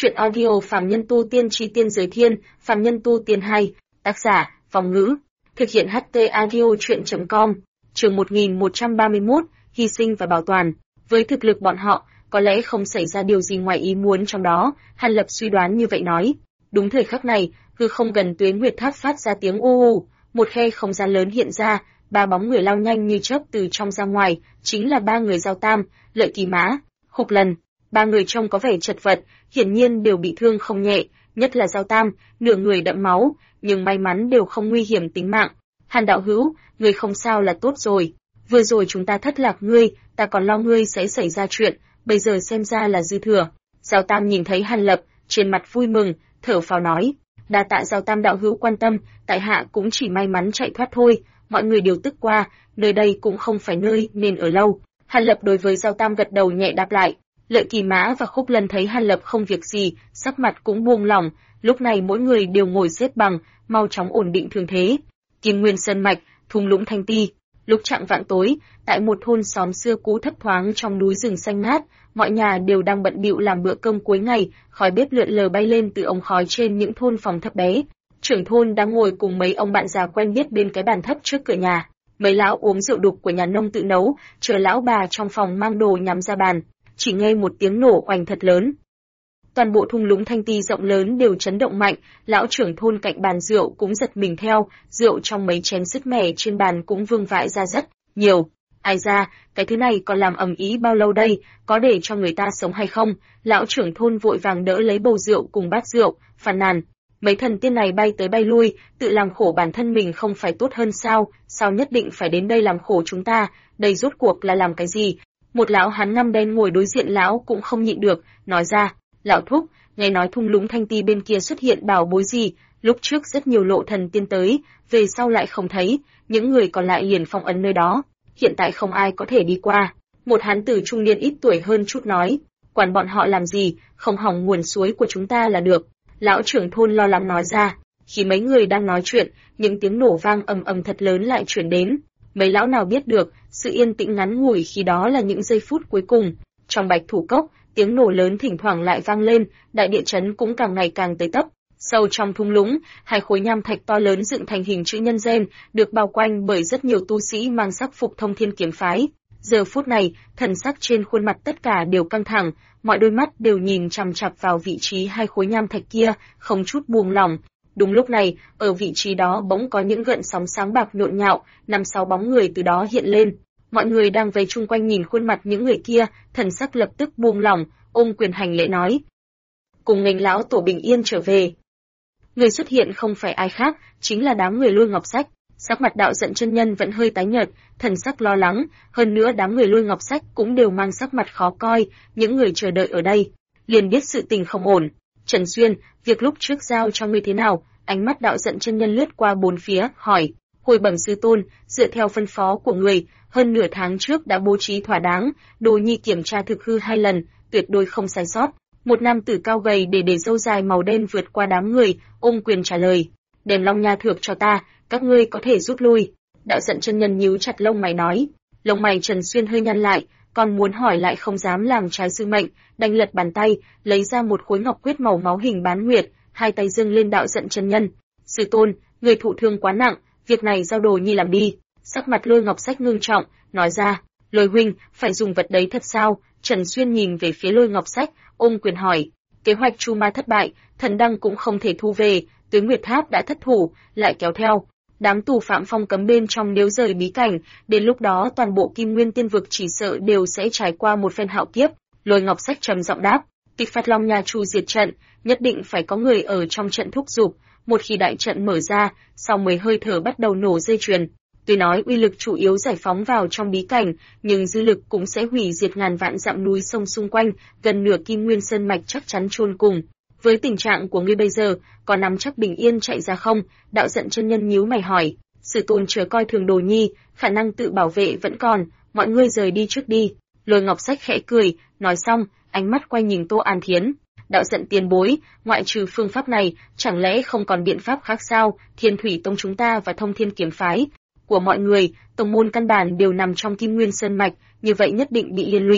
Chuyện audio Phàm Nhân Tu Tiên Chí Tiên Giới Thiên, Phàm Nhân Tu Tiên 2, tác giả, Vong Ngữ, thực hiện HT Audio Chuyện.com, chương 1131, hy sinh và bảo toàn. Với thực lực bọn họ, có lẽ không xảy ra điều gì ngoài ý muốn trong đó, Hàn Lập suy đoán như vậy nói. Đúng thời khắc này, hư không gần Tuế Nguyệt Tháp phát ra tiếng u u, một khe không gian lớn hiện ra, ba bóng người lao nhanh như chớp từ trong ra ngoài, chính là ba người Giao Tam, Lợi Kỳ Mã, Hục Lần. Ba người trông có vẻ chật vật, hiển nhiên đều bị thương không nhẹ, nhất là Giao Tam, nửa người đẫm máu, nhưng may mắn đều không nguy hiểm tính mạng. Hàn đạo hữu, ngươi không sao là tốt rồi. Vừa rồi chúng ta thất lạc ngươi, ta còn lo ngươi sẽ xảy ra chuyện, bây giờ xem ra là dư thừa. Giao Tam nhìn thấy Hàn Lập, trên mặt vui mừng, thở phào nói: đa tạ Giao Tam đạo hữu quan tâm, tại hạ cũng chỉ may mắn chạy thoát thôi. Mọi người đều tức qua, nơi đây cũng không phải nơi nên ở lâu. Hàn Lập đối với Giao Tam gật đầu nhẹ đáp lại. Lợi Kỳ Mã và Khúc Lân thấy Hàn Lập không việc gì, sắc mặt cũng buông lỏng, lúc này mỗi người đều ngồi xếp bằng, mau chóng ổn định thương thế. Kim Nguyên Sơn mạch, thung lũng Thanh Ti. Lúc chạng vạng tối, tại một thôn xóm xưa cũ thấp thoáng trong núi rừng xanh mát, mọi nhà đều đang bận bịu làm bữa cơm cuối ngày, khói bếp lượn lờ bay lên từ ống khói trên những thôn phòng thấp bé. Trưởng thôn đang ngồi cùng mấy ông bạn già quen biết bên cái bàn thấp trước cửa nhà. Mấy lão uống rượu đục của nhà nông tự nấu, chờ lão bà trong phòng mang đồ nhắm ra bàn. Chỉ nghe một tiếng nổ oanh thật lớn. Toàn bộ thung lũng Thanh Ti rộng lớn đều chấn động mạnh, lão trưởng thôn cạnh bàn rượu cũng giật mình theo, rượu trong mấy chén sứt mẻ trên bàn cũng vương vãi ra rất nhiều. Ai ra, cái thứ này còn làm ầm ĩ bao lâu đây, có để cho người ta sống hay không? Lão trưởng thôn vội vàng đỡ lấy bầu rượu cùng bát rượu, phàn nàn. Mấy thần tiên này bay tới bay lui, tự làm khổ bản thân mình không phải tốt hơn sao, sao nhất định phải đến đây làm khổ chúng ta, đây rốt cuộc là làm cái gì? Một lão hán ngăm đen ngồi đối diện lão cũng không nhịn được, nói ra: lão thúc, nghe nói thung lũng Thanh Ti bên kia xuất hiện bảo bối gì, lúc trước rất nhiều lộ thần tiên tới, về sau lại không thấy, những người còn lại liền phong ấn nơi đó, hiện tại không ai có thể đi qua. Một hán tử trung niên ít tuổi hơn chút nói: quản bọn họ làm gì, không hỏng nguồn suối của chúng ta là được. Lão trưởng thôn lo lắng nói ra. Khi mấy người đang nói chuyện, những tiếng nổ vang ầm ầm thật lớn lại chuyển đến. Mấy lão nào biết được, sự yên tĩnh ngắn ngủi khi đó là những giây phút cuối cùng. Trong Bạch Thủ Cốc, tiếng nổ lớn thỉnh thoảng lại vang lên, đại địa chấn cũng càng ngày càng tới tấp. Sâu trong thung lũng, hai khối nham thạch to lớn dựng thành hình chữ nhân gen, được bao quanh bởi rất nhiều tu sĩ mang sắc phục Thông Thiên Kiếm Phái. Giờ phút này, thần sắc trên khuôn mặt tất cả đều căng thẳng, mọi đôi mắt đều nhìn chằm chằm vào vị trí hai khối nham thạch kia, không chút buông lỏng. Đúng lúc này, ở vị trí đó bỗng có những gợn sóng sáng bạc nhộn nhạo, 5-6 bóng người từ đó hiện lên. Mọi người đang vây chung quanh nhìn khuôn mặt những người kia, thần sắc lập tức buông lỏng, ôm quyền hành lễ nói: cùng nghênh lão tổ bình yên trở về. Người xuất hiện không phải ai khác, chính là đám người Lôi Ngọc Sách. Sắc mặt Đạo Giận chân nhân vẫn hơi tái nhợt, thần sắc lo lắng, hơn nữa đám người Lôi Ngọc Sách cũng đều mang sắc mặt khó coi, những người chờ đợi ở đây liền biết sự tình không ổn. Trần Xuyên, việc lúc trước giao cho ngươi thế nào? Ánh mắt Đạo Giận chân nhân lướt qua bốn phía, hỏi: hồi bẩm sư tôn, dựa theo phân phó của người, hơn nửa tháng trước đã bố trí thỏa đáng, Đồ Nhi kiểm tra thực hư 2 lần, tuyệt đối không sai sót. Một nam tử cao gầy để râu dài màu đen vượt qua đám người, ôm quyền trả lời: đem Long Nha Thược cho ta, các ngươi có thể rút lui. Đạo Giận chân nhân nhíu chặt lông mày nói. Lông mày Trần Xuyên hơi nhăn lại, còn muốn hỏi lại không dám làm trái sư mệnh, đành lật bàn tay, lấy ra một khối ngọc quyết màu máu hình bán nguyệt, hai tay dâng lên Đạo Giận chân nhân. Sư tôn, người thụ thương quá nặng, việc này giao Đồ Nhi làm đi. Sắc mặt Lôi Ngọc Sách ngưng trọng, nói ra. Lôi huynh, phải dùng vật đấy thật sao? Trần Xuyên nhìn về phía Lôi Ngọc Sách, ôm quyền hỏi. Kế hoạch Chu Ma thất bại, thần đăng cũng không thể thu về, Tuế Nguyệt Tháp đã thất thủ, lại kéo theo đám tù phạm phong cấm bên trong nếu rời bí cảnh, đến lúc đó toàn bộ Kim Nguyên Tiên vực chỉ sợ đều sẽ trải qua một phen hạo kiếp. Lôi Ngọc Sách trầm giọng đáp, kịch phát Long Nha Chu diệt trận, nhất định phải có người ở trong trận thúc giục, một khi đại trận mở ra, sau 10 hơi thở bắt đầu nổ dây chuyền. Tuy nói uy lực chủ yếu giải phóng vào trong bí cảnh, nhưng dư lực cũng sẽ hủy diệt ngàn vạn dặm núi sông xung quanh, gần nửa Kim Nguyên Sơn mạch chắc chắn chôn cùng. Với tình trạng của ngươi bây giờ, có nắm chắc bình yên chạy ra không? Đạo Giận chân nhân nhíu mày hỏi. Sư tôn chớ coi thường Đồ Nhi, khả năng tự bảo vệ vẫn còn, mọi ngươi rời đi trước đi. Lôi Ngọc Sách khẽ cười, nói xong, ánh mắt quay nhìn Tô An Thiến. Đạo Giận tiền bối, ngoại trừ phương pháp này, chẳng lẽ không còn biện pháp khác sao? Thiên Thủy Tông chúng ta và Thông Thiên Kiếm Phái của mọi người, tông môn căn bản đều nằm trong Kim Nguyên Sơn mạch, như vậy nhất định bị liên lụy.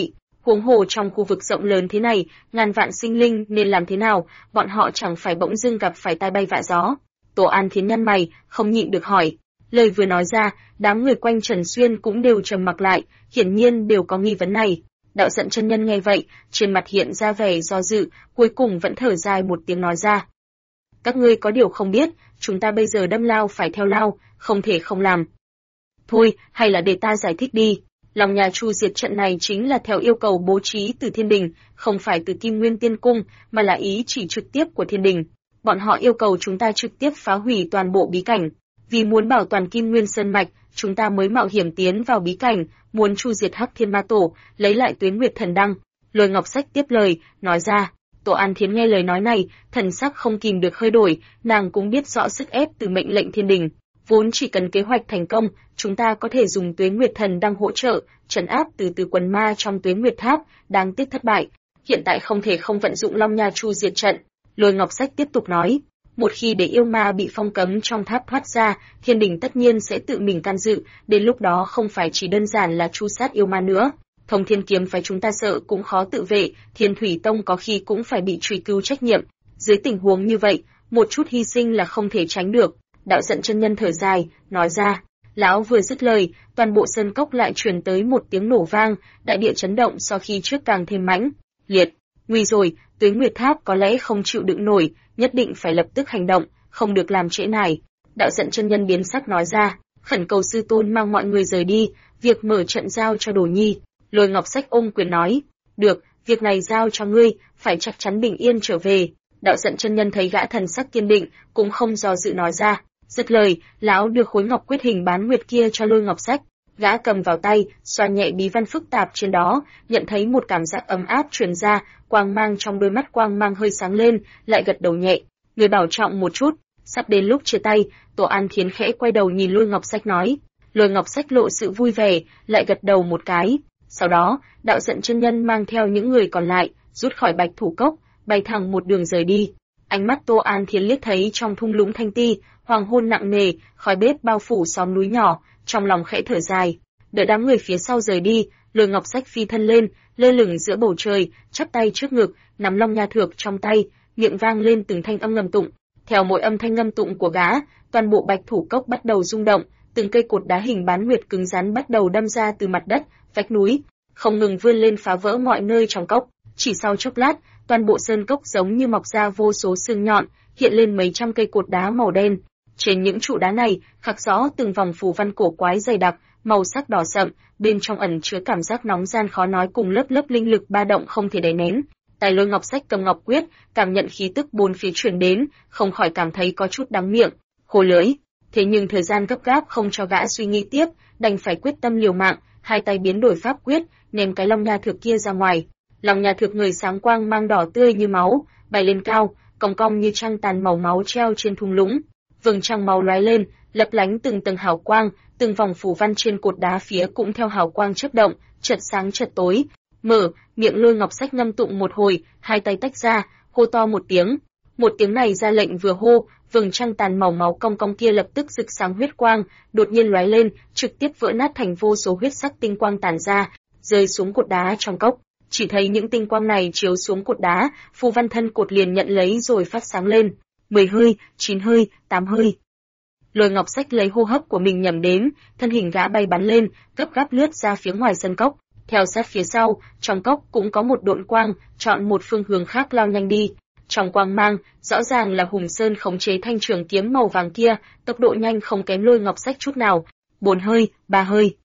Huống hồ trong khu vực rộng lớn thế này, ngàn vạn sinh linh nên làm thế nào, bọn họ chẳng phải bỗng dưng gặp phải tai bay vạ gió. Tổ An Thiến nhăn mày, không nhịn được hỏi. Lời vừa nói ra, đám người quanh Trần Xuyên cũng đều trầm mặc lại, hiển nhiên đều có nghi vấn này. Đạo Giận chân nhân nghe vậy, trên mặt hiện ra vẻ do dự, cuối cùng vẫn thở dài một tiếng nói ra. Các ngươi có điều không biết, chúng ta bây giờ đâm lao phải theo lao, không thể không làm. Thôi, hay là để ta giải thích đi. Lòng nhà Chu diệt trận này chính là theo yêu cầu bố trí từ Thiên Đình, không phải từ Kim Nguyên Tiên Cung, mà là ý chỉ trực tiếp của Thiên Đình. Bọn họ yêu cầu chúng ta trực tiếp phá hủy toàn bộ bí cảnh. Vì muốn bảo toàn Kim Nguyên Sơn Mạch, chúng ta mới mạo hiểm tiến vào bí cảnh, muốn chu diệt Hắc Thiên Ma Tổ, lấy lại Tuế Nguyệt Thần Đăng. Lôi Ngọc Sách tiếp lời, nói ra. Tổ An Thiến nghe lời nói này, thần sắc không kìm được hơi đổi, nàng cũng biết rõ sức ép từ mệnh lệnh Thiên Đình. Vốn chỉ cần kế hoạch thành công, chúng ta có thể dùng Tuế Nguyệt Thần Đăng hỗ trợ, trấn áp từ quần ma trong Tuế Nguyệt Tháp, đáng tiếc thất bại. Hiện tại không thể không vận dụng Long Nha Chu diệt trận. Lôi Ngọc Sách tiếp tục nói, một khi để yêu ma bị phong cấm trong tháp thoát ra, Thiên Đình tất nhiên sẽ tự mình can dự, đến lúc đó không phải chỉ đơn giản là chu sát yêu ma nữa. Thông Thiên kiếm phái chúng ta sợ cũng khó tự vệ, Thiên Thủy Tông có khi cũng phải bị truy cứu trách nhiệm. Dưới tình huống như vậy, một chút hy sinh là không thể tránh được. Đạo Giận chân nhân thở dài, nói ra. Lão vừa dứt lời, toàn bộ sơn cốc lại truyền tới một tiếng nổ vang, đại địa chấn động so khi trước càng thêm mãnh liệt. Nguy rồi, Tuế Nguyệt Tháp có lẽ không chịu đựng nổi, nhất định phải lập tức hành động, không được làm trễ nải. Đạo Giận chân nhân biến sắc nói ra, khẩn cầu sư tôn mang mọi người rời đi, việc mở trận giao cho Đồ Nhi. Lôi Ngọc Sách ôm quyền nói, được, việc này giao cho ngươi, phải chắc chắn bình yên trở về. Đạo Giận chân nhân thấy gã thần sắc kiên định, cũng không do dự nói ra. Dứt lời, lão đưa khối ngọc quyết hình bán nguyệt kia cho Lôi Ngọc Sách. Gã cầm vào tay, xoa nhẹ bí văn phức tạp trên đó, nhận thấy một cảm giác ấm áp truyền ra, quang mang trong đôi mắt quang mang hơi sáng lên, lại gật đầu nhẹ. Người bảo trọng một chút, sắp đến lúc chia tay. Tổ An Thiến khẽ quay đầu nhìn Lôi Ngọc Sách nói. Lôi Ngọc Sách lộ sự vui vẻ, lại gật đầu một cái. Sau đó, Đạo Giận chân nhân mang theo những người còn lại, rút khỏi Bạch Thủ Cốc, bay thẳng một đường rời đi. Ánh mắt Tô An Thiến liếc thấy trong thung lũng thanh ti, hoàng hôn nặng nề, khói bếp bao phủ xóm núi nhỏ, trong lòng khẽ thở dài. Đợi đám người phía sau rời đi, Lôi Ngọc Sách phi thân lên, lơ lửng giữa bầu trời, chắp tay trước ngực, nắm long nha thược trong tay, miệng vang lên từng thanh âm ngâm tụng. Theo mỗi âm thanh ngâm tụng của gã, toàn bộ Bạch Thủ Cốc bắt đầu rung động, từng cây cột đá hình bán nguyệt cứng rắn bắt đầu đâm ra từ mặt đất, vách núi, không ngừng vươn lên phá vỡ mọi nơi trong cốc. Chỉ sau chốc lát, toàn bộ sơn cốc giống như mọc ra vô số xương nhọn, hiện lên mấy trăm cây cột đá màu đen. Trên những trụ đá này, khắc rõ từng vòng phù văn cổ quái dày đặc, màu sắc đỏ sậm, bên trong ẩn chứa cảm giác nóng gian khó nói cùng lớp lớp linh lực ba động không thể đè nén. Tay Lôi Ngọc Sách cầm ngọc quyết, cảm nhận khí tức bốn phía truyền đến, không khỏi cảm thấy có chút đắng miệng, khô lưỡi. Thế nhưng thời gian gấp gáp không cho gã suy nghĩ tiếp, đành phải quyết tâm liều mạng, hai tay biến đổi pháp quyết, ném cái long nha thược kia ra ngoài. Long nha thược người sáng quang mang đỏ tươi như máu, bay lên cao, cong cong như trăng tàn màu máu treo trên thung lũng. Vầng trăng máu lóe lên, lấp lánh từng tầng hào quang, từng vòng phù văn trên cột đá phía cũng theo hào quang chớp động, chợt sáng chợt tối. Mở, miệng Lôi Ngọc Sách ngâm tụng một hồi, hai tay tách ra, hô to một tiếng. Một tiếng này ra lệnh vừa hô, vầng trăng tàn màu máu cong cong kia lập tức rực sáng huyết quang, đột nhiên lóe lên, trực tiếp vỡ nát thành vô số huyết sắc tinh quang tản ra, rơi xuống cột đá trong cốc. Chỉ thấy những tinh quang này chiếu xuống cột đá, phù văn thân cột liền nhận lấy rồi phát sáng lên. 10 hơi, 9 hơi, 8 hơi. Lôi Ngọc Sách lấy hô hấp của mình nhẩm đếm, thân hình gã bay bắn lên, gấp gáp lướt ra phía ngoài sân cốc. Theo sát phía sau, trong cốc cũng có một độn quang, chọn một phương hướng khác lao nhanh đi. Trong quang mang, rõ ràng là Hùng Sơn khống chế thanh trường kiếm màu vàng kia, tốc độ nhanh không kém Lôi Ngọc Sách chút nào. 4 hơi, 3 hơi,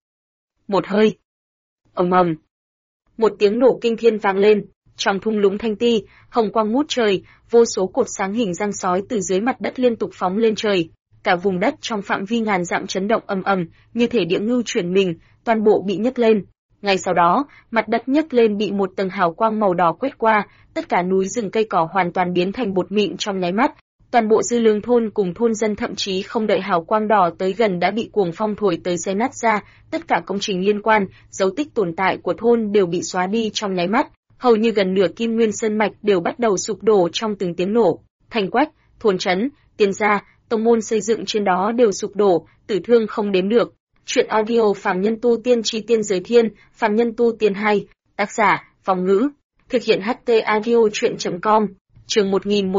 1 hơi. Ầm ầm. Một tiếng nổ kinh thiên vang lên, trong thung lũng thanh ti, hồng quang ngút trời, vô số cột sáng hình răng sói từ dưới mặt đất liên tục phóng lên trời. Cả vùng đất trong phạm vi ngàn dặm chấn động ầm ầm, như thể địa ngưu chuyển mình, toàn bộ bị nhấc lên. Ngay sau đó, mặt đất nhấc lên bị một tầng hào quang màu đỏ quét qua, tất cả núi rừng cây cỏ hoàn toàn biến thành bột mịn trong nháy mắt. Toàn bộ dư lương thôn cùng thôn dân thậm chí không đợi hào quang đỏ tới gần đã bị cuồng phong thổi tới xé nát ra, tất cả công trình liên quan, dấu tích tồn tại của thôn đều bị xóa đi trong nháy mắt, hầu như gần nửa Kim Nguyên Sơn mạch đều bắt đầu sụp đổ trong từng tiếng nổ. Thành quách, thôn trấn, tiền gia, tông môn xây dựng trên đó đều sụp đổ, tử thương không đếm được. Chuyện audio Phàm Nhân Tu Tiên Chi Tiên Giới Thiên, Phàm Nhân Tu Tiên 2, tác giả Phòng ngữ. Thực hiện HT Audio chuyện.com. Chương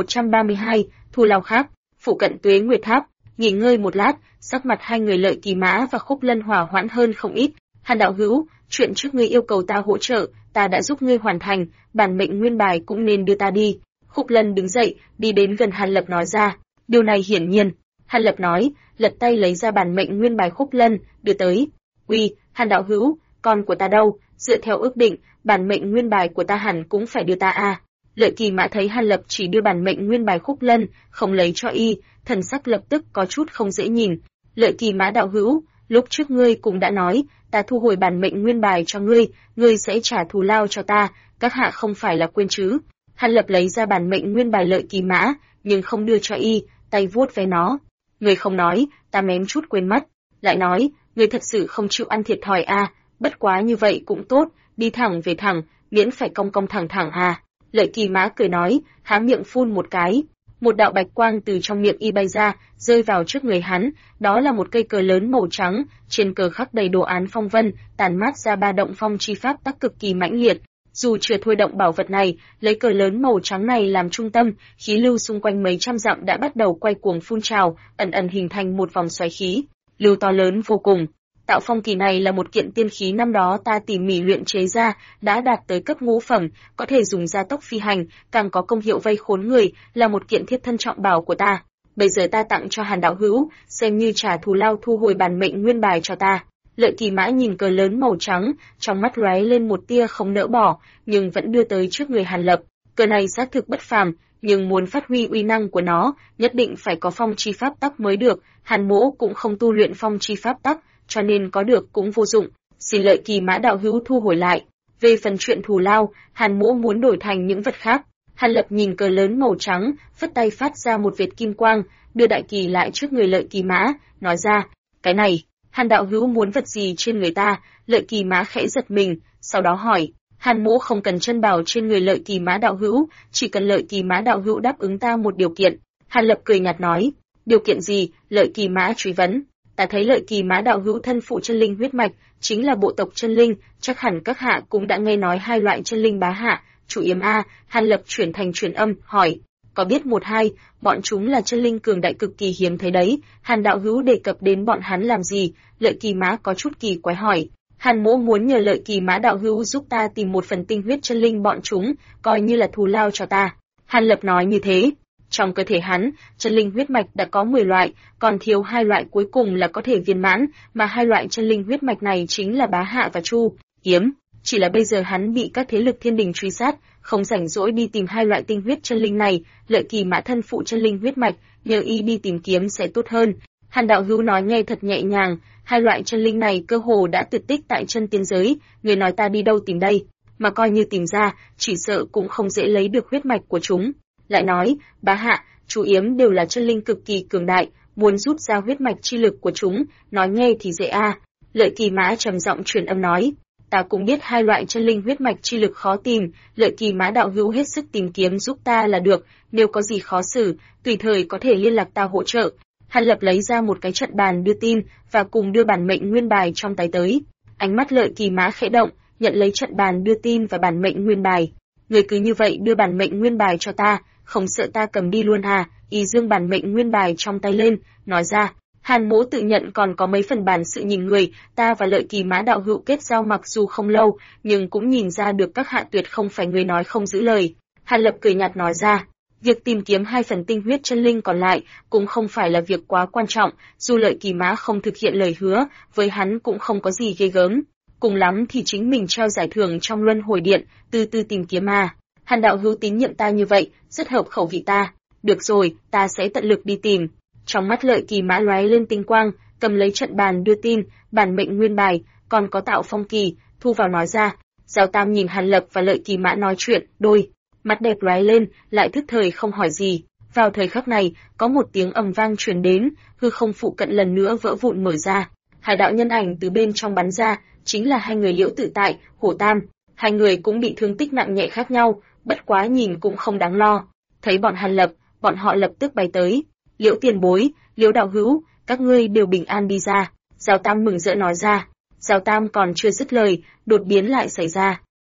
1132, Thù lao khác. Phụ cận Tuế Nguyệt Tháp. Nghỉ ngơi một lát, sắc mặt hai người Lợi Kỳ Mã và Khúc Lân hòa hoãn hơn không ít. Hàn đạo hữu, chuyện trước ngươi yêu cầu ta hỗ trợ, ta đã giúp ngươi hoàn thành, bản mệnh nguyên bài cũng nên đưa ta đi. Khúc Lân đứng dậy, đi đến gần Hàn Lập nói ra. Điều này hiển nhiên. Hàn Lập nói, lật tay lấy ra bản mệnh nguyên bài Khúc Lân, đưa tới. Uy, Hàn đạo hữu, con của ta đâu? Dựa theo ước định, bản mệnh nguyên bài của ta hẳn cũng phải đưa ta à. Lợi Kỳ Mã thấy Hàn Lập chỉ đưa bản mệnh nguyên bài Khúc Lân, không lấy cho y, thần sắc lập tức có chút không dễ nhìn. Lợi Kỳ Mã đạo hữu, lúc trước ngươi cũng đã nói, ta thu hồi bản mệnh nguyên bài cho ngươi, ngươi sẽ trả thù lao cho ta, các hạ không phải là quên chứ? Hàn Lập lấy ra bản mệnh nguyên bài Lợi Kỳ Mã, nhưng không đưa cho y, tay vuốt ve nó. Ngươi không nói, ta mém chút quên mất. Lại nói, ngươi thật sự không chịu ăn thiệt thòi à, bất quá như vậy cũng tốt, đi thẳng về thẳng, miễn phải cong cong thẳng thẳng à. Lợi Kỳ Mã cười nói, há miệng phun một cái. Một đạo bạch quang từ trong miệng y bay ra, rơi vào trước người hắn, đó là một cây cờ lớn màu trắng, trên cờ khắc đầy đồ án phong vân, tản mát ra ba động phong chi pháp tắc cực kỳ mãnh liệt. Dù chưa thôi động bảo vật này, lấy cờ lớn màu trắng này làm trung tâm, khí lưu xung quanh mấy trăm dặm đã bắt đầu quay cuồng phun trào, ẩn ẩn hình thành một vòng xoáy khí, lưu to lớn vô cùng. Tạo phong kỳ này là một kiện tiên khí năm đó ta tỉ mỉ luyện chế ra, đã đạt tới cấp ngũ phẩm, có thể dùng gia tốc phi hành, càng có công hiệu vây khốn người, là một kiện thiết thân trọng bảo của ta. Bây giờ ta tặng cho Hàn đạo hữu, xem như trả thù lao thu hồi bản mệnh nguyên bài cho ta. Lợi Kỳ Mã nhìn cờ lớn màu trắng, trong mắt lóe lên một tia không nỡ bỏ, nhưng vẫn đưa tới trước người Hàn Lập. Cờ này xác thực bất phàm, nhưng muốn phát huy uy năng của nó, nhất định phải có phong chi pháp tắc mới được. Hàn Mỗ cũng không tu luyện phong chi pháp tắc, cho nên có được cũng vô dụng. Xin Lợi Kỳ Mã đạo hữu thu hồi lại. Về phần chuyện thù lao, Hàn Mỗ muốn đổi thành những vật khác. Hàn Lập nhìn cờ lớn màu trắng, phất tay phát ra một vệt kim quang, đưa đại kỳ lại trước người Lợi Kỳ Mã, nói ra, cái này, Hàn đạo hữu muốn vật gì trên người ta? Lợi Kỳ Mã khẽ giật mình, sau đó hỏi, Hàn Mỗ không cần chân bảo trên người Lợi Kỳ Mã đạo hữu, chỉ cần Lợi Kỳ Mã đạo hữu đáp ứng ta một điều kiện. Hàn Lập cười nhạt nói, điều kiện gì? Lợi Kỳ Mã truy vấn. Ta thấy Lợi Kỳ Mã đạo hữu thân phụ chân linh huyết mạch, chính là bộ tộc chân linh, chắc hẳn các hạ cũng đã nghe nói hai loại chân linh bá hạ, chủ yếm a. Hàn Lập chuyển thành truyền âm, hỏi, có biết một hai, bọn chúng là chân linh cường đại cực kỳ hiếm thấy đấy, Hàn đạo hữu đề cập đến bọn hắn làm gì? Lợi Kỳ Mã có chút kỳ quái hỏi. Hàn Mỗ muốn nhờ Lợi Kỳ Mã đạo hữu giúp ta tìm một phần tinh huyết chân linh bọn chúng, coi như là thù lao cho ta. Hàn Lập nói như thế. Trong cơ thể hắn, chân linh huyết mạch đã có 10 loại, còn thiếu 2 loại cuối cùng là có thể viên mãn, mà 2 loại chân linh huyết mạch này chính là bá hạ và chu kiếm. Chỉ là bây giờ hắn bị các thế lực thiên đình truy sát, không rảnh rỗi đi tìm 2 loại tinh huyết chân linh này. Lợi Kỳ Mã thân phụ chân linh huyết mạch, nhờ y đi tìm kiếm sẽ tốt hơn. Hàn đạo hữu nói nghe thật nhẹ nhàng, 2 loại chân linh này cơ hồ đã tuyệt tích tại chân tiên giới, người nói ta đi đâu tìm đây, mà coi như tìm ra, chỉ sợ cũng không dễ lấy được huyết mạch của chúng. Lại nói, bá hạ, chu yếm đều là chân linh cực kỳ cường đại, muốn rút ra huyết mạch chi lực của chúng, nói nghe thì dễ a. Lợi Kỳ Mã trầm giọng truyền âm nói, ta cũng biết 2 loại chân linh huyết mạch chi lực khó tìm, Lợi Kỳ Mã đạo hữu hết sức tìm kiếm giúp ta là được, nếu có gì khó xử, tùy thời có thể liên lạc ta hỗ trợ. Hàn Lập lấy ra một cái trận bàn đưa tin và cùng đưa bản mệnh nguyên bài trong tay tới. Ánh mắt Lợi Kỳ Mã khẽ động, nhận lấy trận bàn đưa tin và bản mệnh nguyên bài. Người cứ như vậy đưa bản mệnh nguyên bài cho ta, không sợ ta cầm đi luôn à? Y dương bản mệnh nguyên bài trong tay lên, nói ra, Hàn Mỗ tự nhận còn có mấy phần bản sự nhìn người, ta và Lợi Kỳ Mã đạo hữu kết giao mặc dù không lâu, nhưng cũng nhìn ra được các hạ tuyệt không phải người nói không giữ lời. Hàn Lập cười nhạt nói ra, việc tìm kiếm 2 phần tinh huyết chân linh còn lại cũng không phải là việc quá quan trọng, dù Lợi Kỳ Mã không thực hiện lời hứa, với hắn cũng không có gì ghê gớm. Cùng lắm thì chính mình trao giải thưởng trong luân hồi điện, từ từ tìm kiếm mà. Hàn đạo hữu tín nhiệm ta như vậy, rất hợp khẩu vị ta. Được rồi, ta sẽ tận lực đi tìm. Trong mắt Lợi Kỳ Mã lóe lên tinh quang, cầm lấy trận bàn đưa tin, bản mệnh nguyên bài, còn có tạo phong kỳ, thu vào nói ra. Giao Tam nhìn Hàn Lập và Lợi Kỳ Mã nói chuyện, đôi mắt đẹp lóe lên, lại thức thời không hỏi gì. Vào thời khắc này, có một tiếng ầm vang truyền đến, hư không phụ cận lần nữa vỡ vụn mở ra. Hai đạo nhân ảnh từ bên trong bắn ra, chính là 2 người Liễu Tự Tại, Hổ Tam. 2 người cũng bị thương tích nặng nhẹ khác nhau, bất quá nhìn cũng không đáng lo. Thấy bọn Hàn Lập, bọn họ lập tức bay tới. Liễu tiền bối, Liễu đạo hữu, các ngươi đều bình an đi ra. Giao Tam mừng rỡ nói ra. Giao Tam còn chưa dứt lời, đột biến lại xảy ra.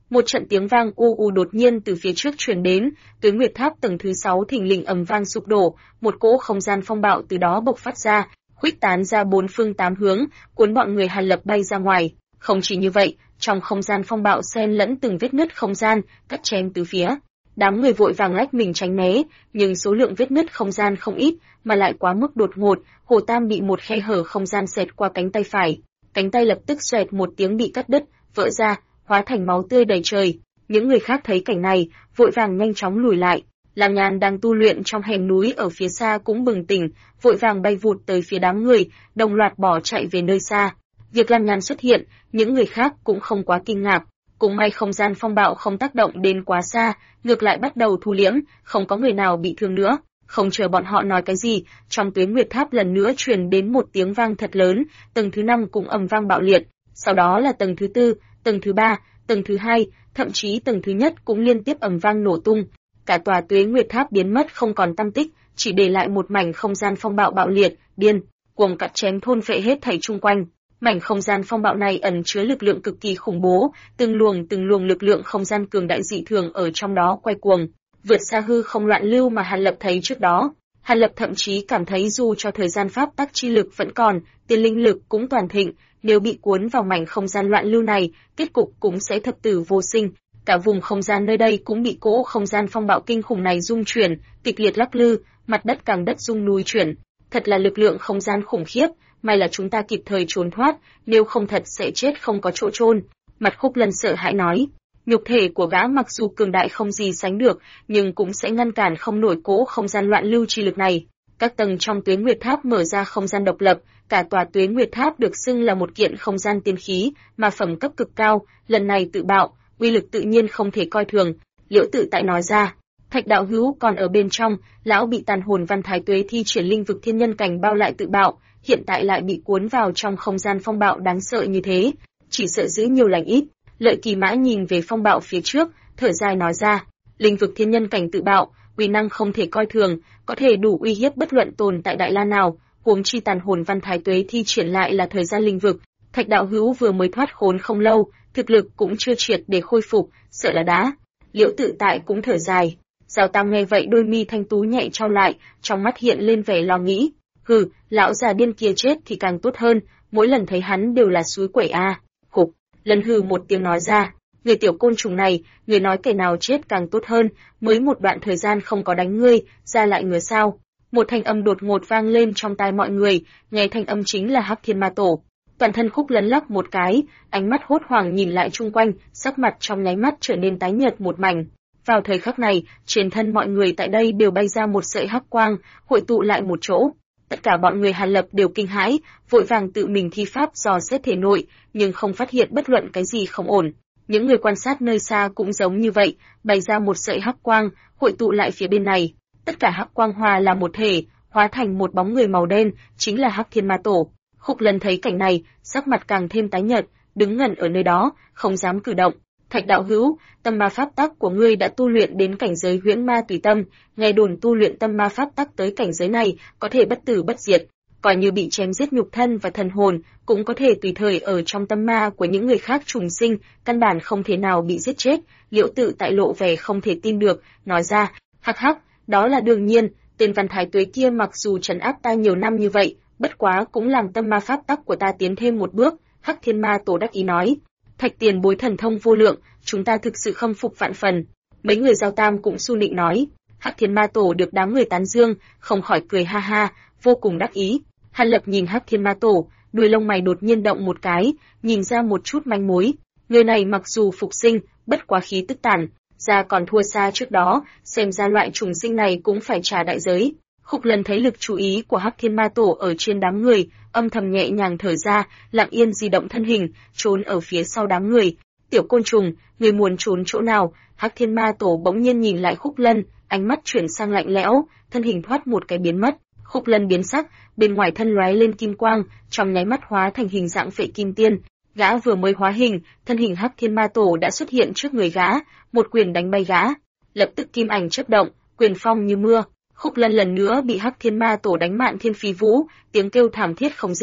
Một trận tiếng vang u u đột nhiên từ phía trước truyền đến, Tuế Nguyệt Tháp tầng thứ 6 thình lình ầm vang sụp đổ, một cỗ không gian phong bạo từ đó bộc phát ra, khuếch tán ra bốn phương tám hướng, cuốn bọn người Hàn Lập bay ra ngoài. Không chỉ như vậy, trong không gian phong bạo xen lẫn từng vết nứt không gian, cắt chém từ phía. Đám người vội vàng lách mình tránh né, nhưng số lượng vết nứt không gian không ít, mà lại quá mức đột ngột, Hồ Tam bị một khe hở không gian xẹt qua cánh tay phải, cánh tay lập tức xoẹt một tiếng bị cắt đứt, vỡ ra, hóa thành máu tươi đầy trời. Những người khác thấy cảnh này, vội vàng nhanh chóng lùi lại. Lam Nhan đang tu luyện trong hẻm núi ở phía xa cũng bừng tỉnh, vội vàng bay vụt tới phía đám người, đồng loạt bỏ chạy về nơi xa. Việc Lam Nhan xuất hiện, những người khác cũng không quá kinh ngạc. Cũng may không gian phong bạo không tác động đến quá xa, ngược lại bắt đầu thu liễm, không có người nào bị thương nữa. Không chờ bọn họ nói cái gì, trong Tuế Nguyệt Tháp lần nữa truyền đến một tiếng vang thật lớn, tầng thứ 5 cũng ầm vang bạo liệt, sau đó là tầng thứ 4, tầng thứ 3, tầng thứ 2, thậm chí tầng thứ nhất cũng liên tiếp ầm vang nổ tung. Cả tòa Tuế Nguyệt Tháp biến mất không còn tăm tích, chỉ để lại một mảnh không gian phong bạo bạo liệt, điên cuồng cắt chém thôn phệ hết thảy chung quanh. Mảnh không gian phong bạo này ẩn chứa lực lượng cực kỳ khủng bố, từng luồng lực lượng không gian cường đại dị thường ở trong đó quay cuồng, vượt xa hư không loạn lưu mà Hàn Lập thấy trước đó. Hàn Lập thậm chí cảm thấy dù cho thời gian pháp tắc chi lực vẫn còn, tiên linh lực cũng toàn thịnh, nếu bị cuốn vào mảnh không gian loạn lưu này, kết cục cũng sẽ thập tử vô sinh. Cả vùng không gian nơi đây cũng bị cỗ không gian phong bạo kinh khủng này rung chuyển, kịch liệt lắc lư, mặt đất càng đất rung núi chuyển. Thật là lực lượng không gian khủng khiếp, may là chúng ta kịp thời trốn thoát, nếu không thật sẽ chết không có chỗ chôn. Mặt Khúc Lân sợ hãi nói, nhục thể của gã mặc dù cường đại không gì sánh được, nhưng cũng sẽ ngăn cản không nổi cỗ không gian loạn lưu chi lực này. Các tầng trong Tuế Nguyệt Tháp mở ra không gian độc lập, cả tòa Tuế Nguyệt Tháp được xưng là một kiện không gian tiên khí, mà phẩm cấp cực cao, lần này tự bạo, uy lực tự nhiên không thể coi thường. Liễu Tự Tại nói ra, Thạch đạo hữu còn ở bên trong, lão bị tàn hồn Văn Thái Tuế thi triển linh vực thiên nhân cảnh bao lại tự bạo, hiện tại lại bị cuốn vào trong không gian phong bạo đáng sợ như thế, chỉ sợ giữ nhiều lành ít. Lợi Kỳ Mã nhìn về phong bạo phía trước, thở dài nói ra, linh vực thiên nhân cảnh tự bạo, uy năng không thể coi thường, có thể đủ uy hiếp bất luận tồn tại Đại La nào, huống chi tàn hồn Văn Thái Tuế thi triển lại là thời gian linh vực. Thạch đạo hữu vừa mới thoát khốn không lâu, thực lực cũng chưa triệt để khôi phục, sợ là đã. Liễu Tự Tại cũng thở dài. Giao Tam nghe vậy đôi mi thanh tú nhẹ trao lại, trong mắt hiện lên vẻ lo nghĩ. Hừ, lão già điên kia chết thì càng tốt hơn, mỗi lần thấy hắn đều là suối quẩy a. Khục, Lần hừ một tiếng nói ra, người tiểu côn trùng này, người nói kẻ nào chết càng tốt hơn, mới một đoạn thời gian không có đánh ngươi, ra lại ngứa sao? Một thanh âm đột ngột vang lên trong tai mọi người, nghe thanh âm chính là Hắc Thiên Ma Tổ. Toàn thân Khúc Lân lắc một cái, ánh mắt hốt hoảng nhìn lại chung quanh, sắc mặt trong nháy mắt trở nên tái nhợt một mảnh. Vào thời khắc này, trên thân mọi người tại đây đều bay ra một sợi hắc quang, hội tụ lại một chỗ. Tất cả bọn người Hàn Lập đều kinh hãi, vội vàng tự mình thi pháp dò xét thể nội, nhưng không phát hiện bất luận cái gì không ổn. Những người quan sát nơi xa cũng giống như vậy, bay ra một sợi hắc quang, hội tụ lại phía bên này. Tất cả hắc quang hòa là một thể, hóa thành một bóng người màu đen, chính là Hắc Thiên Ma Tổ. Khúc Lân thấy cảnh này, sắc mặt càng thêm tái nhợt, đứng ngẩn ở nơi đó, không dám cử động. Thạch đạo hữu, tâm ma pháp tắc của ngươi đã tu luyện đến cảnh giới huyễn ma tùy tâm, nghe đồn tu luyện tâm ma pháp tắc tới cảnh giới này, có thể bất tử bất diệt, coi như bị chém giết nhục thân và thần hồn, cũng có thể tùy thời ở trong tâm ma của những người khác trùng sinh, căn bản không thể nào bị giết chết. Liễu Tự Tại lộ vẻ không thể tin được, nói ra, hắc hắc, đó là đương nhiên, tên Văn Thái Tuế kia mặc dù trấn áp ta nhiều năm như vậy, bất quá cũng làm tâm ma pháp tắc của ta tiến thêm một bước. Hắc Thiên Ma Tổ đắc ý nói, Thạch tiền bối thần thông vô lượng, chúng ta thực sự khâm phục vạn phần. Mấy người Giao Tam cũng su nịnh nói. Hắc Thiên Ma Tổ được đám người tán dương, không khỏi cười ha ha, vô cùng đắc ý. Hàn Lập nhìn Hắc Thiên Ma Tổ, đuôi lông mày đột nhiên động một cái, nhìn ra một chút manh mối. Người này mặc dù phục sinh, bất quá khí tức tàn, ra còn thua xa trước đó, xem ra loại trùng sinh này cũng phải trả đại giới. Khúc Lân thấy lực chú ý của Hắc Thiên Ma Tổ ở trên đám người, âm thầm nhẹ nhàng thở ra, lặng yên di động thân hình, trốn ở phía sau đám người. Tiểu côn trùng, người muốn trốn chỗ nào? Hắc Thiên Ma Tổ bỗng nhiên nhìn lại Khúc Lân, ánh mắt chuyển sang lạnh lẽo, thân hình thoát một cái biến mất. Khúc Lân biến sắc, bên ngoài thân lóe lên kim quang, trong nháy mắt hóa thành hình dạng Phệ Kim Tiên. Gã vừa mới hóa hình, thân hình Hắc Thiên Ma Tổ đã xuất hiện trước người gã, một quyền đánh bay gã. Lập tức kim ảnh chớp động, quyền phong như mưa. Khúc Lân lần nữa bị Hắc Thiên Ma Tổ đánh mạn thiên phi vũ, tiếng kêu thảm thiết không dứt.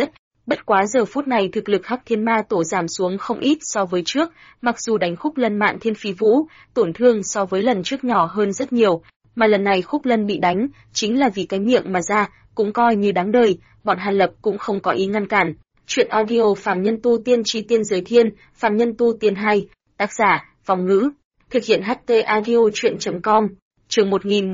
Bất quá giờ phút này thực lực Hắc Thiên Ma Tổ giảm xuống không ít so với trước, mặc dù đánh Khúc Lân Mạn Thiên Phi Vũ, tổn thương so với lần trước nhỏ hơn rất nhiều, mà lần này Khúc Lân bị đánh, chính là vì cái miệng mà ra, cũng coi như đáng đời, bọn Hàn Lập cũng không có ý ngăn cản. Chuyện audio Phàm Nhân Tu Tiên Chi Tiên Giới Thiên, Phàm Nhân Tu Tiên 2, tác giả, Vong Ngữ, thực hiện HT audio chuyện.com, chương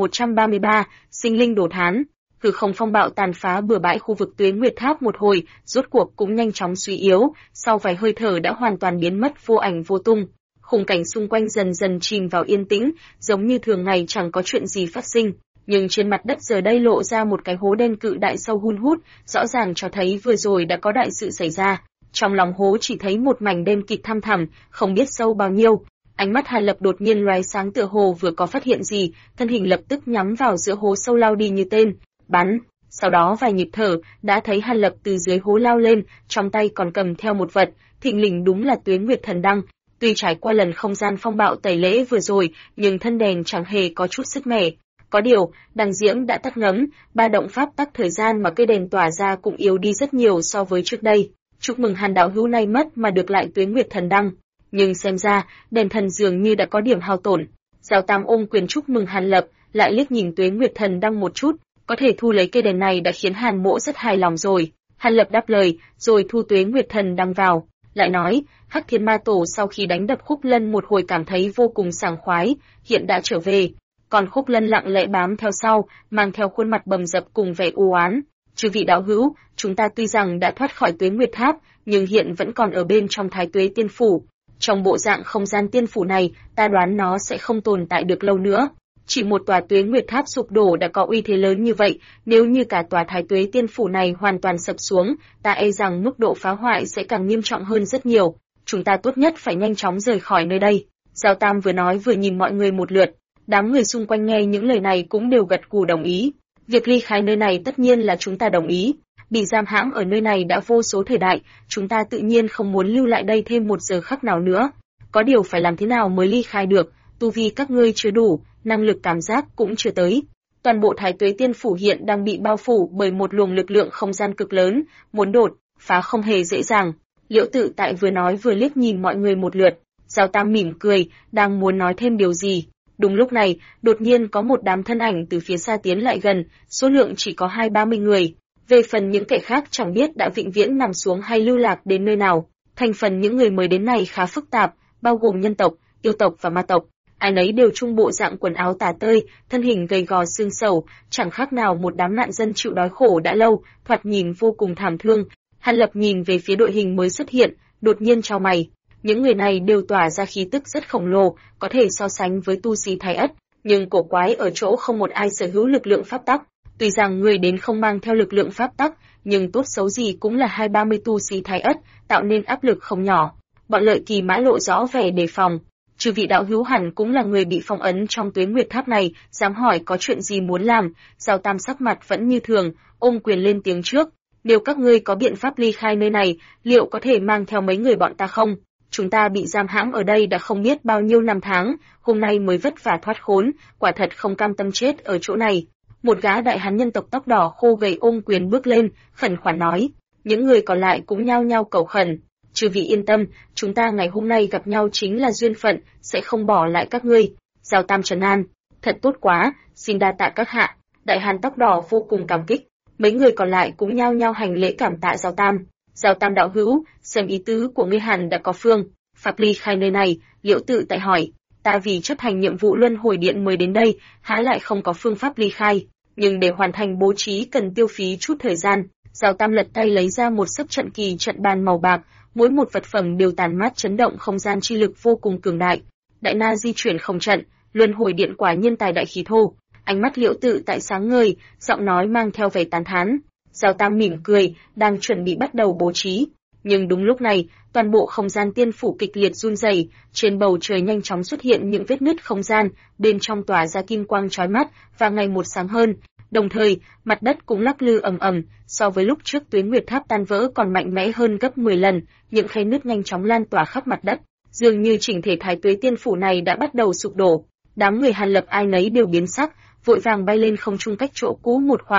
1133, sinh linh đồ thán. Hư không phong bạo tàn phá bừa bãi khu vực Tuế Nguyệt Tháp một hồi, rốt cuộc cũng nhanh chóng suy yếu, sau vài hơi thở đã hoàn toàn biến mất vô ảnh vô tung. Khung cảnh xung quanh dần dần chìm vào yên tĩnh, giống như thường ngày chẳng có chuyện gì phát sinh, nhưng trên mặt đất giờ đây lộ ra một cái hố đen cự đại sâu hun hút, rõ ràng cho thấy vừa rồi đã có đại sự xảy ra. Trong lòng hố chỉ thấy một mảnh đen kịt thăm thẳm, không biết sâu bao nhiêu. Ánh mắt Hàn Lập đột nhiên lóe sáng tựa hồ vừa có phát hiện gì, thân hình lập tức nhắm vào giữa hố sâu lao đi như tên. Bắn. Sau đó vài nhịp thở, đã thấy Hàn Lập từ dưới hố lao lên, trong tay còn cầm theo một vật, thình lình đúng là Tuế Nguyệt Thần Đăng. Tuy trải qua lần không gian phong bạo tẩy lễ vừa rồi, nhưng thân đèn chẳng hề có chút sức mẻ. Có điều, đằng diễm đã tắt ngấm, ba động pháp tắc thời gian mà cây đèn tỏa ra cũng yếu đi rất nhiều so với trước đây. Chúc mừng Hàn đạo hữu này mất mà được lại Tuế Nguyệt Thần Đăng. Nhưng xem ra, đèn thần dường như đã có điểm hao tổn. Giao Tam ôm quyền chúc mừng Hàn Lập, lại liếc nhìn Tuế Nguyệt Thần Đăng một chút. Có thể thu lấy cây đèn này đã khiến Hàn Mỗ rất hài lòng rồi. Hàn Lập đáp lời, rồi thu Tuế Nguyệt Thần Đăng vào. Lại nói, Hắc Thiên Ma Tổ sau khi đánh đập Khúc Lân một hồi cảm thấy vô cùng sảng khoái, hiện đã trở về. Còn Khúc Lân lặng lẽ bám theo sau, mang theo khuôn mặt bầm dập cùng vẻ u oán. Chư vị đạo hữu, chúng ta tuy rằng đã thoát khỏi Tuế Nguyệt Tháp, nhưng hiện vẫn còn ở bên trong Thái Tuế Tiên Phủ. Trong bộ dạng không gian tiên phủ này, ta đoán nó sẽ không tồn tại được lâu nữa. Chỉ một tòa Tuế Nguyệt Tháp sụp đổ đã có uy thế lớn như vậy, nếu như cả tòa Thái Tuế Tiên Phủ này hoàn toàn sập xuống, ta e rằng mức độ phá hoại sẽ càng nghiêm trọng hơn rất nhiều. Chúng ta tốt nhất phải nhanh chóng rời khỏi nơi đây. Giao Tam vừa nói vừa nhìn mọi người một lượt, đám người xung quanh nghe những lời này cũng đều gật gù đồng ý. Việc ly khai nơi này tất nhiên là chúng ta đồng ý. Bị giam hãm ở nơi này đã vô số thời đại, chúng ta tự nhiên không muốn lưu lại đây thêm một giờ khắc nào nữa. Có điều phải làm thế nào mới ly khai được, tu vi các ngươi chưa đủ, năng lực cảm giác cũng chưa tới. Toàn bộ Thái Tuế Tiên Phủ hiện đang bị bao phủ bởi một luồng lực lượng không gian cực lớn, muốn đột phá không hề dễ dàng. Liễu Tự Tại vừa nói vừa liếc nhìn mọi người một lượt, Giao Tam mỉm cười, đang muốn nói thêm điều gì. Đúng lúc này, đột nhiên có một đám thân ảnh từ phía xa tiến lại gần, số lượng chỉ có 20-30 người. Về phần những kẻ khác chẳng biết đã vĩnh viễn nằm xuống hay lưu lạc đến nơi nào. Thành phần những người mới đến này khá phức tạp, bao gồm nhân tộc, yêu tộc và ma tộc. Ai nấy đều trung bộ dạng quần áo tả tơi, thân hình gầy gò xương sầu, chẳng khác nào một đám nạn dân chịu đói khổ đã lâu, thoạt nhìn vô cùng thảm thương. Hàn Lập nhìn về phía đội hình mới xuất hiện, đột nhiên chau mày. Những người này đều tỏa ra khí tức rất khổng lồ, có thể so sánh với tu sĩ Thái Ất, nhưng cổ quái ở chỗ không một ai sở hữu lực lượng pháp tắc. Tuy rằng người đến không mang theo lực lượng pháp tắc, nhưng tốt xấu gì cũng là 20-30 tu sĩ Thái Ất, tạo nên áp lực không nhỏ. Bọn Lợi Kỳ Mã lộ rõ vẻ đề phòng. Trừ vị đạo hữu hẳn cũng là người bị phong ấn trong Tuế Nguyệt Tháp này, dám hỏi có chuyện gì muốn làm. Giao Tam sắc mặt vẫn như thường, ôm quyền lên tiếng trước. Nếu các ngươi có biện pháp ly khai nơi này, liệu có thể mang theo mấy người bọn ta không? Chúng ta bị giam hãm ở đây đã không biết bao nhiêu năm tháng, hôm nay mới vất vả thoát khốn, quả thật không cam tâm chết ở chỗ này. Một gã đại hán nhân tộc tóc đỏ khô gầy ôm quyền bước lên, khẩn khoản nói. Những người còn lại cũng nhao nhao cầu khẩn. Chư vị yên tâm, chúng ta ngày hôm nay gặp nhau chính là duyên phận, sẽ không bỏ lại các ngươi. Giao Tam trấn an. Thật tốt quá, xin đa tạ các hạ. Đại hán tóc đỏ vô cùng cảm kích. Mấy người còn lại cũng nhao nhao hành lễ cảm tạ Giao Tam. Giao Tam đạo hữu, xem ý tứ của ngươi hẳn đã có phương pháp ly khai nơi này. Liễu Tự Tại hỏi. Ta vì chấp hành nhiệm vụ luân hồi điện mới đến đây, há lại không có phương pháp ly khai, nhưng để hoàn thành bố trí cần tiêu phí chút thời gian. Giao Tam lật tay lấy ra một sấp trận kỳ trận bàn màu bạc, mỗi một vật phẩm đều tàn mát chấn động không gian chi lực vô cùng cường đại. Đại na di chuyển không trận, luân hồi điện quả nhiên tài đại khí thô. Ánh mắt Liễu Tự Tại sáng ngời, giọng nói mang theo vẻ tán thán. Giao Tam mỉm cười, đang chuẩn bị bắt đầu bố trí. Nhưng đúng lúc này, toàn bộ không gian tiên phủ kịch liệt run rẩy, trên bầu trời nhanh chóng xuất hiện những vết nứt không gian, bên trong tỏa ra kim quang chói mắt và ngày một sáng hơn. Đồng thời, mặt đất cũng lắc lư ầm ầm, so với lúc trước Tuế Nguyệt Tháp tan vỡ còn mạnh mẽ hơn gấp 10 lần, những khe nứt nhanh chóng lan tỏa khắp mặt đất. Dường như chỉnh thể Thái Tuế Tiên phủ này đã bắt đầu sụp đổ. Đám người Hàn Lập ai nấy đều biến sắc, vội vàng bay lên không trung cách chỗ cũ một khoảng.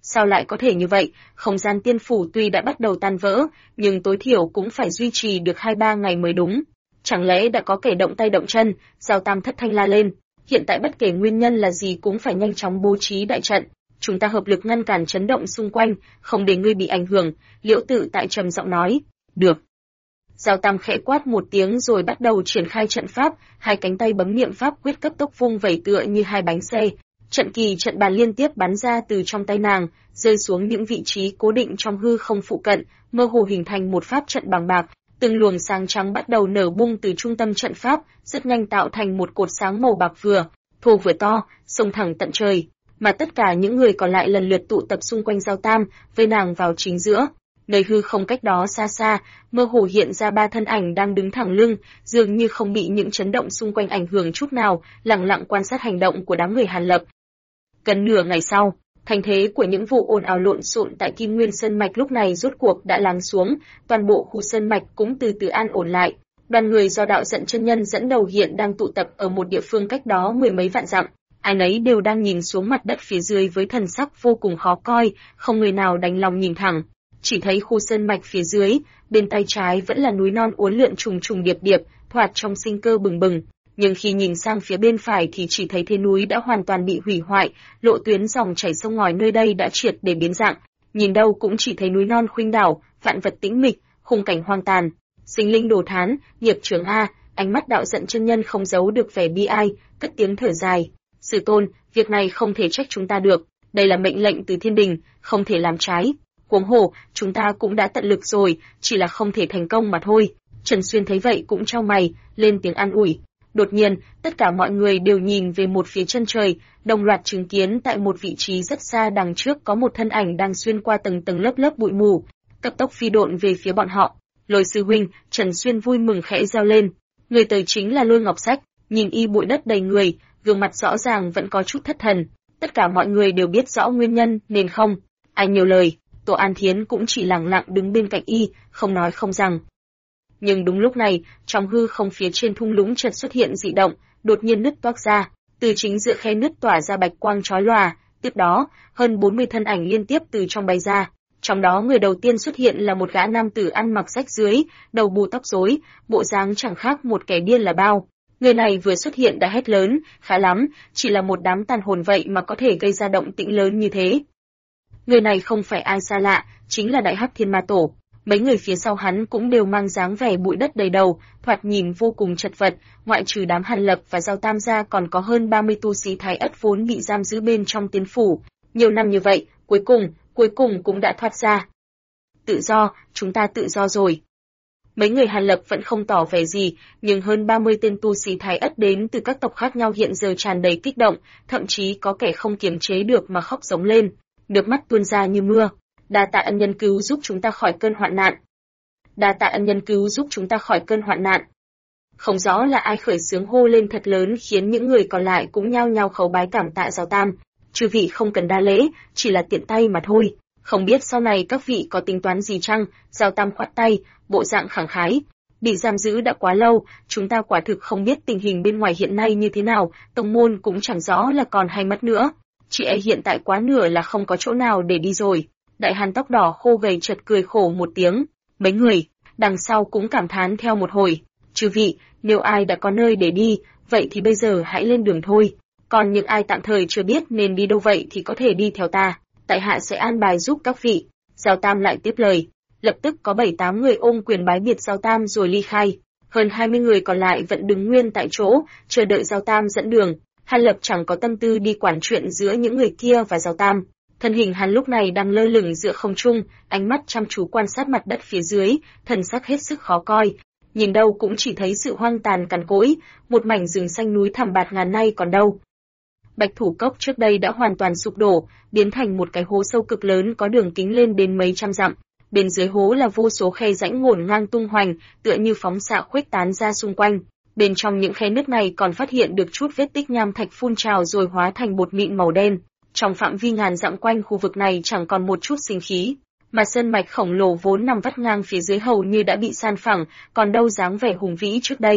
Sao lại có thể như vậy? Không gian tiên phủ tuy đã bắt đầu tan vỡ, nhưng tối thiểu cũng phải duy trì được 2-3 ngày mới đúng. Chẳng lẽ đã có kẻ động tay động chân? Giao Tam thất thanh la lên. Hiện tại bất kể nguyên nhân là gì cũng phải nhanh chóng bố trí đại trận. Chúng ta hợp lực ngăn cản chấn động xung quanh, không để ngươi bị ảnh hưởng. Liễu Tự Tại trầm giọng nói. Được. Giao Tam khẽ quát một tiếng rồi bắt đầu triển khai trận pháp, hai cánh tay bấm niệm pháp quyết cấp tốc vung vẩy tựa như hai bánh xe. Trận kỳ trận bàn liên tiếp bắn ra từ trong tay nàng, rơi xuống những vị trí cố định trong hư không phụ cận, mơ hồ hình thành một pháp trận bằng bạc. Từng luồng sáng trắng bắt đầu nở bung từ trung tâm trận pháp, rất nhanh tạo thành một cột sáng màu bạc vừa thô vừa to, xông thẳng tận trời. Mà tất cả những người còn lại lần lượt tụ tập xung quanh Giao Tam, vây nàng vào chính giữa. Nơi hư không cách đó xa xa, mơ hồ hiện ra 3 thân ảnh đang đứng thẳng lưng, dường như không bị những chấn động xung quanh ảnh hưởng chút nào, lặng lặng quan sát hành động của đám người Hàn Lập. Gần nửa ngày sau, thành thế của những vụ ồn ào lộn xộn tại Kim Nguyên Sơn Mạch lúc này rốt cuộc đã lắng xuống, toàn bộ khu Sơn Mạch cũng từ từ an ổn lại. Đoàn người do Đạo Giận Chân Nhân dẫn đầu hiện đang tụ tập ở một địa phương cách đó 10 mấy vạn dặm. Ai nấy đều đang nhìn xuống mặt đất phía dưới với thần sắc vô cùng khó coi, không người nào đành lòng nhìn thẳng. Chỉ thấy khu Sơn Mạch phía dưới, bên tay trái vẫn là núi non uốn lượn trùng trùng điệp điệp, thoạt trong sinh cơ bừng bừng. Nhưng khi nhìn sang phía bên phải thì chỉ thấy thế núi đã hoàn toàn bị hủy hoại, lộ tuyến dòng chảy sông ngòi nơi đây đã triệt để biến dạng. Nhìn đâu cũng chỉ thấy núi non khuynh đảo, vạn vật tĩnh mịch, khung cảnh hoang tàn. Sinh linh đồ thán, nghiệp chướng a, ánh mắt Đạo Giận Chân Nhân không giấu được vẻ bi ai, cất tiếng thở dài. Sư tôn, việc này không thể trách chúng ta được, đây là mệnh lệnh từ thiên đình, không thể làm trái. Huống hồ, chúng ta cũng đã tận lực rồi, chỉ là không thể thành công mà thôi. Trần Xuyên thấy vậy cũng chau mày, lên tiếng an ủi. Đột nhiên, tất cả mọi người đều nhìn về một phía chân trời, đồng loạt chứng kiến tại một vị trí rất xa đằng trước có một thân ảnh đang xuyên qua tầng tầng lớp lớp bụi mù, cấp tốc phi độn về phía bọn họ. Lôi sư huynh, Trần Xuyên vui mừng khẽ reo lên. Người tới chính là Lôi Ngọc Sách, nhìn y bụi đất đầy người, gương mặt rõ ràng vẫn có chút thất thần. Tất cả mọi người đều biết rõ nguyên nhân nên không ai nhiều lời. Tổ An Thiến cũng chỉ lặng lặng đứng bên cạnh y, không nói không rằng. Nhưng đúng lúc này, trong hư không phía trên thung lũng chợt xuất hiện dị động, đột nhiên nứt toác ra, từ chính giữa khe nứt tỏa ra bạch quang chói lòa, tiếp đó, hơn 40 thân ảnh liên tiếp từ trong bay ra. Trong đó người đầu tiên xuất hiện là một gã nam tử ăn mặc rách rưới, đầu bù tóc rối, bộ dáng chẳng khác một kẻ điên là bao. Người này vừa xuất hiện đã hét lớn, khá lắm, chỉ là một đám tàn hồn vậy mà có thể gây ra động tĩnh lớn như thế. Người này không phải ai xa lạ, chính là Đại Hắc Thiên Ma Tổ. Mấy người phía sau hắn cũng đều mang dáng vẻ bụi đất đầy đầu, thoạt nhìn vô cùng chật vật, ngoại trừ đám Hàn Lập và Giao Tam ra còn có hơn 30 tu sĩ Thái Ất vốn bị giam giữ bên trong tiên phủ. Nhiều năm như vậy, cuối cùng cũng đã thoát ra. Tự do, chúng ta tự do rồi. Mấy người Hàn Lập vẫn không tỏ vẻ gì, nhưng hơn 30 tên tu sĩ Thái Ất đến từ các tộc khác nhau hiện giờ tràn đầy kích động, thậm chí có kẻ không kiềm chế được mà khóc giống lên, nước mắt tuôn ra như mưa. Đa tạ ân nhân cứu giúp chúng ta khỏi cơn hoạn nạn. Đa tạ ân nhân cứu giúp chúng ta khỏi cơn hoạn nạn. Không rõ là ai khởi xướng hô lên thật lớn khiến những người còn lại cũng nhao nhao khấu bái cảm tạ Giao Tam. Chư vị không cần đa lễ, chỉ là tiện tay mà thôi. Không biết sau này các vị có tính toán gì chăng? Giao Tam khoát tay, bộ dạng khẳng khái. Bị giam giữ đã quá lâu, chúng ta quả thực không biết tình hình bên ngoài hiện nay như thế nào, tông môn cũng chẳng rõ là còn hay mất nữa. Chị ấy hiện tại quá nửa là không có chỗ nào để đi rồi. Đại Hàn tóc đỏ khô gầy chợt cười khổ một tiếng. Mấy người đằng sau cũng cảm thán theo một hồi. Chư vị, nếu ai đã có nơi để đi, vậy thì bây giờ hãy lên đường thôi. Còn những ai tạm thời chưa biết nên đi đâu vậy thì có thể đi theo ta. Tại hạ sẽ an bài giúp các vị. Giao Tam lại tiếp lời. Lập tức có 7-8 người ôm quyền bái biệt Giao Tam rồi ly khai. Hơn 20 người còn lại vẫn đứng nguyên tại chỗ, chờ đợi Giao Tam dẫn đường. Hàn Lập chẳng có tâm tư đi quản chuyện giữa những người kia và Giao Tam. Thân hình hắn lúc này đang lơ lửng giữa không trung, ánh mắt chăm chú quan sát mặt đất phía dưới, thần sắc hết sức khó coi. Nhìn đâu cũng chỉ thấy sự hoang tàn cằn cỗi, một mảnh rừng xanh núi thẳm bạt ngàn nay còn đâu. Bạch Thủ Cốc trước đây đã hoàn toàn sụp đổ, biến thành một cái hố sâu cực lớn có đường kính lên đến mấy trăm dặm. Bên dưới hố là vô số khe rãnh ngổn ngang tung hoành, tựa như phóng xạ khuếch tán ra xung quanh. Bên trong những khe nứt này còn phát hiện được chút vết tích nham thạch phun trào rồi hóa thành bột mịn màu đen. Trong phạm vi ngàn dặm quanh khu vực này chẳng còn một chút sinh khí, mà sơn mạch khổng lồ vốn nằm vắt ngang phía dưới hầu như đã bị san phẳng, còn đâu dáng vẻ hùng vĩ trước đây.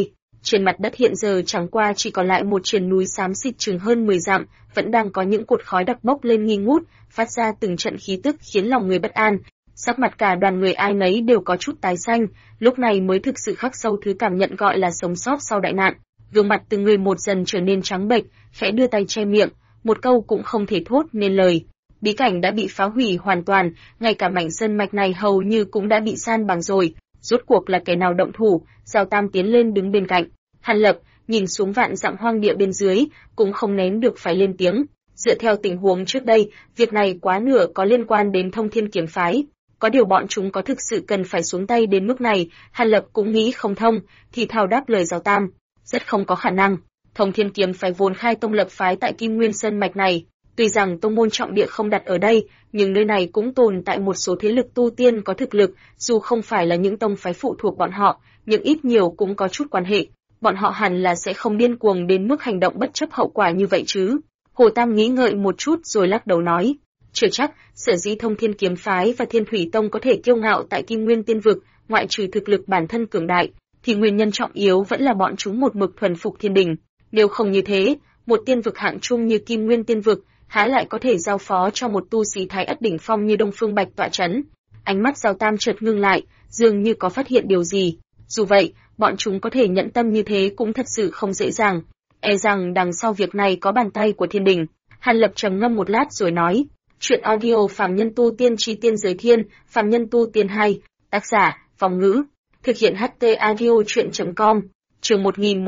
Trên mặt đất hiện giờ chẳng qua chỉ còn lại một triền núi xám xịt chừng hơn 10 dặm, vẫn đang có những cột khói đặc bốc lên nghi ngút, phát ra từng trận khí tức khiến lòng người bất an. Sắc mặt cả đoàn người ai nấy đều có chút tái xanh, lúc này mới thực sự khắc sâu thứ cảm nhận gọi là sống sót sau đại nạn. Gương mặt từng người một dần trở nên trắng bệch, khẽ đưa tay che miệng, một câu cũng không thể thốt nên lời. Bí cảnh đã bị phá hủy hoàn toàn, ngay cả mảnh sơn mạch này hầu như cũng đã bị san bằng rồi. Rốt cuộc là kẻ nào động thủ? Giao Tam tiến lên đứng bên cạnh. Hàn Lập nhìn xuống vạn dặm hoang địa bên dưới, cũng không nén được phải lên tiếng. Dựa theo tình huống trước đây, việc này quá nửa có liên quan đến Thông Thiên Kiếm phái. Có điều bọn chúng có thực sự cần phải xuống tay đến mức này, Hàn Lập cũng nghĩ không thông, thì thào đáp lời Giao Tam. Rất không có khả năng. Thông Thiên Kiếm phái vốn khai tông lập phái tại Kim Nguyên Sơn mạch này. Tuy rằng tông môn trọng địa không đặt ở đây, nhưng nơi này cũng tồn tại một số thế lực tu tiên có thực lực, dù không phải là những tông phái phụ thuộc bọn họ, nhưng ít nhiều cũng có chút quan hệ. Bọn họ hẳn là sẽ không điên cuồng đến mức hành động bất chấp hậu quả như vậy chứ. Hồ Tam nghĩ ngợi một chút rồi lắc đầu nói, chưa chắc, sở dĩ Thông Thiên Kiếm phái và Thiên Thủy Tông có thể kiêu ngạo tại Kim Nguyên Tiên vực, ngoại trừ thực lực bản thân cường đại, thì nguyên nhân trọng yếu vẫn là bọn chúng một mực thuần phục thiên đình. Nếu không như thế, một tiên vực hạng trung như Kim Nguyên Tiên vực há lại có thể giao phó cho một tu sĩ thái ất đỉnh phong như Đông Phương Bạch tọa chấn. Ánh mắt Giao Tam chợt ngưng lại, dường như có phát hiện điều gì. Dù vậy, bọn chúng có thể nhẫn tâm như thế cũng thật sự không dễ dàng. E rằng đằng sau việc này có bàn tay của thiên đình. Hàn Lập trầm ngâm một lát rồi nói, chuyện audio Phàm Nhân Tu Tiên Chi Tiên Giới Thiên, Phàm Nhân Tu Tiên 2, tác giả, Vong Ngữ, thực hiện HT audio truyện.com, chương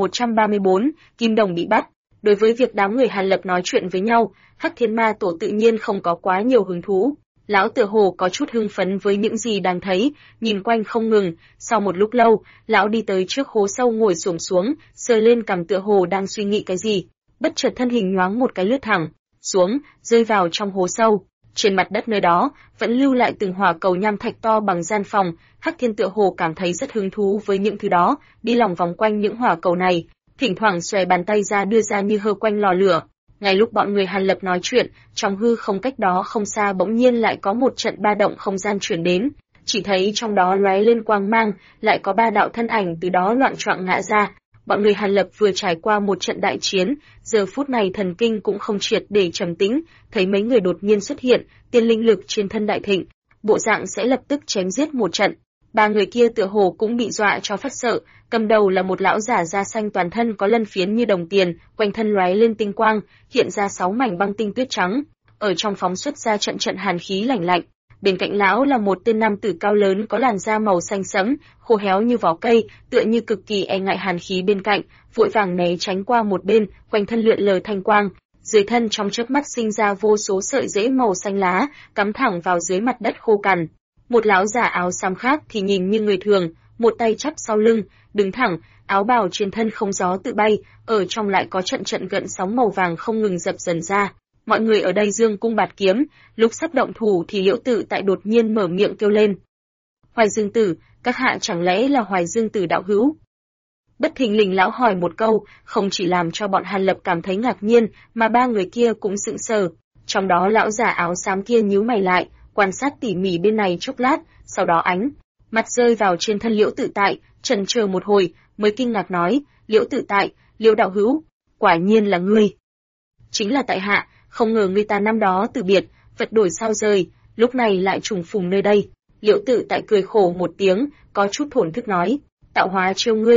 1134, Kim Đồng bị bắt. Đối với việc đám người Hàn Lập nói chuyện với nhau, Hắc Thiên Ma Tổ tự nhiên không có quá nhiều hứng thú. Lão tựa hồ có chút hưng phấn với những gì đang thấy, nhìn quanh không ngừng. Sau một lúc lâu, lão đi tới trước hố sâu ngồi xổm xuống, sờ lên cằm tựa hồ đang suy nghĩ cái gì. Bất chợt thân hình nhoáng một cái lướt thẳng xuống, rơi vào trong hố sâu. Trên mặt đất nơi đó vẫn lưu lại từng hỏa cầu nham thạch to bằng gian phòng. Hắc Thiên tựa hồ cảm thấy rất hứng thú với những thứ đó, đi lòng vòng quanh những hỏa cầu này, thỉnh thoảng xòe bàn tay ra đưa ra như hơ quanh lò lửa. Ngay lúc bọn người Hàn Lập nói chuyện, trong hư không cách đó không xa bỗng nhiên lại có một trận ba động không gian truyền đến, chỉ thấy trong đó lóe lên quang mang, lại có ba đạo thân ảnh từ đó loạng choạng ngã ra. Bọn người Hàn Lập vừa trải qua một trận đại chiến, giờ phút này thần kinh cũng không triệt để trầm tĩnh, thấy mấy người đột nhiên xuất hiện, tiên linh lực trên thân đại thịnh, bộ dạng sẽ lập tức chém giết một trận. Ba người kia tựa hồ cũng bị dọa cho phát sợ, cầm đầu là một lão giả da xanh toàn thân có lân phiến như đồng tiền, quanh thân lóe lên tinh quang, hiện ra 6 mảnh băng tinh tuyết trắng, ở trong phóng xuất ra trận trận hàn khí lạnh lạnh. Bên cạnh lão là một tên nam tử cao lớn có làn da màu xanh sẫm, khô héo như vỏ cây, tựa như cực kỳ e ngại hàn khí bên cạnh, vội vàng né tránh qua một bên, quanh thân lượn lờ thanh quang, dưới thân trong chớp mắt sinh ra vô số sợi rễ màu xanh lá, cắm thẳng vào dưới mặt đất khô cằn. Một lão giả áo xám khác thì nhìn như người thường, một tay chắp sau lưng, đứng thẳng, áo bào trên thân không gió tự bay, ở trong lại có trận trận gợn sóng màu vàng không ngừng dập dần ra. Mọi người ở đây dương cung bạt kiếm, lúc sắp động thủ thì Liễu Tự Tại đột nhiên mở miệng kêu lên. Hoài Dương Tử, các hạ chẳng lẽ là Hoài Dương Tử đạo hữu? Bất thình lình lão hỏi một câu, không chỉ làm cho bọn Hàn Lập cảm thấy ngạc nhiên, mà ba người kia cũng sững sờ. Trong đó lão giả áo xám kia nhíu mày lại, quan sát tỉ mỉ bên này chốc lát, sau đó ánh mắt rơi vào trên thân Liễu Tự Tại, chần chờ một hồi, mới kinh ngạc nói, Liễu Tự Tại, Liễu đạo hữu, quả nhiên là ngươi. Chính là tại hạ, không ngờ người ta năm đó từ biệt, vật đổi sao rời, lúc này lại trùng phùng nơi đây. Liễu Tự Tại cười khổ một tiếng, có chút thổn thức nói, tạo hóa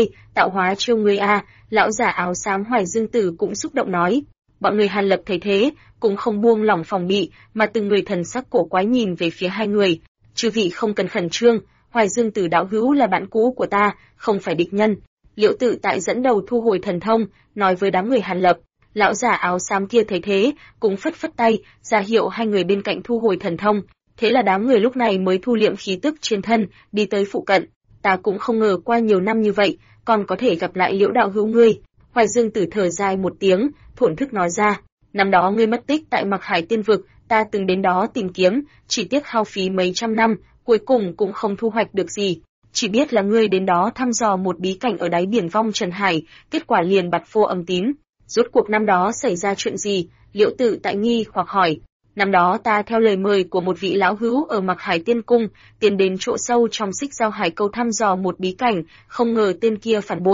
chiêu ngươi a. Lão giả áo xám Hoài Dương Tử cũng xúc động nói. Bọn người Hàn Lập thấy thế, cũng không buông lỏng phòng bị, mà từng người thần sắc cổ quái nhìn về phía hai người. Chư vị không cần khẩn trương, Hoài Dương Tử đạo hữu là bạn cũ của ta, không phải địch nhân. Liễu Tự Tại dẫn đầu thu hồi thần thông, nói với đám người Hàn Lập. Lão giả áo xám kia thấy thế, cũng phất phất tay, ra hiệu hai người bên cạnh thu hồi thần thông. Thế là đám người lúc này mới thu liệm khí tức trên thân, đi tới phụ cận. Ta cũng không ngờ qua nhiều năm như vậy, còn có thể gặp lại Liễu đạo hữu ngươi. Hoài Dương Tử thở dài một tiếng, thổn thức nói ra, năm đó ngươi mất tích tại Mặc Hải Tiên vực, ta từng đến đó tìm kiếm, chỉ tiếc hao phí mấy trăm năm, cuối cùng cũng không thu hoạch được gì. Chỉ biết là ngươi đến đó thăm dò một bí cảnh ở đáy biển Vong Trần Hải, kết quả liền bặt vô âm tín. Rốt cuộc năm đó xảy ra chuyện gì? Liễu Tự Tại nghi hoặc hỏi. Năm đó ta theo lời mời của một vị lão hữu ở Mặc Hải Tiên Cung, tiến đến chỗ sâu trong Xích Giao Hải Câu thăm dò một bí cảnh, không ngờ tên kia phản bội,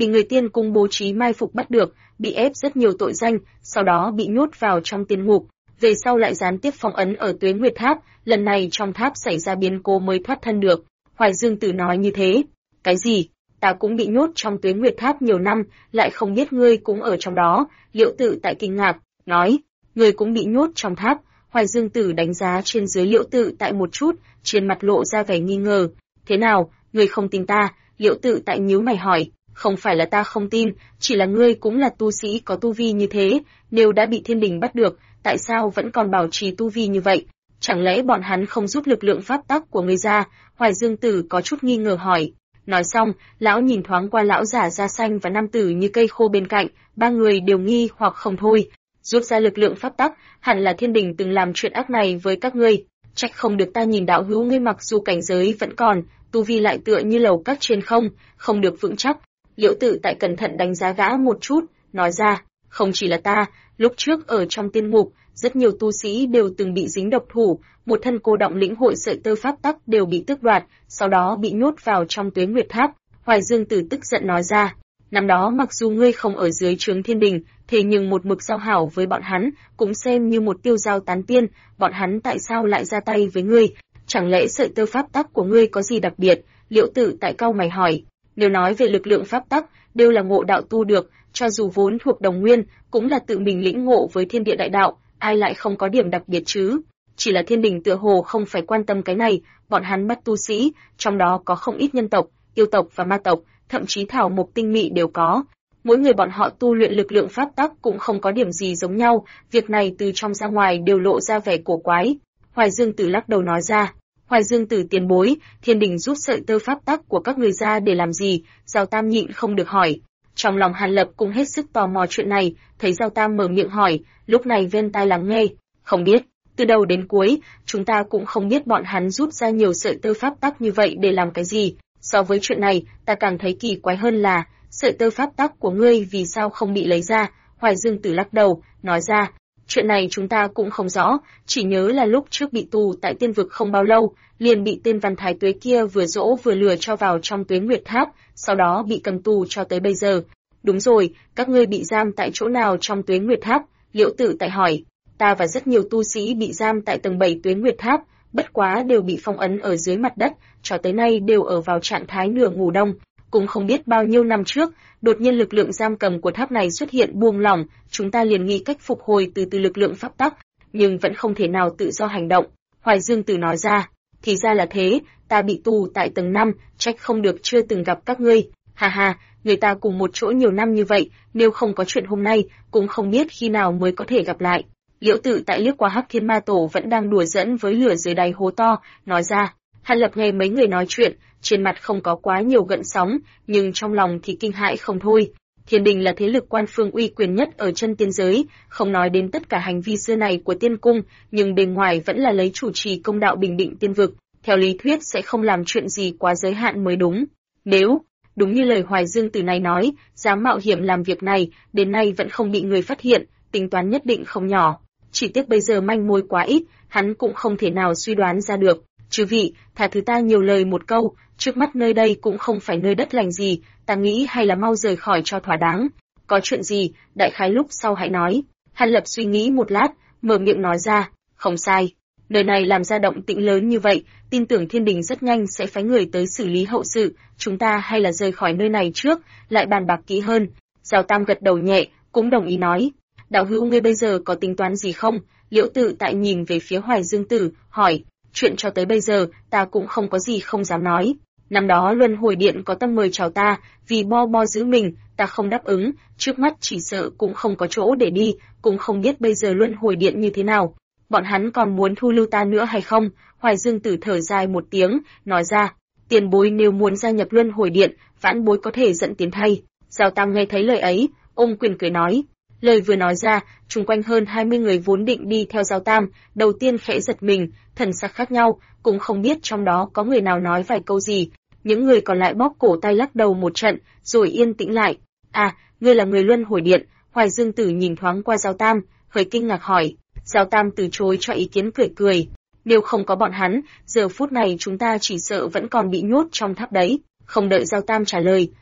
bị người tiên cung bố trí mai phục bắt được, bị ép rất nhiều tội danh, sau đó bị nhốt vào trong tiên ngục. Về sau lại gián tiếp phong ấn ở Tuế Nguyệt Tháp, lần này trong tháp xảy ra biến cố mới thoát thân được. Hoài Dương Tử nói như thế. Cái gì? Ta cũng bị nhốt trong Tuế Nguyệt Tháp nhiều năm, lại không biết ngươi cũng ở trong đó. Liễu Tự Tại kinh ngạc, nói, ngươi cũng bị nhốt trong tháp. Hoài Dương Tử đánh giá trên dưới Liễu Tự Tại một chút, trên mặt lộ ra vẻ nghi ngờ. Thế nào, ngươi không tin ta? Liễu Tự Tại nhíu mày hỏi. Không phải là ta không tin, chỉ là ngươi cũng là tu sĩ có tu vi như thế, nếu đã bị thiên đình bắt được, tại sao vẫn còn bảo trì tu vi như vậy? Chẳng lẽ bọn hắn không rút lực lượng pháp tắc của ngươi ra? Hoài Dương Tử có chút nghi ngờ hỏi. Nói xong, lão nhìn thoáng qua lão giả da xanh và nam tử như cây khô bên cạnh, ba người đều nghi hoặc không thôi. Rút ra lực lượng pháp tắc, hẳn là thiên đình từng làm chuyện ác này với các ngươi. Trách không được ta nhìn đạo hữu ngươi mặc dù cảnh giới vẫn còn, tu vi lại tựa như lầu các trên không được vững chắc. Liễu Tự Tại cẩn thận đánh giá gã một chút, nói ra, không chỉ là ta, lúc trước ở trong tiên ngục, rất nhiều tu sĩ đều từng bị dính độc thủ, một thân cô động lĩnh hội sợi tơ pháp tắc đều bị tước đoạt, sau đó bị nhốt vào trong Tuế Nguyệt Tháp. Hoài Dương Tử tức giận nói ra, năm đó mặc dù ngươi không ở dưới trướng thiên đình, thế nhưng một mực giao hảo với bọn hắn, cũng xem như một tiêu giao tán tiên, bọn hắn tại sao lại ra tay với ngươi? Chẳng lẽ sợi tơ pháp tắc của ngươi có gì đặc biệt? Liễu Tự Tại cau mày hỏi. Nếu nói về lực lượng pháp tắc, đều là ngộ đạo tu được, cho dù vốn thuộc đồng nguyên, cũng là tự mình lĩnh ngộ với thiên địa đại đạo, ai lại không có điểm đặc biệt chứ? Chỉ là thiên đình tựa hồ không phải quan tâm cái này, bọn hắn bắt tu sĩ, trong đó có không ít nhân tộc, yêu tộc và ma tộc, thậm chí thảo mộc tinh mị đều có. Mỗi người bọn họ tu luyện lực lượng pháp tắc cũng không có điểm gì giống nhau, việc này từ trong ra ngoài đều lộ ra vẻ cổ quái. Hoài Dương Tử lắc đầu nói ra. Hoài Dương Tử tiền bối, thiên đình rút sợi tơ pháp tắc của các người ra để làm gì? Giao Tam nhịn không được hỏi. Trong lòng Hàn Lập cũng hết sức tò mò chuyện này, thấy Giao Tam mở miệng hỏi, lúc này ven tai lắng nghe. Không biết, từ đầu đến cuối, chúng ta cũng không biết bọn hắn rút ra nhiều sợi tơ pháp tắc như vậy để làm cái gì. So với chuyện này, ta càng thấy kỳ quái hơn là, sợi tơ pháp tắc của ngươi vì sao không bị lấy ra? Hoài Dương Tử lắc đầu, nói ra, chuyện này chúng ta cũng không rõ, chỉ nhớ là lúc trước bị tù tại tiên vực không bao lâu, liền bị tên Văn Thái Tuế kia vừa dỗ vừa lừa cho vào trong Tuế Nguyệt Tháp, sau đó bị cầm tù cho tới bây giờ. Đúng rồi, các ngươi bị giam tại chỗ nào trong Tuế Nguyệt Tháp? Liễu Tự Tại hỏi. Ta và rất nhiều tu sĩ bị giam tại tầng 7 Tuế Nguyệt Tháp, bất quá đều bị phong ấn ở dưới mặt đất, cho tới nay đều ở vào trạng thái nửa ngủ đông. Cũng không biết bao nhiêu năm trước, đột nhiên lực lượng giam cầm của tháp này xuất hiện buông lỏng, chúng ta liền nghĩ cách phục hồi từ lực lượng pháp tắc, nhưng vẫn không thể nào tự do hành động. Hoài Dương Tử nói ra, thì ra là thế, ta bị tù tại tầng 5, trách không được chưa từng gặp các ngươi. Ha ha, người ta cùng một chỗ nhiều năm như vậy, nếu không có chuyện hôm nay, cũng không biết khi nào mới có thể gặp lại. Liễu Tự Tại liếc qua Hắc Thiên Ma Tổ vẫn đang đùa giỡn với lửa dưới đáy hố to, nói ra. Hàn Lập nghe mấy người nói chuyện, trên mặt không có quá nhiều gợn sóng, nhưng trong lòng thì kinh hãi không thôi. Thiên đình là thế lực quan phương uy quyền nhất ở chân tiên giới, không nói đến tất cả hành vi xưa này của tiên cung, nhưng bên ngoài vẫn là lấy chủ trì công đạo bình định tiên vực, theo lý thuyết sẽ không làm chuyện gì quá giới hạn mới đúng. Nếu đúng như lời Hoài Dương Tử này nói, dám mạo hiểm làm việc này, đến nay vẫn không bị người phát hiện, tính toán nhất định không nhỏ. Chỉ tiếc bây giờ manh mối quá ít, hắn cũng không thể nào suy đoán ra được. Chư vị, thả thứ ta nhiều lời một câu, trước mắt nơi đây cũng không phải nơi đất lành gì, ta nghĩ hay là mau rời khỏi cho thỏa đáng. Có chuyện gì, đại khái lúc sau hãy nói. Hàn Lập suy nghĩ một lát, mở miệng nói ra, không sai. Nơi này làm ra động tĩnh lớn như vậy, tin tưởng thiên đình rất nhanh sẽ phái người tới xử lý hậu sự, chúng ta hay là rời khỏi nơi này trước, lại bàn bạc kỹ hơn. Giao Tam gật đầu nhẹ, cũng đồng ý nói. Đạo hữu ngươi bây giờ có tính toán gì không? Liễu Tự Tại nhìn về phía Hoài Dương Tử, hỏi. Chuyện cho tới bây giờ, ta cũng không có gì không dám nói. Năm đó Luân Hồi Điện có tâm mời chào ta, vì bo giữ mình, ta không đáp ứng, trước mắt chỉ sợ cũng không có chỗ để đi, cũng không biết bây giờ Luân Hồi Điện như thế nào. Bọn hắn còn muốn thu lưu ta nữa hay không? Hoài Dương Tử thở dài một tiếng, nói ra, tiền bối nếu muốn gia nhập Luân Hồi Điện, vãn bối có thể dẫn tiến thay. Giao Tam nghe thấy lời ấy, ôm quyền cười nói. Lời vừa nói ra, chung quanh hơn 20 người vốn định đi theo Giao Tam, đầu tiên khẽ giật mình, thần sắc khác nhau, cũng không biết trong đó có người nào nói vài câu gì. Những người còn lại bóp cổ tay lắc đầu một trận, rồi yên tĩnh lại. À, ngươi là người Luân Hồi Điện? Hoài Dương Tử nhìn thoáng qua Giao Tam, hơi kinh ngạc hỏi. Giao Tam từ chối cho ý kiến cười cười. Nếu không có bọn hắn, giờ phút này chúng ta chỉ sợ vẫn còn bị nhốt trong tháp đấy. Không đợi Giao Tam trả lời,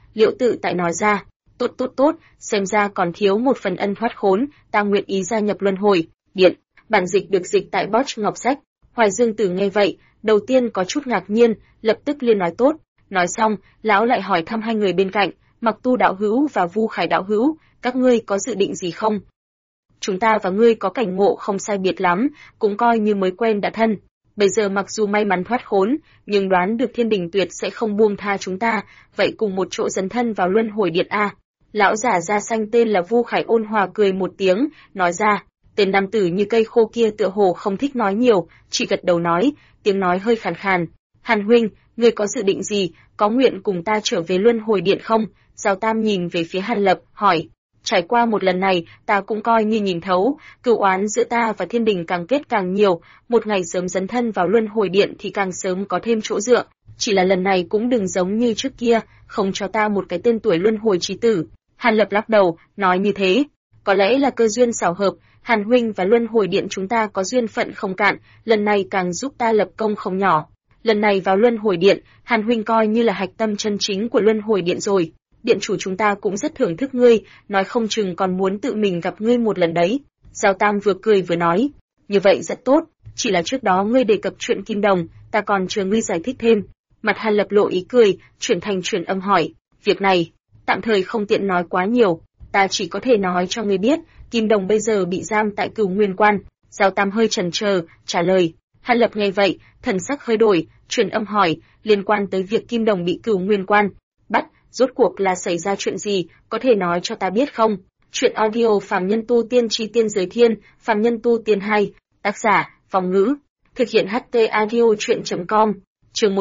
Liễu Tự Tại nói ra, tốt tốt tốt, xem ra còn thiếu một phần ân thoát khốn, ta nguyện ý gia nhập luân hồi điện. Bản dịch được dịch tại Bosch Ngọc Sách. Hoài Dương Tử nghe vậy, đầu tiên có chút ngạc nhiên, lập tức liền nói tốt. Nói xong, lão lại hỏi thăm hai người bên cạnh, Mặc Tu đạo hữu và Vu Khải đạo hữu, các ngươi có dự định gì không? Chúng ta và ngươi có cảnh ngộ không sai biệt lắm, cũng coi như mới quen đã thân. Bây giờ mặc dù may mắn thoát khốn, nhưng đoán được Thiên Đình Tuyệt sẽ không buông tha chúng ta, vậy cùng một chỗ dấn thân vào luân hồi điện a. Lão giả da xanh tên là Vu Khải ôn hòa cười một tiếng, nói ra, tên nam tử như cây khô kia tựa hồ không thích nói nhiều, chỉ gật đầu nói, tiếng nói hơi khàn khàn. Hàn huynh, ngươi có dự định gì, có nguyện cùng ta trở về luân hồi điện không? Giao Tam nhìn về phía Hàn Lập, hỏi. Trải qua một lần này, ta cũng coi như nhìn thấu, cừu oán giữa ta và Thiên Đình càng kết càng nhiều, một ngày sớm dấn thân vào luân hồi điện thì càng sớm có thêm chỗ dựa, chỉ là lần này cũng đừng giống như trước kia, không cho ta một cái tên tuổi luân hồi chí tử. Hàn Lập lắc đầu, nói như thế, có lẽ là cơ duyên xảo hợp, Hàn huynh và luân hồi điện chúng ta có duyên phận không cạn, lần này càng giúp ta lập công không nhỏ. Lần này vào luân hồi điện, Hàn huynh coi như là hạch tâm chân chính của luân hồi điện rồi. Điện chủ chúng ta cũng rất thưởng thức ngươi, nói không chừng còn muốn tự mình gặp ngươi một lần đấy. Giao Tam vừa cười vừa nói, như vậy rất tốt, chỉ là trước đó ngươi đề cập chuyện Kim Đồng, ta còn chờ ngươi giải thích thêm. Mặt Hàn Lập lộ ý cười, chuyển thành truyền âm hỏi, việc này, tạm thời không tiện nói quá nhiều, ta chỉ có thể nói cho ngươi biết, Kim Đồng bây giờ bị giam tại Cửu Nguyên Quan. Giao Tam hơi chần chờ, trả lời. Hàn Lập nghe vậy, thần sắc hơi đổi, truyền âm hỏi, liên quan tới việc Kim Đồng bị Cửu Nguyên Quan bắt, rốt cuộc là xảy ra chuyện gì, có thể nói cho ta biết không? Chuyện audio Phàm Nhân Tu Tiên Chi Tiên Giới Thiên, Phàm Nhân Tu Tiên 2, tác giả, Phòng Ngữ, thực hiện HT audio chuyện.com, chương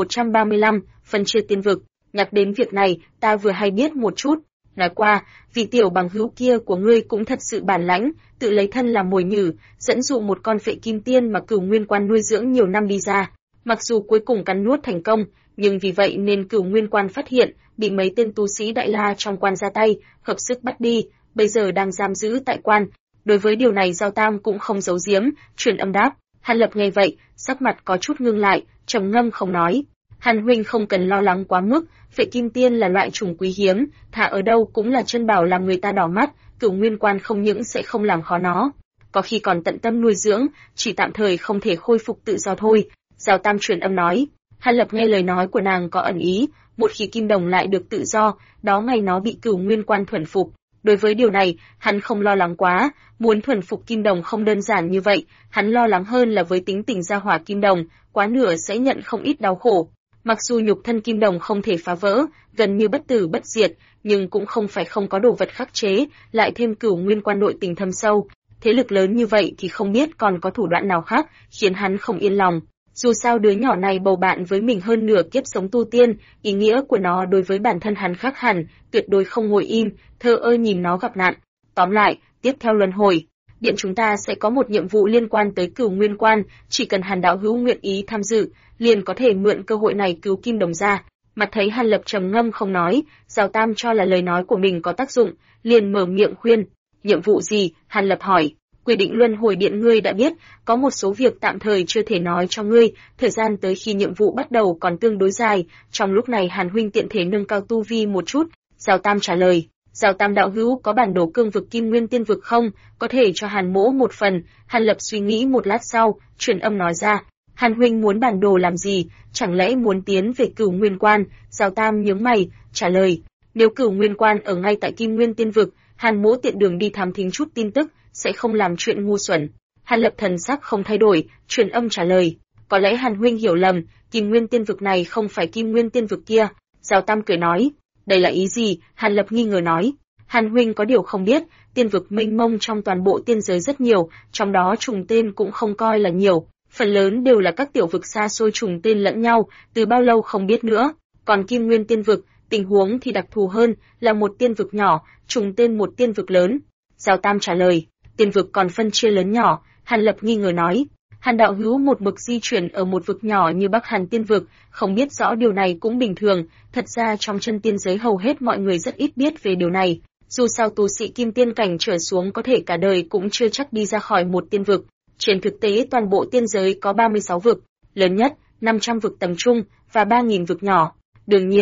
1135, phân chia tiên vực. Nhắc đến việc này, ta vừa hay biết một chút. Nói qua, vì tiểu bằng hữu kia của ngươi cũng thật sự bản lãnh, tự lấy thân làm mồi nhử, dẫn dụ một con phệ kim tiên mà Cửu Nguyên Quan nuôi dưỡng nhiều năm đi ra. Mặc dù cuối cùng cắn nuốt thành công, nhưng vì vậy nên Cửu Nguyên Quan phát hiện, bị mấy tên tu sĩ Đại La trong quan ra tay, hợp sức bắt đi, bây giờ đang giam giữ tại quan. Đối với điều này Giao Tam cũng không giấu giếm, truyền âm đáp. Hàn Lập nghe vậy, sắc mặt có chút ngưng lại, trầm ngâm không nói. Hàn huynh không cần lo lắng quá mức, phệ kim tiên là loại trùng quý hiếm, thả ở đâu cũng là chân bảo làm người ta đỏ mắt, Cửu Nguyên Quan không những sẽ không làm khó nó, có khi còn tận tâm nuôi dưỡng, chỉ tạm thời không thể khôi phục tự do thôi. Giao Tam truyền âm nói. Hàn Lập nghe lời nói của nàng có ẩn ý, một khi Kim Đồng lại được tự do, đó ngày nó bị Cửu Nguyên Quan thuần phục. Đối với điều này, hắn không lo lắng quá, muốn thuần phục Kim Đồng không đơn giản như vậy, hắn lo lắng hơn là với tính tình gia hỏa Kim Đồng, quá nửa sẽ nhận không ít đau khổ. Mặc dù nhục thân Kim Đồng không thể phá vỡ, gần như bất tử bất diệt, nhưng cũng không phải không có đồ vật khắc chế, lại thêm Cửu Nguyên Quan nội tình thâm sâu. Thế lực lớn như vậy thì không biết còn có thủ đoạn nào khác, khiến hắn không yên lòng. Dù sao đứa nhỏ này bầu bạn với mình hơn nửa kiếp sống tu tiên, ý nghĩa của nó đối với bản thân hắn khác hẳn, tuyệt đối không ngồi im, thờ ơ nhìn nó gặp nạn. Tóm lại, tiếp theo luân hồi, điện chúng ta sẽ có một nhiệm vụ liên quan tới Cửu Nguyên Quan, chỉ cần Hàn đạo hữu nguyện ý tham dự, liền có thể mượn cơ hội này cứu Kim Đồng ra. Mặt thấy Hàn Lập trầm ngâm không nói, Giao Tam cho là lời nói của mình có tác dụng, liền mở miệng khuyên. Nhiệm vụ gì? Hàn Lập hỏi. Quy định luân hồi điện ngươi đã biết, có một số việc tạm thời chưa thể nói cho ngươi, thời gian tới khi nhiệm vụ bắt đầu còn tương đối dài, trong lúc này Hàn huynh tiện thể nâng cao tu vi một chút. Giao Tam trả lời. Giao Tam đạo hữu có bản đồ cương vực Kim Nguyên Tiên vực không? Có thể cho Hàn mỗ một phần. Hàn Lập suy nghĩ một lát sau, truyền âm nói ra. Hàn huynh muốn bản đồ làm gì? Chẳng lẽ muốn tiến về Cửu Nguyên Quan? Giao Tam nhướng mày, trả lời. Nếu Cửu Nguyên Quan ở ngay tại Kim Nguyên Tiên vực, Hàn mỗ tiện đường đi thám thính chút tin tức, sẽ không làm chuyện ngu xuẩn. Hàn Lập thần sắc không thay đổi, truyền âm trả lời. Có lẽ Hàn huynh hiểu lầm, Kim Nguyên Tiên vực này không phải Kim Nguyên Tiên vực kia. Giao Tam cười nói. Đây là ý gì? Hàn Lập nghi ngờ nói. Hàn huynh có điều không biết, tiên vực mênh mông trong toàn bộ tiên giới rất nhiều, trong đó trùng tên cũng không coi là nhiều, phần lớn đều là các tiểu vực xa xôi trùng tên lẫn nhau, từ bao lâu không biết nữa. Còn Kim Nguyên Tiên vực, tình huống thì đặc thù hơn, là một tiên vực nhỏ, trùng tên một tiên vực lớn. Giao Tam trả lời. Tiên vực còn phân chia lớn nhỏ, Hàn Lập nghi ngờ nói. Hàn đạo hữu một mực di chuyển ở một vực nhỏ như Bắc Hàn tiên vực, không biết rõ điều này cũng bình thường, thật ra trong chân tiên giới hầu hết mọi người rất ít biết về điều này. Dù sao tu sĩ kim tiên cảnh trở xuống có thể cả đời cũng chưa chắc đi ra khỏi một tiên vực. Trên thực tế toàn bộ tiên giới có 36 vực, lớn nhất, 500 vực tầm trung và 3.000 vực nhỏ. Đương nhiên,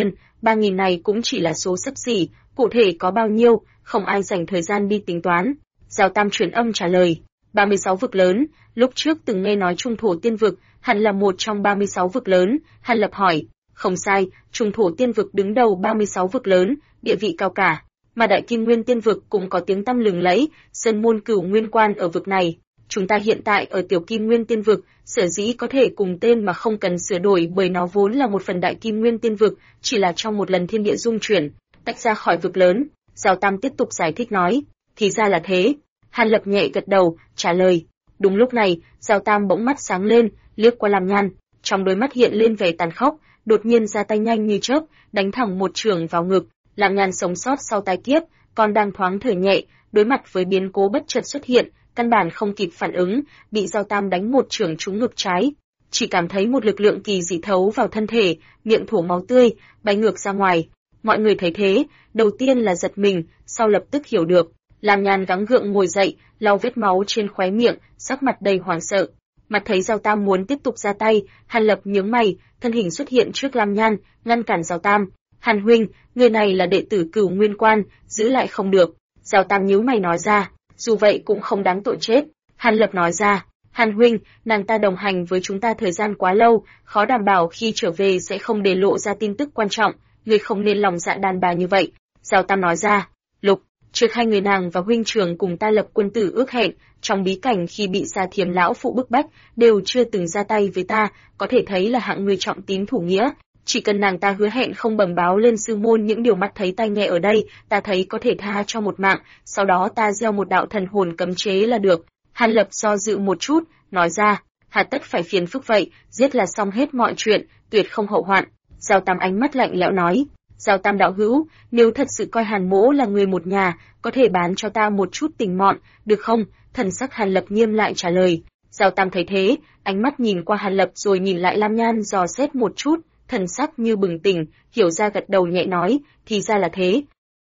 3.000 này cũng chỉ là số xấp xỉ, cụ thể có bao nhiêu, không ai dành thời gian đi tính toán. Giao Tam truyền âm trả lời, 36 vực lớn, lúc trước từng nghe nói Trung Thổ Tiên Vực, hẳn là một trong 36 vực lớn. Hàn Lập hỏi, không sai, Trung Thổ Tiên Vực đứng đầu 36 vực lớn, địa vị cao cả, mà Đại Kim Nguyên Tiên Vực cũng có tiếng tăm lừng lẫy, sơn môn Cửu Nguyên Quan ở vực này. Chúng ta hiện tại ở Tiểu Kim Nguyên Tiên Vực, sở dĩ có thể cùng tên mà không cần sửa đổi bởi nó vốn là một phần Đại Kim Nguyên Tiên Vực, chỉ là trong một lần thiên địa dung chuyển, tách ra khỏi vực lớn. Giao Tam tiếp tục giải thích nói, thì ra là thế. Hàn Lập nhẹ gật đầu, trả lời. Đúng lúc này, Giao Tam bỗng mắt sáng lên, liếc qua Lam Nhan, trong đôi mắt hiện lên vẻ tàn khốc, đột nhiên ra tay nhanh như chớp, đánh thẳng một chưởng vào ngực. Lam Nhan sống sót sau tai kiếp, còn đang thoáng thở nhẹ, đối mặt với biến cố bất chợt xuất hiện, căn bản không kịp phản ứng, bị Giao Tam đánh một chưởng trúng ngực trái. Chỉ cảm thấy một lực lượng kỳ dị thấu vào thân thể, miệng thổ máu tươi, bay ngược ra ngoài. Mọi người thấy thế, đầu tiên là giật mình, sau lập tức hiểu được. Lam Nhan gắng gượng ngồi dậy, lau vết máu trên khóe miệng, sắc mặt đầy hoảng sợ. Mặt thấy Giao Tam muốn tiếp tục ra tay, Hàn Lập nhướng mày, thân hình xuất hiện trước Lam Nhan, ngăn cản Giao Tam. Hàn huynh, người này là đệ tử Cửu Nguyên Quan, giữ lại không được. Giao Tam nhíu mày nói ra, dù vậy cũng không đáng tội chết. Hàn Lập nói ra, Hàn huynh, nàng ta đồng hành với chúng ta thời gian quá lâu, khó đảm bảo khi trở về sẽ không để lộ ra tin tức quan trọng, người không nên lòng dạ đàn bà như vậy. Giao Tam nói ra, Lục, trước hai người nàng và huynh trưởng cùng ta lập quân tử ước hẹn, trong bí cảnh khi bị Sa Thiềm lão phụ bức bách, đều chưa từng ra tay với ta, có thể thấy là hạng người trọng tín thủ nghĩa. Chỉ cần nàng ta hứa hẹn không bẩm báo lên sư môn những điều mắt thấy tai nghe ở đây, ta thấy có thể tha cho một mạng, sau đó ta gieo một đạo thần hồn cấm chế là được. Hàn Lập do dự một chút, nói ra, hà tất phải phiền phức vậy, giết là xong hết mọi chuyện, tuyệt không hậu hoạn. Giao Tam ánh mắt lạnh lẽo nói, Giao Tam đạo hữu, nếu thật sự coi Hàn mỗ là người một nhà, có thể bán cho ta một chút tình mọn, được không? Thần sắc Hàn Lập nghiêm lại trả lời. Giao Tam thấy thế, ánh mắt nhìn qua Hàn Lập rồi nhìn lại Lam Nhan dò xét một chút, thần sắc như bừng tỉnh, hiểu ra gật đầu nhẹ nói, thì ra là thế.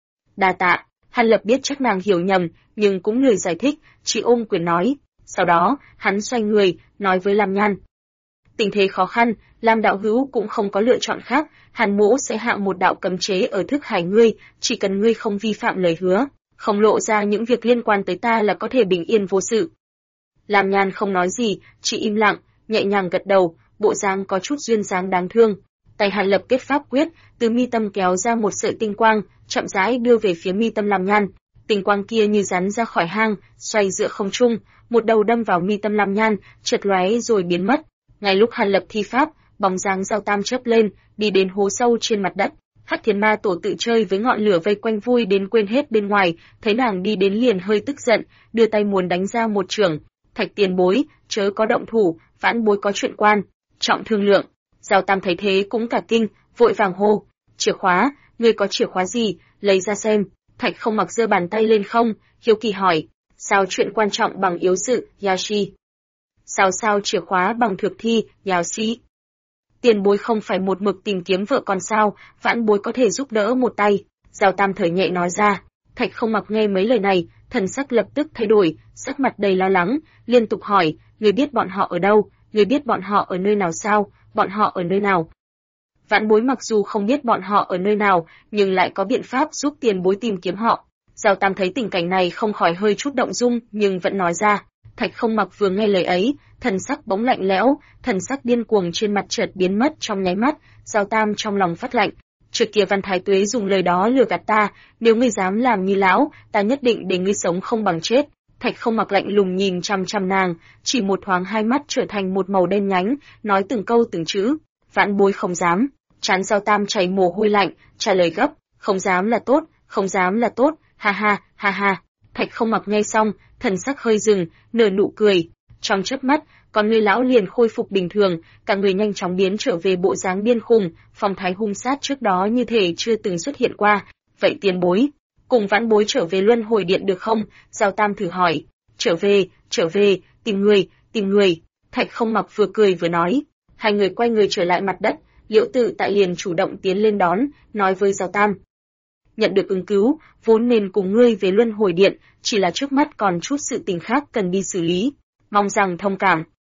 Đa tạ. Hàn Lập biết chắc nàng hiểu nhầm, nhưng cũng lười giải thích, chỉ ôm quyền nói. Sau đó, hắn xoay người, nói với Lam Nhan. Tình thế khó khăn, Lam đạo hữu cũng không có lựa chọn khác, Hàn mỗ sẽ hạ một đạo cấm chế ở thức hải ngươi, chỉ cần ngươi không vi phạm lời hứa, không lộ ra những việc liên quan tới ta là có thể bình yên vô sự. Lam Nhan không nói gì, chỉ im lặng, nhẹ nhàng gật đầu, bộ dáng có chút duyên dáng đáng thương. Tay Hàn Lập kết pháp quyết, từ mi tâm kéo ra một sợi tinh quang, chậm rãi đưa về phía mi tâm Lam Nhan. Tinh quang kia như rắn ra khỏi hang, xoay giữa không trung, một đầu đâm vào mi tâm Lam Nhan, chợt lóe rồi biến mất. Ngay lúc Hàn Lập thi pháp, bóng dáng Giao Tam chớp lên, đi đến hố sâu trên mặt đất. Hắc Thiền Ma Tổ tự chơi với ngọn lửa vây quanh vui đến quên hết bên ngoài, thấy nàng đi đến liền hơi tức giận, đưa tay muốn đánh ra một chưởng. Thạch tiền bối, chớ có động thủ, vãn bối có chuyện quan trọng thương lượng. Giao Tam thấy thế cũng cả kinh, vội vàng hô, chìa khóa, ngươi có chìa khóa gì, lấy ra xem. Thạch Không Mặc giơ bàn tay lên không, hiếu kỳ hỏi, sao chuyện quan trọng bằng yếu sự, Yashi? Sao chìa khóa bằng thực thi, Yashi? Tiền bối không phải một mực tìm kiếm vợ con sao, vãn bối có thể giúp đỡ một tay. Giao Tam thở nhẹ nói ra. Thạch Không Mặc nghe mấy lời này, thần sắc lập tức thay đổi, sắc mặt đầy lo lắng, liên tục hỏi, ngươi biết bọn họ ở đâu, ngươi biết bọn họ ở nơi nào sao, bọn họ ở nơi nào? Vãn bối mặc dù không biết bọn họ ở nơi nào, nhưng lại có biện pháp giúp tiền bối tìm kiếm họ. Giao Tam thấy tình cảnh này không khỏi hơi chút động dung, nhưng vẫn nói ra. Thạch Không Mặc vừa nghe lời ấy, thần sắc bỗng lạnh lẽo, thần sắc điên cuồng trên mặt chợt biến mất trong nháy mắt. Giao Tam trong lòng phát lạnh, trước kia Văn Thái Tuế dùng lời đó lừa gạt ta, nếu ngươi dám làm như lão, ta nhất định để ngươi sống không bằng chết. Thạch Không Mặc lạnh lùng nhìn chằm chằm nàng, chỉ một thoáng hai mắt trở thành một màu đen nhánh, nói từng câu từng chữ. Vãn bối không dám. Trán Giao Tam chảy mồ hôi lạnh, trả lời gấp, không dám là tốt, không dám là tốt, ha ha, ha ha. Thạch Không Mặc nghe xong, thần sắc hơi dừng, nở nụ cười. Trong chớp mắt, con người lão liền khôi phục bình thường, cả người nhanh chóng biến trở về bộ dáng điên khùng, phong thái hung sát trước đó như thể chưa từng xuất hiện qua. Vậy tiền bối, cùng vãn bối trở về Luân Hồi Điện được không? Giao Tam thử hỏi. Trở về, tìm người. Thạch Không Mặc vừa cười vừa nói. Hai người quay người trở lại mặt đất, Liễu Tự Tại liền chủ động tiến lên đón, nói với Giao Tam. Nhận được ứng cứu, vốn nên cùng ngươi về Luân Hồi Điện, chỉ là trước mắt còn chút sự tình khác cần đi xử lý, mong rằng thông cảm.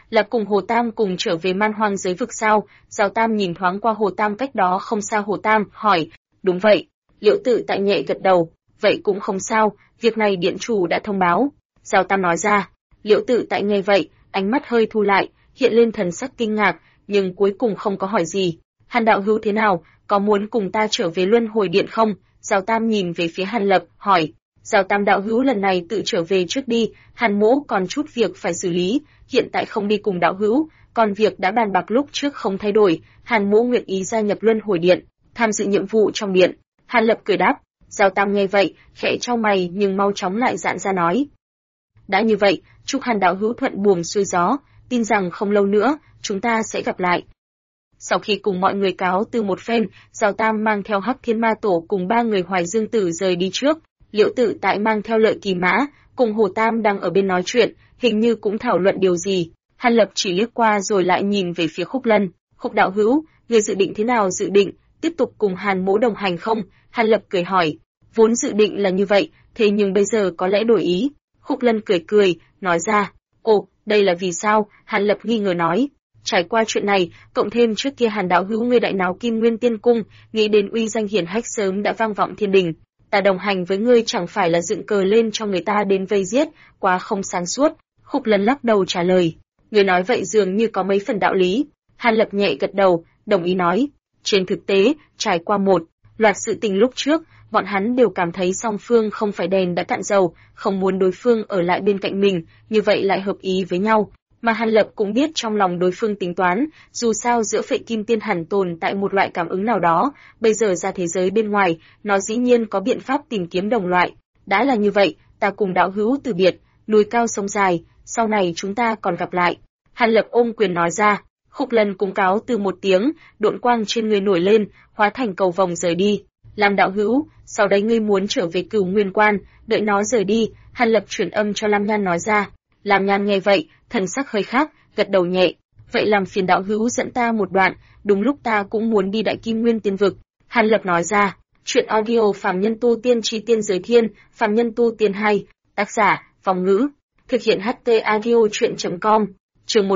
là cùng Hồ Tam cùng trở về man hoang giới vực sao? Giào Tam nhìn thoáng qua Hồ Tam cách đó không xa. Hồ Tam hỏi, đúng vậy. Liễu Tự Tại nhẹ gật đầu, vậy cũng không sao, việc này điện chủ đã thông báo. Giào Tam nói ra. Liễu Tự Tại nghe vậy, ánh mắt hơi thu lại, hiện lên thần sắc kinh ngạc, nhưng cuối cùng không có hỏi gì. Hàn đạo hữu thế nào, có muốn cùng ta trở về Luân Hồi Điện không? Giào Tam nhìn về phía Hàn Lập, hỏi. Giào Tam đạo hữu lần này tự trở về trước đi, Hàn mỗ còn chút việc phải xử lý, hiện tại không đi cùng đạo hữu, còn việc đã bàn bạc lúc trước không thay đổi, Hàn mỗ nguyện ý gia nhập Luân Hồi Điện, tham dự nhiệm vụ trong điện. Hàn Lập cười đáp. Giào Tam nghe vậy, khẽ chau mày nhưng mau chóng lại dạn ra nói. Đã như vậy, chúc Hàn đạo hữu thuận buồm xuôi gió, tin rằng không lâu nữa, chúng ta sẽ gặp lại. Sau khi cùng mọi người cáo từ một phen, Giào Tam mang theo Hắc Thiên Ma Tổ cùng 3 người Hoài Dương Tử rời đi trước. Liễu Tự Tại mang theo Lợi Kỳ Mã, cùng Hồ Tam đang ở bên nói chuyện, hình như cũng thảo luận điều gì. Hàn Lập chỉ liếc qua rồi lại nhìn về phía Khúc Lân. Khúc đạo hữu, người dự định thế nào? Dự định tiếp tục cùng Hàn mỗ đồng hành không? Hàn Lập cười hỏi. Vốn dự định là như vậy, thế nhưng bây giờ có lẽ đổi ý. Khúc Lân cười cười, nói ra. Ồ, đây là vì sao? Hàn Lập nghi ngờ nói. Trải qua chuyện này, cộng thêm trước kia Hàn đạo hữu ngươi đại náo Kim Nguyên Tiên Cung, nghĩ đến uy danh hiển hách sớm đã vang vọng thiên đình. Ta đồng hành với ngươi chẳng phải là dựng cờ lên cho người ta đến vây giết, quá không sáng suốt. Khúc Lân lắc đầu trả lời. Người nói vậy dường như có mấy phần đạo lý. Hàn Lập nhẹ gật đầu, đồng ý nói. Trên thực tế, trải qua một loạt sự tình lúc trước, bọn hắn đều cảm thấy song phương không phải đèn đã cạn dầu, không muốn đối phương ở lại bên cạnh mình, như vậy lại hợp ý với nhau. Mà Hàn Lập cũng biết trong lòng đối phương tính toán, dù sao giữa Phệ Kim Tiên hẳn tồn tại một loại cảm ứng nào đó, bây giờ ra thế giới bên ngoài, nó dĩ nhiên có biện pháp tìm kiếm đồng loại. Đã là như vậy, ta cùng đạo hữu từ biệt, núi cao sông dài, sau này chúng ta còn gặp lại. Hàn Lập ôm quyền nói ra. Khúc Lân cũng cáo từ một tiếng, độn quang trên người nổi lên, hóa thành cầu vồng rời đi. Lam đạo hữu, sau đấy ngươi muốn trở về Cửu Nguyên Quan, đợi nó rời đi, Hàn Lập chuyển âm cho Lam Nhan nói ra. Lam Nhan nghe vậy, thần sắc hơi khác, gật đầu nhẹ. Vậy làm phiền đạo hữu dẫn ta một đoạn, đúng lúc ta cũng muốn đi Đại Kim Nguyên Tiên Vực. Hàn Lập nói ra. Chuyện audio Phàm Nhân Tu Tiên Chi Tiên Giới Thiên, Phàm Nhân Tu Tiên 2, tác giả, Phong Ngữ. Thực hiện HT audio chuyện.com. Chương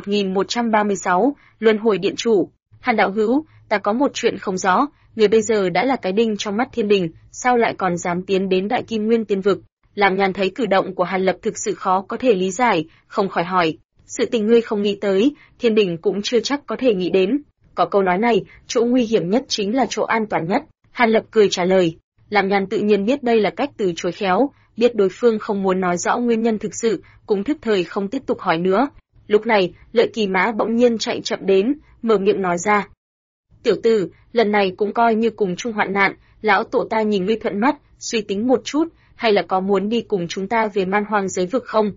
1136, Luân Hồi Điện Chủ. Hàn đạo hữu, ta có một chuyện không rõ, người bây giờ đã là cái đinh trong mắt thiên đình, sao lại còn dám tiến đến Đại Kim Nguyên Tiên Vực? Làm Nhan thấy cử động của Hàn Lập thực sự khó có thể lý giải, không khỏi hỏi. Sự tình ngươi không nghĩ tới, thiên đình cũng chưa chắc có thể nghĩ đến. Có câu nói này, chỗ nguy hiểm nhất chính là chỗ an toàn nhất. Hàn Lập cười trả lời. Làm Nhan tự nhiên biết đây là cách từ chối khéo, biết đối phương không muốn nói rõ nguyên nhân thực sự, cũng thức thời không tiếp tục hỏi nữa. Lúc này, Lợi Kỳ Mã bỗng nhiên chạy chậm đến, mở miệng nói ra. Tiểu tử, lần này cũng coi như cùng chung hoạn nạn, lão tổ ta nhìn ngươi thuận mắt, suy tính một chút, hay là có muốn đi cùng chúng ta về man hoang giới vực không?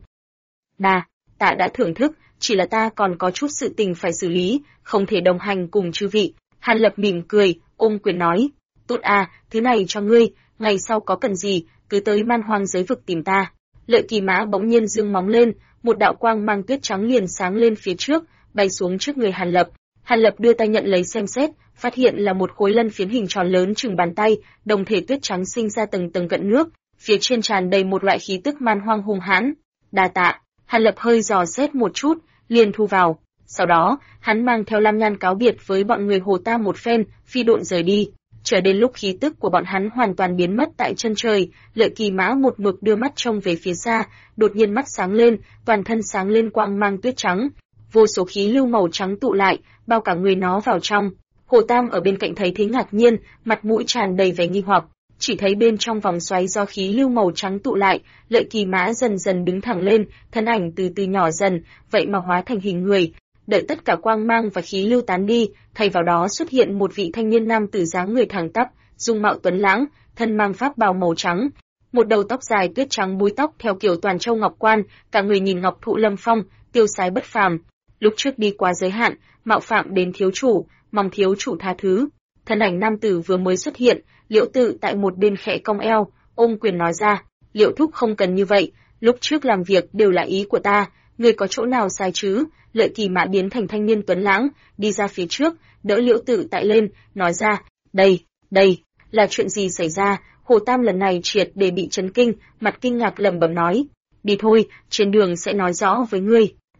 Ta đã thưởng thức, chỉ là ta còn có chút sự tình phải xử lý, không thể đồng hành cùng chư vị. Hàn Lập mỉm cười, ôm quyền nói. Tốt à, thứ này cho ngươi, ngày sau có cần gì, cứ tới man hoang giới vực tìm ta. Lợi Kỳ Mã bỗng nhiên dương móng lên, một đạo quang mang tuyết trắng liền sáng lên phía trước, bay xuống trước người Hàn Lập. Hàn Lập đưa tay nhận lấy xem xét, phát hiện là một khối lân phiến hình tròn lớn chừng bàn tay, đồng thể tuyết trắng sinh ra tầng tầng gợn nước, phía trên tràn đầy một loại khí tức man hoang hung hãn. Đa tạ. Hàn Lập hơi dò xét một chút, liền thu vào. Sau đó, hắn mang theo Lam Nhan cáo biệt với bọn người Hồ Tam một phen, phi độn rời đi. Chờ đến lúc khí tức của bọn hắn hoàn toàn biến mất tại chân trời, Lợi Kỳ Mã một mực đưa mắt trông về phía xa, đột nhiên mắt sáng lên, toàn thân sáng lên quang mang tuyết trắng. Vô số khí lưu màu trắng tụ lại, bao cả người nó vào trong. Hồ Tam ở bên cạnh thấy thế ngạc nhiên, mặt mũi tràn đầy vẻ nghi hoặc. Chỉ thấy bên trong vòng xoáy do khí lưu màu trắng tụ lại, Lợi Kỳ Mã dần dần đứng thẳng lên, thân ảnh từ từ nhỏ dần, vậy mà hóa thành hình người. Đợi tất cả quang mang và khí lưu tán đi, thay vào đó xuất hiện một vị thanh niên nam tử dáng người thẳng tắp, dung mạo tuấn lãng, thân mang pháp bào màu trắng, một đầu tóc dài tuyết trắng búi tóc theo kiểu toàn châu ngọc quan, cả người nhìn ngọc thụ lâm phong, tiêu sái bất phàm. Lúc trước đi quá giới hạn, mạo phạm đến thiếu chủ, mong thiếu chủ tha thứ. Thân ảnh nam tử vừa mới xuất hiện, Liễu Tự tại một bên khẽ cong eo, ôm quyền nói ra, Liễu thúc không cần như vậy, lúc trước làm việc đều là ý của ta, người có chỗ nào sai chứ? Lợi Kỳ Mã biến thành thanh niên tuấn lãng, đi ra phía trước, đỡ Liễu Tự tại lên, nói ra, đây, là chuyện gì xảy ra? Hồ Tam lần này triệt để bị chấn kinh, mặt kinh ngạc lẩm bẩm nói, đi thôi, trên đường sẽ nói rõ với ngươi.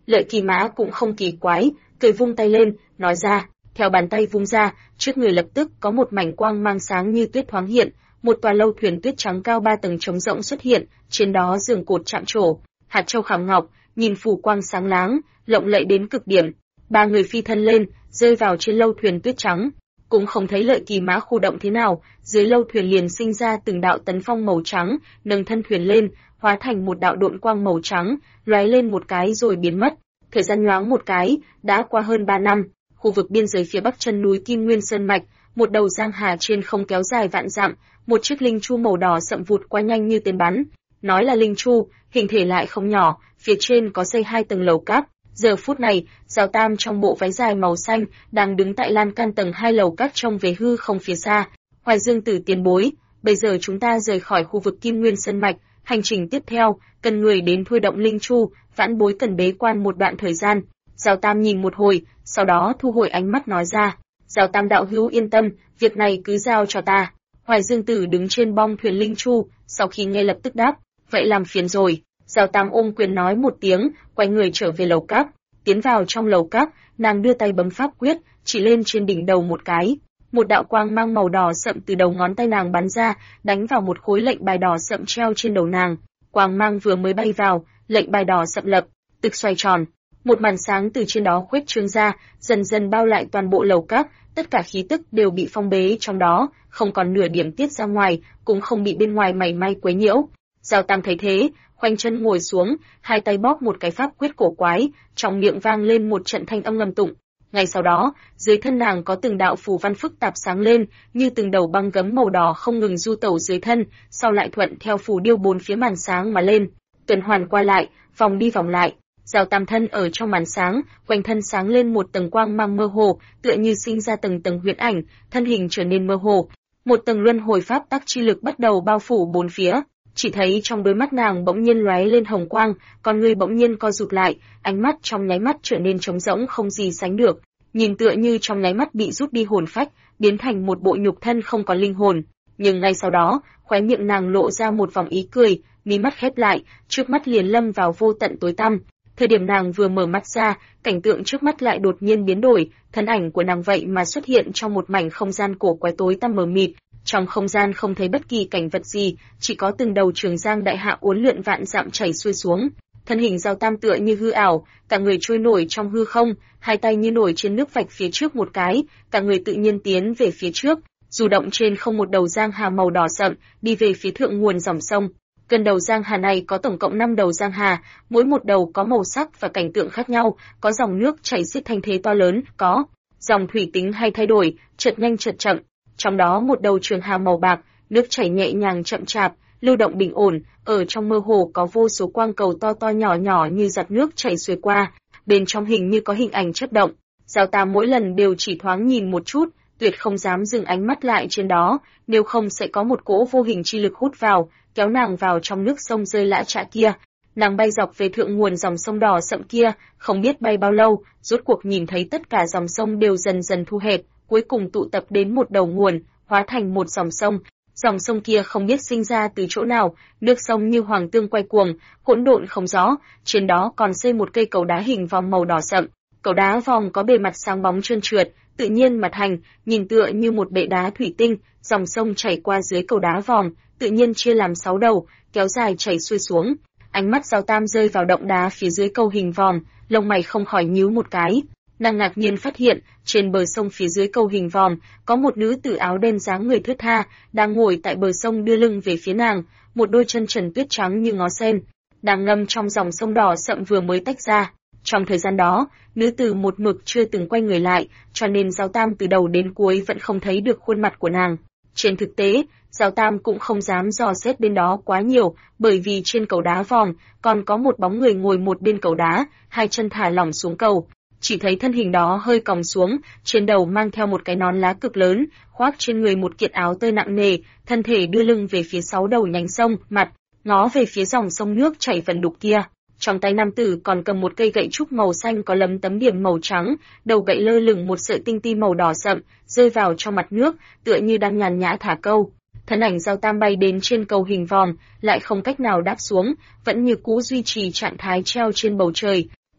Lợi Kỳ Mã cũng không kỳ quái, cười vung tay lên, nói ra, theo bàn tay vung ra, trước người lập tức có một mảnh quang mang sáng như tuyết thoáng hiện, một tòa lâu thuyền tuyết trắng cao 3 tầng trống rỗng xuất hiện, trên đó giường cột chạm trổ, hạt châu khảm ngọc, nhìn phủ quang sáng láng, lộng lẫy đến cực điểm. Ba người phi thân lên, rơi vào trên lâu thuyền tuyết trắng, cũng không thấy Lợi Kỳ Mã khu động thế nào, dưới lâu thuyền liền sinh ra từng đạo tấn phong màu trắng, nâng thân thuyền lên, hóa thành một đạo độn quang màu trắng, lóe lên một cái rồi biến mất. Thời gian nhoáng một cái, đã qua hơn 3 năm, khu vực biên giới phía bắc chân núi Kim Nguyên Sơn mạch, một đầu giang hà trên không kéo dài vạn dặm, một chiếc linh chu màu đỏ sậm vụt qua nhanh như tên bắn. Nói là linh chu, hình thể lại không nhỏ, phía trên có xây 2 tầng lầu các. Giờ phút này, Giào Tam trong bộ váy dài màu xanh, đang đứng tại lan can tầng 2 lầu các trông về hư không phía xa. Hoài Dương Tử tiền bối, bây giờ chúng ta rời khỏi khu vực Kim Nguyên Sơn mạch, hành trình tiếp theo, cần người đến thôi động linh chu, vãn bối cần bế quan một đoạn thời gian. Giào Tam nhìn một hồi, sau đó thu hồi ánh mắt nói ra, Giào Tam đạo hữu yên tâm, việc này cứ giao cho ta. Hoài Dương Tử đứng trên bong thuyền linh chu, sau khi nghe lập tức đáp, vậy làm phiền rồi. Giào Tam ôm quyền nói một tiếng, quay người trở về lầu các. Tiến vào trong lầu các, nàng đưa tay bấm pháp quyết, chỉ lên trên đỉnh đầu một cái. Một đạo quang mang màu đỏ sậm từ đầu ngón tay nàng bắn ra, đánh vào một khối lệnh bài đỏ sậm treo trên đầu nàng. Quang mang vừa mới bay vào, lệnh bài đỏ sậm lập tức xoay tròn. Một màn sáng từ trên đó khuếch trương ra, dần dần bao lại toàn bộ lầu các, tất cả khí tức đều bị phong bế trong đó, không còn nửa điểm tiết ra ngoài, cũng không bị bên ngoài mảy may quấy nhiễu. Giào Tam thấy thế, khoanh chân ngồi xuống, hai tay bóp một cái pháp quyết cổ quái, trong miệng vang lên một trận thanh âm ngầm tụng. Ngay sau đó, dưới thân nàng có từng đạo phù văn phức tạp sáng lên, như từng đầu băng gấm màu đỏ không ngừng du tẩu dưới thân, sau lại thuận theo phù điêu bốn phía màn sáng mà lên, tuần hoàn qua lại, vòng đi vòng lại. Giào Tam thân ở trong màn sáng, quanh thân sáng lên một tầng quang mang mơ hồ, tựa như sinh ra tầng tầng huyễn ảnh, thân hình trở nên mơ hồ. Một tầng luân hồi pháp tắc chi lực bắt đầu bao phủ bốn phía. Chỉ thấy trong đôi mắt nàng bỗng nhiên lóe lên hồng quang, con người bỗng nhiên co rụt lại, ánh mắt trong nháy mắt trở nên trống rỗng không gì sánh được, nhìn tựa như trong nháy mắt bị rút đi hồn phách, biến thành một bộ nhục thân không có linh hồn. Nhưng ngay sau đó, khóe miệng nàng lộ ra một vòng ý cười, mí mắt khép lại, trước mắt liền lâm vào vô tận tối tăm. Thời điểm nàng vừa mở mắt ra, cảnh tượng trước mắt lại đột nhiên biến đổi, thân ảnh của nàng vậy mà xuất hiện trong một mảnh không gian cổ quái tối tăm mờ mịt. Trong không gian không thấy bất kỳ cảnh vật gì, chỉ có từng đầu trường giang đại hạ uốn lượn vạn dặm chảy xuôi xuống. Thân hình Giào Tam tựa như hư ảo, cả người trôi nổi trong hư không, hai tay như nổi trên nước vạch phía trước một cái, cả người tự nhiên tiến về phía trước, du động trên không một đầu giang hà màu đỏ sậm, đi về phía thượng nguồn dòng sông. Gần đầu giang hà này có tổng cộng 5 đầu giang hà, mỗi một đầu có màu sắc và cảnh tượng khác nhau, có dòng nước chảy xiết thanh thế to lớn, có dòng thủy tính hay thay đổi, chợt nhanh chợt chậm. Trong đó một đầu trường hà màu bạc, nước chảy nhẹ nhàng chậm chạp, lưu động bình ổn, ở trong mơ hồ có vô số quang cầu to to nhỏ nhỏ như giọt nước chảy xuôi qua, bên trong hình như có hình ảnh chớp động. Giào Tam mỗi lần đều chỉ thoáng nhìn một chút, tuyệt không dám dừng ánh mắt lại trên đó, nếu không sẽ có một cỗ vô hình chi lực hút vào, kéo nàng vào trong nước sông rơi lã chã kia. Nàng bay dọc về thượng nguồn dòng sông đỏ sậm kia, không biết bay bao lâu, rốt cuộc nhìn thấy tất cả dòng sông đều dần dần thu hẹp, cuối cùng tụ tập đến một đầu nguồn, hóa thành một dòng sông. Dòng sông kia không biết sinh ra từ chỗ nào, nước sông như hoàng tương quay cuồng, hỗn độn không rõ, trên đó còn xây một cây cầu đá hình vòm màu đỏ sậm. Cầu đá vòm có bề mặt sáng bóng trơn trượt, tự nhiên mà thành, nhìn tựa như một bệ đá thủy tinh, dòng sông chảy qua dưới cầu đá vòm, tự nhiên chia làm 6 đầu, kéo dài chảy xuôi xuống. Ánh mắt Giào Tam rơi vào động đá phía dưới cầu hình vòm, lông mày không khỏi nhíu một cái. Nàng ngạc nhiên phát hiện, trên bờ sông phía dưới cầu hình vòm, có một nữ tử áo đen dáng người thướt tha, đang ngồi tại bờ sông đưa lưng về phía nàng, một đôi chân trần tuyết trắng như ngó sen, đang ngâm trong dòng sông đỏ sậm vừa mới tách ra. Trong thời gian đó, nữ tử một mực chưa từng quay người lại, cho nên Giào Tam từ đầu đến cuối vẫn không thấy được khuôn mặt của nàng. Trên thực tế, Giào Tam cũng không dám dò xét bên đó quá nhiều, bởi vì trên cầu đá vòm còn có một bóng người ngồi một bên cầu đá, hai chân thả lỏng xuống cầu. Chỉ thấy thân hình đó hơi còng xuống, trên đầu mang theo một cái nón lá cực lớn, khoác trên người một kiện áo tơi nặng nề, thân thể đưa lưng về phía 6 đầu nhánh sông, mặt ngó về phía dòng sông nước chảy vần đục kia. Trong tay nam tử còn cầm một cây gậy trúc màu xanh có lấm tấm điểm màu trắng, đầu gậy lơ lửng một sợi tinh ti màu đỏ sậm, rơi vào trong mặt nước, tựa như đang nhàn nhã thả câu. Thân ảnh Giào Tam bay đến trên cầu hình vòm, lại không cách nào đáp xuống, vẫn như cũ duy trì trạng thái treo trên bầu trời.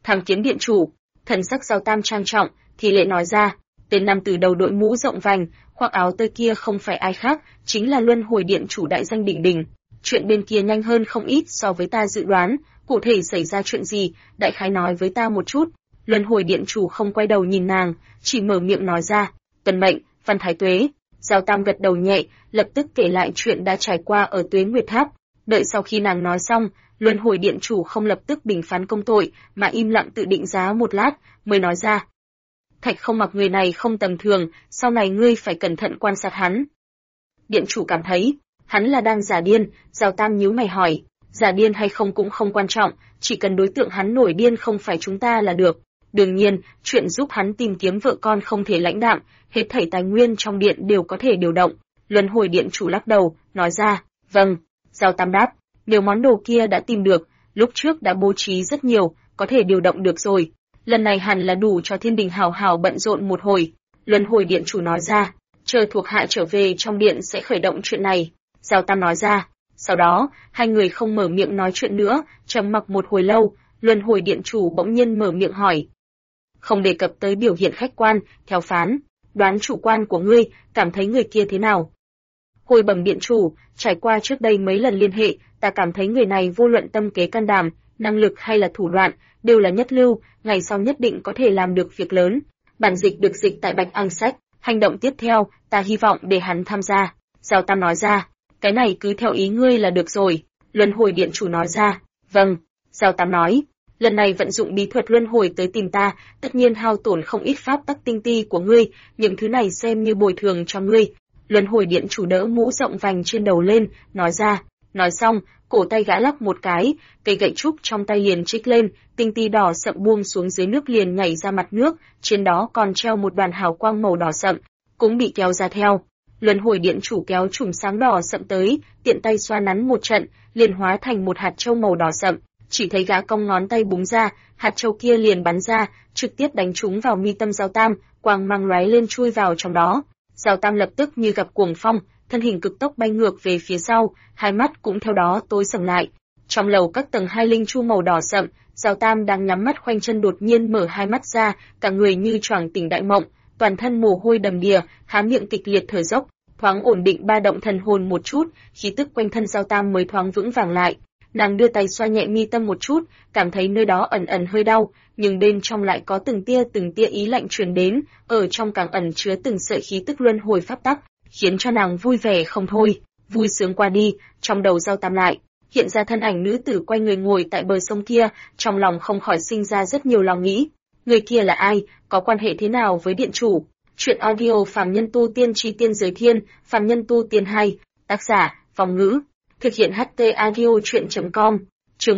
Tham kiến điện chủ. Thần sắc Giao Tam trang trọng, thì lệ nói ra, tên nam tử đầu đội mũ rộng vành, khoác áo tơi kia không phải ai khác, chính là Luân Hồi điện chủ đại danh đỉnh đỉnh. Chuyện bên kia nhanh hơn không ít so với ta dự đoán, cụ thể xảy ra chuyện gì, đại khái nói với ta một chút. Luân Hồi điện chủ không quay đầu nhìn nàng, chỉ mở miệng nói ra, tuân mệnh, Văn Thái Tuế. Giao Tam gật đầu nhẹ, lập tức kể lại chuyện đã trải qua ở Tuế Nguyệt Tháp. Đợi sau khi nàng nói xong, Luân Hồi điện chủ không lập tức bình phán công tội, mà im lặng tự định giá một lát, mới nói ra. Thạch Không Mặc người này không tầm thường, sau này ngươi phải cẩn thận quan sát hắn. Điện chủ cảm thấy, hắn là đang giả điên. Giao Tam nhíu mày hỏi, giả điên hay không cũng không quan trọng, chỉ cần đối tượng hắn nổi điên không phải chúng ta là được. Đương nhiên, chuyện giúp hắn tìm kiếm vợ con không thể lãnh đạm, hết thảy tài nguyên trong điện đều có thể điều động. Luân Hồi điện chủ lắc đầu, nói ra, vâng. Giao Tam đáp, nếu món đồ kia đã tìm được, lúc trước đã bố trí rất nhiều, có thể điều động được rồi. Lần này hẳn là đủ cho Thiên Đình hào hào bận rộn một hồi. Luân Hồi điện chủ nói ra, chờ thuộc hạ trở về trong điện sẽ khởi động chuyện này. Giao Tam nói ra. Sau đó, hai người không mở miệng nói chuyện nữa, trầm mặc một hồi lâu, Luân Hồi điện chủ bỗng nhiên mở miệng hỏi. Không đề cập tới biểu hiện khách quan, theo phán, đoán chủ quan của ngươi, cảm thấy người kia thế nào? Hồi bẩm điện chủ, trải qua trước đây mấy lần liên hệ, ta cảm thấy người này vô luận tâm kế can đảm, năng lực hay là thủ đoạn, đều là nhất lưu, ngày sau nhất định có thể làm được việc lớn. Bản dịch được dịch tại Bạch Ang Sách, hành động tiếp theo, ta hy vọng để hắn tham gia. Giao Tam nói ra, cái này cứ theo ý ngươi là được rồi. Luân Hồi điện chủ nói ra, vâng. Giao Tam nói, lần này vận dụng bí thuật luân hồi tới tìm ta, tất nhiên hao tổn không ít pháp tắc tinh ti của ngươi, những thứ này xem như bồi thường cho ngươi. Luân Hồi điện chủ đỡ mũ rộng vành trên đầu lên, nói ra. Nói xong, cổ tay gã lắc một cái, cây gậy trúc trong tay liền trích lên, tinh ti đỏ sậm buông xuống dưới nước liền nhảy ra mặt nước, trên đó còn treo một đoàn hào quang màu đỏ sậm, cũng bị kéo ra theo. Luân Hồi điện chủ kéo chùm sáng đỏ sậm tới, tiện tay xoa nắn một trận, liền hóa thành một hạt châu màu đỏ sậm. Chỉ thấy gã cong ngón tay búng ra, hạt châu kia liền bắn ra, trực tiếp đánh trúng vào mi tâm Giao Tam, quang mang lóe lên chui vào trong đó. Giao Tam lập tức như gặp cuồng phong, thân hình cực tốc bay ngược về phía sau, hai mắt cũng theo đó tối sầm lại. Trong lầu các tầng hai linh chu màu đỏ sậm, Giao Tam đang nhắm mắt khoanh chân đột nhiên mở hai mắt ra, cả người như choàng tỉnh đại mộng, toàn thân mồ hôi đầm đìa, há miệng kịch liệt thở dốc, thoáng ổn định ba động thần hồn một chút, khí tức quanh thân Giao Tam mới thoáng vững vàng lại. Nàng đưa tay xoa nhẹ mi tâm một chút, cảm thấy nơi đó ẩn ẩn hơi đau, nhưng bên trong lại có từng tia ý lạnh truyền đến, ở trong càng ẩn chứa từng sợi khí tức luân hồi pháp tắc, khiến cho nàng vui vẻ không thôi. Vui sướng qua đi, trong đầu Giao Tam lại hiện ra thân ảnh nữ tử quay người ngồi tại bờ sông kia, trong lòng không khỏi sinh ra rất nhiều lòng nghĩ. Người kia là ai, có quan hệ thế nào với điện chủ? Chuyện audio Phàm Nhân Tu Tiên Chi Tiên Giới Thiên, Phàm Nhân Tu Tiên 2, tác giả, Vong Ngữ. Thực hiện HT Audio Chuyện.com, chương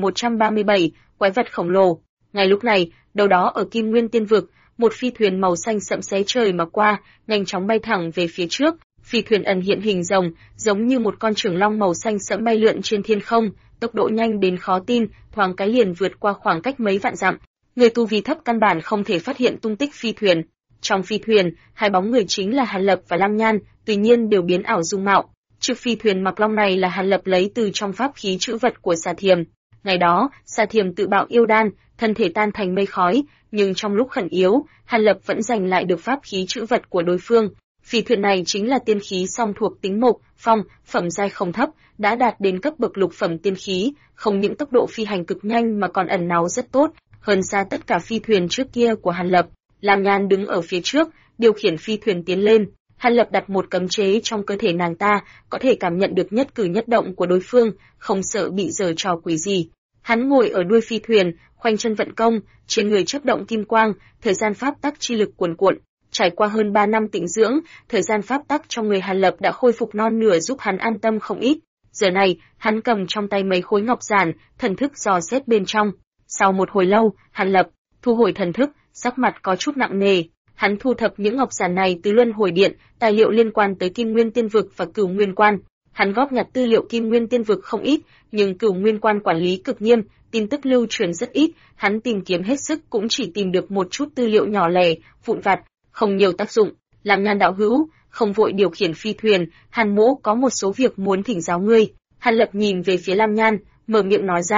1137, quái vật khổng lồ. Ngay lúc này, đâu đó ở Kim Nguyên Tiên Vực, một phi thuyền màu xanh sẫm xé trời mà qua, nhanh chóng bay thẳng về phía trước. Phi thuyền ẩn hiện hình rồng, giống như một con trường long màu xanh sẫm bay lượn trên thiên không, tốc độ nhanh đến khó tin, thoáng cái liền vượt qua khoảng cách mấy vạn dặm. Người tu vi thấp căn bản không thể phát hiện tung tích phi thuyền. Trong phi thuyền, hai bóng người chính là Hàn Lập và Lam Nhan, tuy nhiên đều biến ảo dung mạo. Chiếc phi thuyền mặc long này là Hàn Lập lấy từ trong pháp khí trữ vật của Xà Thiềm. Ngày đó, Xà Thiềm tự bạo yêu đan, thân thể tan thành mây khói, nhưng trong lúc khẩn yếu, Hàn Lập vẫn giành lại được pháp khí trữ vật của đối phương. Phi thuyền này chính là tiên khí song thuộc tính mộc, phong, phẩm giai không thấp, đã đạt đến cấp bậc lục phẩm tiên khí, không những tốc độ phi hành cực nhanh mà còn ẩn náu rất tốt, hơn xa tất cả phi thuyền trước kia của Hàn Lập. Lam Nhan đứng ở phía trước, điều khiển phi thuyền tiến lên. Hàn Lập đặt một cấm chế trong cơ thể nàng ta, có thể cảm nhận được nhất cử nhất động của đối phương, không sợ bị giở trò quỷ gì. Hắn ngồi ở đuôi phi thuyền, khoanh chân vận công, trên người chớp động kim quang, thời gian pháp tắc chi lực cuồn cuộn. Trải qua hơn 3 năm tĩnh dưỡng, thời gian pháp tắc trong người Hàn Lập đã khôi phục non nửa, giúp hắn an tâm không ít. Giờ này, hắn cầm trong tay mấy khối ngọc giản, thần thức dò xét bên trong. Sau một hồi lâu, Hàn Lập thu hồi thần thức, sắc mặt có chút nặng nề. Hắn thu thập những ngọc giản này từ Luân Hồi Điện, tài liệu liên quan tới Kim Nguyên Tiên Vực và Cửu Nguyên Quan. Hắn góp nhặt tư liệu Kim Nguyên Tiên Vực không ít, nhưng Cửu Nguyên Quan quản lý cực nghiêm, tin tức lưu truyền rất ít, hắn tìm kiếm hết sức cũng chỉ tìm được một chút tư liệu nhỏ lẻ, vụn vặt, không nhiều tác dụng. Lam Nhan đạo hữu, không vội điều khiển phi thuyền, Hàn Mỗ có một số việc muốn thỉnh giáo ngươi. Hàn Lập nhìn về phía Lam Nhan, mở miệng nói ra,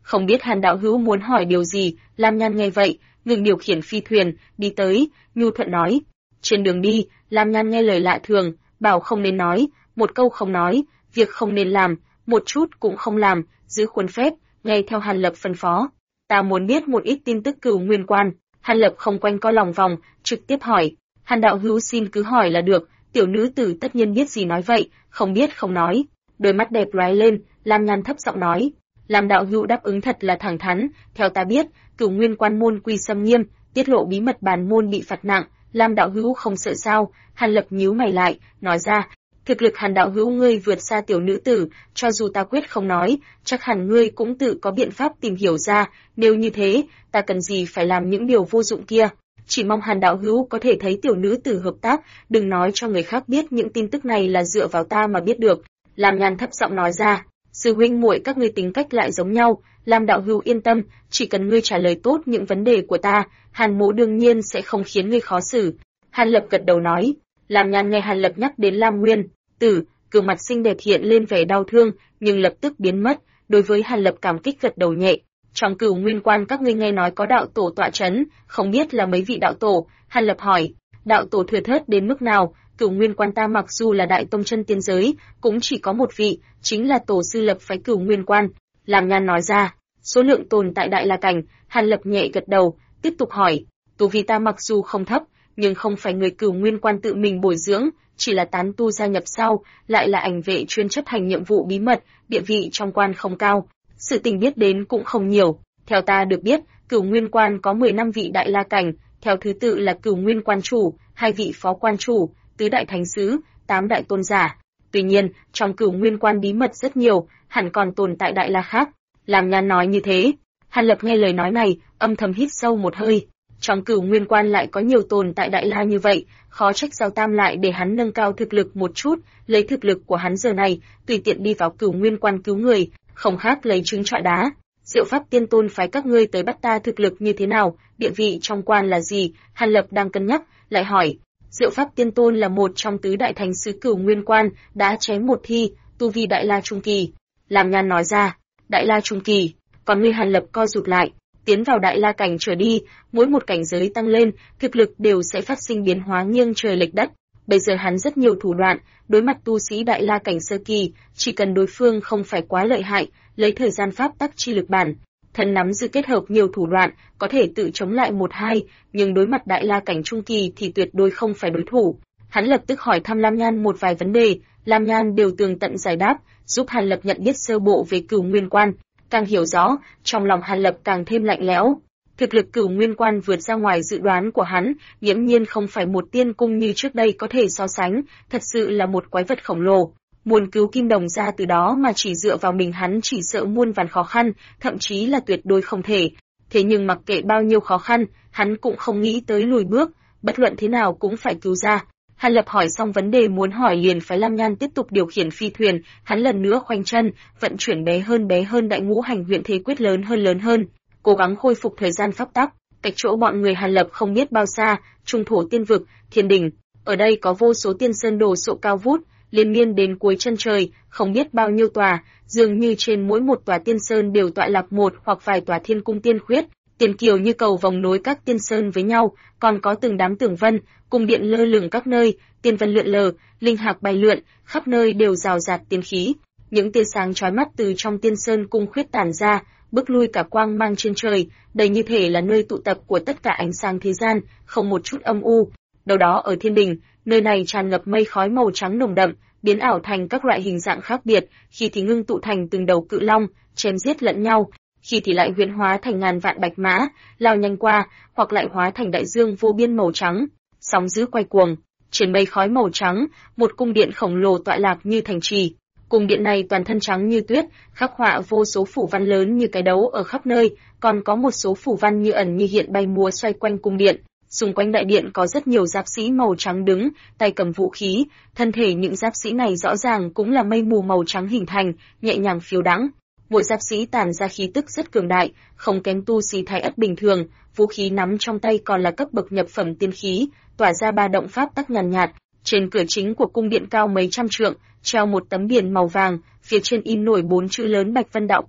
Không biết Hàn đạo hữu muốn hỏi điều gì, Lam Nhan nghe vậy, ngừng điều khiển phi thuyền, đi tới, nhu thuận nói. Trên đường đi, Lam Nhan nghe lời lạ thường, bảo không nên nói, một câu không nói, việc không nên làm, một chút cũng không làm, giữ khuôn phép, nghe theo Hàn Lập phân phó. Ta muốn biết một ít tin tức Cửu Nguyên Quan. Hàn Lập không quanh co lòng vòng, trực tiếp hỏi. Hàn đạo hữu xin cứ hỏi là được, tiểu nữ tử tất nhiên biết gì nói vậy, không biết không nói. Đôi mắt đẹp lóe lên, Lam Nhan thấp giọng nói. Lam đạo hữu đáp ứng thật là thẳng thắn, theo ta biết, Cửu Nguyên Quan môn quy xâm nghiêm, tiết lộ bí mật bản môn bị phạt nặng, Lam đạo hữu không sợ sao? Hàn Lập nhíu mày lại, nói ra, thực lực Hàn đạo hữu ngươi vượt xa tiểu nữ tử, cho dù ta quyết không nói, chắc hẳn ngươi cũng tự có biện pháp tìm hiểu ra, nếu như thế, ta cần gì phải làm những điều vô dụng kia. Chỉ mong Hàn đạo hữu có thể thấy tiểu nữ tử hợp tác, đừng nói cho người khác biết những tin tức này là dựa vào ta mà biết được. Lam Nhan thấp giọng nói ra, sư huynh muội các ngươi tính cách lại giống nhau, Lam đạo hữu yên tâm, chỉ cần ngươi trả lời tốt những vấn đề của ta, Hàn mỗ đương nhiên sẽ không khiến ngươi khó xử. Hàn Lập gật đầu nói. Lam Nhan nghe Hàn Lập nhắc đến Lam Nguyên Tử, gương mặt xinh đẹp hiện lên vẻ đau thương, nhưng lập tức biến mất. Đối với Hàn Lập cảm kích gật đầu nhẹ. Trong Cửu Nguyên Quan các ngươi nghe nói có đạo tổ tọa trấn, không biết là mấy vị đạo tổ? Hàn Lập hỏi. Đạo tổ thừa thớt đến mức nào? Cửu Nguyên Quan ta mặc dù là đại tông chân tiên giới, cũng chỉ có một vị, chính là tổ sư lập phái Cửu Nguyên Quan. Lam Nhan nói ra. Số lượng tồn tại đại la cảnh. Hàn Lập nhẹ gật đầu, tiếp tục hỏi. Tu vi ta mặc dù không thấp, nhưng không phải người Cửu Nguyên Quan tự mình bồi dưỡng, chỉ là tán tu gia nhập sau, lại là ảnh vệ chuyên chấp hành nhiệm vụ bí mật, địa vị trong quan không cao, sự tình biết đến cũng không nhiều. Theo ta được biết, Cửu Nguyên Quan có 15 vị đại la cảnh, theo thứ tự là Cửu Nguyên Quan chủ, 2 vị phó quan chủ, tứ đại thánh sứ, 8 đại tôn giả. Tuy nhiên, trong Cửu Nguyên Quan bí mật rất nhiều, hẳn còn tồn tại đại la khác. Lam Nhan nói như thế. Hàn Lập nghe lời nói này, âm thầm hít sâu một hơi. Trong Cửu Nguyên Quan lại có nhiều tồn tại đại la như vậy, khó trách Giao Tam lại để hắn nâng cao thực lực một chút, lấy thực lực của hắn giờ này, tùy tiện đi vào Cửu Nguyên Quan cứu người, không khác lấy trứng trọi đá. Diệu Pháp Tiên Tôn phái các ngươi tới bắt ta thực lực như thế nào, địa vị trong quan là gì? Hàn Lập đang cân nhắc, lại hỏi. Diệu Pháp Tiên Tôn là một trong tứ đại thánh sứ Cửu Nguyên Quan, đã chém một thi, tu vi đại la trung kỳ. Lam Nhan nói ra, đại la trung kỳ, còn ngươi? Hàn Lập co rụt lại. Tiến vào đại la cảnh trở đi, mỗi một cảnh giới tăng lên, thực lực đều sẽ phát sinh biến hóa nghiêng trời lệch đất. Bây giờ hắn rất nhiều thủ đoạn, đối mặt tu sĩ đại la cảnh sơ kỳ, chỉ cần đối phương không phải quá lợi hại, lấy thời gian pháp tắc chi lực bản thân nắm giữ kết hợp nhiều thủ đoạn, có thể tự chống lại một hai, nhưng đối mặt đại la cảnh trung kỳ thì tuyệt đối không phải đối thủ. Hắn lập tức hỏi thăm Lam Nhan một vài vấn đề, Lam Nhan đều tường tận giải đáp, giúp Hàn Lập nhận biết sơ bộ về Cửu Nguyên Quan. Càng hiểu rõ, trong lòng Hàn Lập càng thêm lạnh lẽo. Thực lực Cửu Nguyên Quan vượt ra ngoài dự đoán của hắn, nghiễm nhiên không phải một tiên cung như trước đây có thể so sánh, thật sự là một quái vật khổng lồ. Muốn cứu Kim Đồng ra từ đó mà chỉ dựa vào mình hắn chỉ sợ muôn vàn khó khăn, thậm chí là tuyệt đối không thể. Thế nhưng mặc kệ bao nhiêu khó khăn, hắn cũng không nghĩ tới lùi bước, bất luận thế nào cũng phải cứu ra. Hàn Lập hỏi xong vấn đề muốn hỏi liền phái Lam Nhan tiếp tục điều khiển phi thuyền, hắn lần nữa khoanh chân, vận chuyển bé hơn đại ngũ hành huyện thế quyết lớn hơn, cố gắng khôi phục thời gian pháp tắc. Cách chỗ bọn người Hàn Lập không biết bao xa, trung thổ tiên vực, thiên đình, ở đây có vô số tiên sơn đồ sộ cao vút, liên miên đến cuối chân trời, không biết bao nhiêu tòa, dường như trên mỗi một tòa tiên sơn đều tọa lạc một hoặc vài tòa thiên cung tiên khuyết. Tiền kiều như cầu vòng nối các tiên sơn với nhau, còn có từng đám tường vân, cung điện lơ lửng các nơi, tiên vân lượn lờ, linh hạc bay lượn, khắp nơi đều rào rạt tiên khí. Những tia sáng chói mắt từ trong tiên sơn cung khuyết tản ra, bước lui cả quang mang trên trời, đầy như thể là nơi tụ tập của tất cả ánh sáng thế gian, không một chút âm u. Đâu đó ở thiên đình, nơi này tràn ngập mây khói màu trắng nồng đậm, biến ảo thành các loại hình dạng khác biệt, khi thì ngưng tụ thành từng đầu cự long, chém giết lẫn nhau, khi thì lại huyễn hóa thành ngàn vạn bạch mã, lao nhanh qua, hoặc lại hóa thành đại dương vô biên màu trắng, sóng dữ quay cuồng. Trên mây khói màu trắng, một cung điện khổng lồ tọa lạc như thành trì. Cung điện này toàn thân trắng như tuyết, khắc họa vô số phủ văn lớn như cái đấu ở khắp nơi, còn có một số phủ văn như ẩn như hiện bay múa xoay quanh cung điện. Xung quanh đại điện có rất nhiều giáp sĩ màu trắng đứng, tay cầm vũ khí, thân thể những giáp sĩ này rõ ràng cũng là mây mù màu trắng hình thành, nhẹ nhàng phiêu đãng. Mỗi giáp sĩ tản ra khí tức rất cường đại, không kém tu sĩ thái ất bình thường, vũ khí nắm trong tay còn là cấp bậc nhập phẩm tiên khí, tỏa ra ba động pháp tắc nhàn nhạt. Trên cửa chính của cung điện cao mấy trăm trượng, treo một tấm biển màu vàng, phía trên in nổi 4 chữ lớn Bạch Vân Đạo Cung,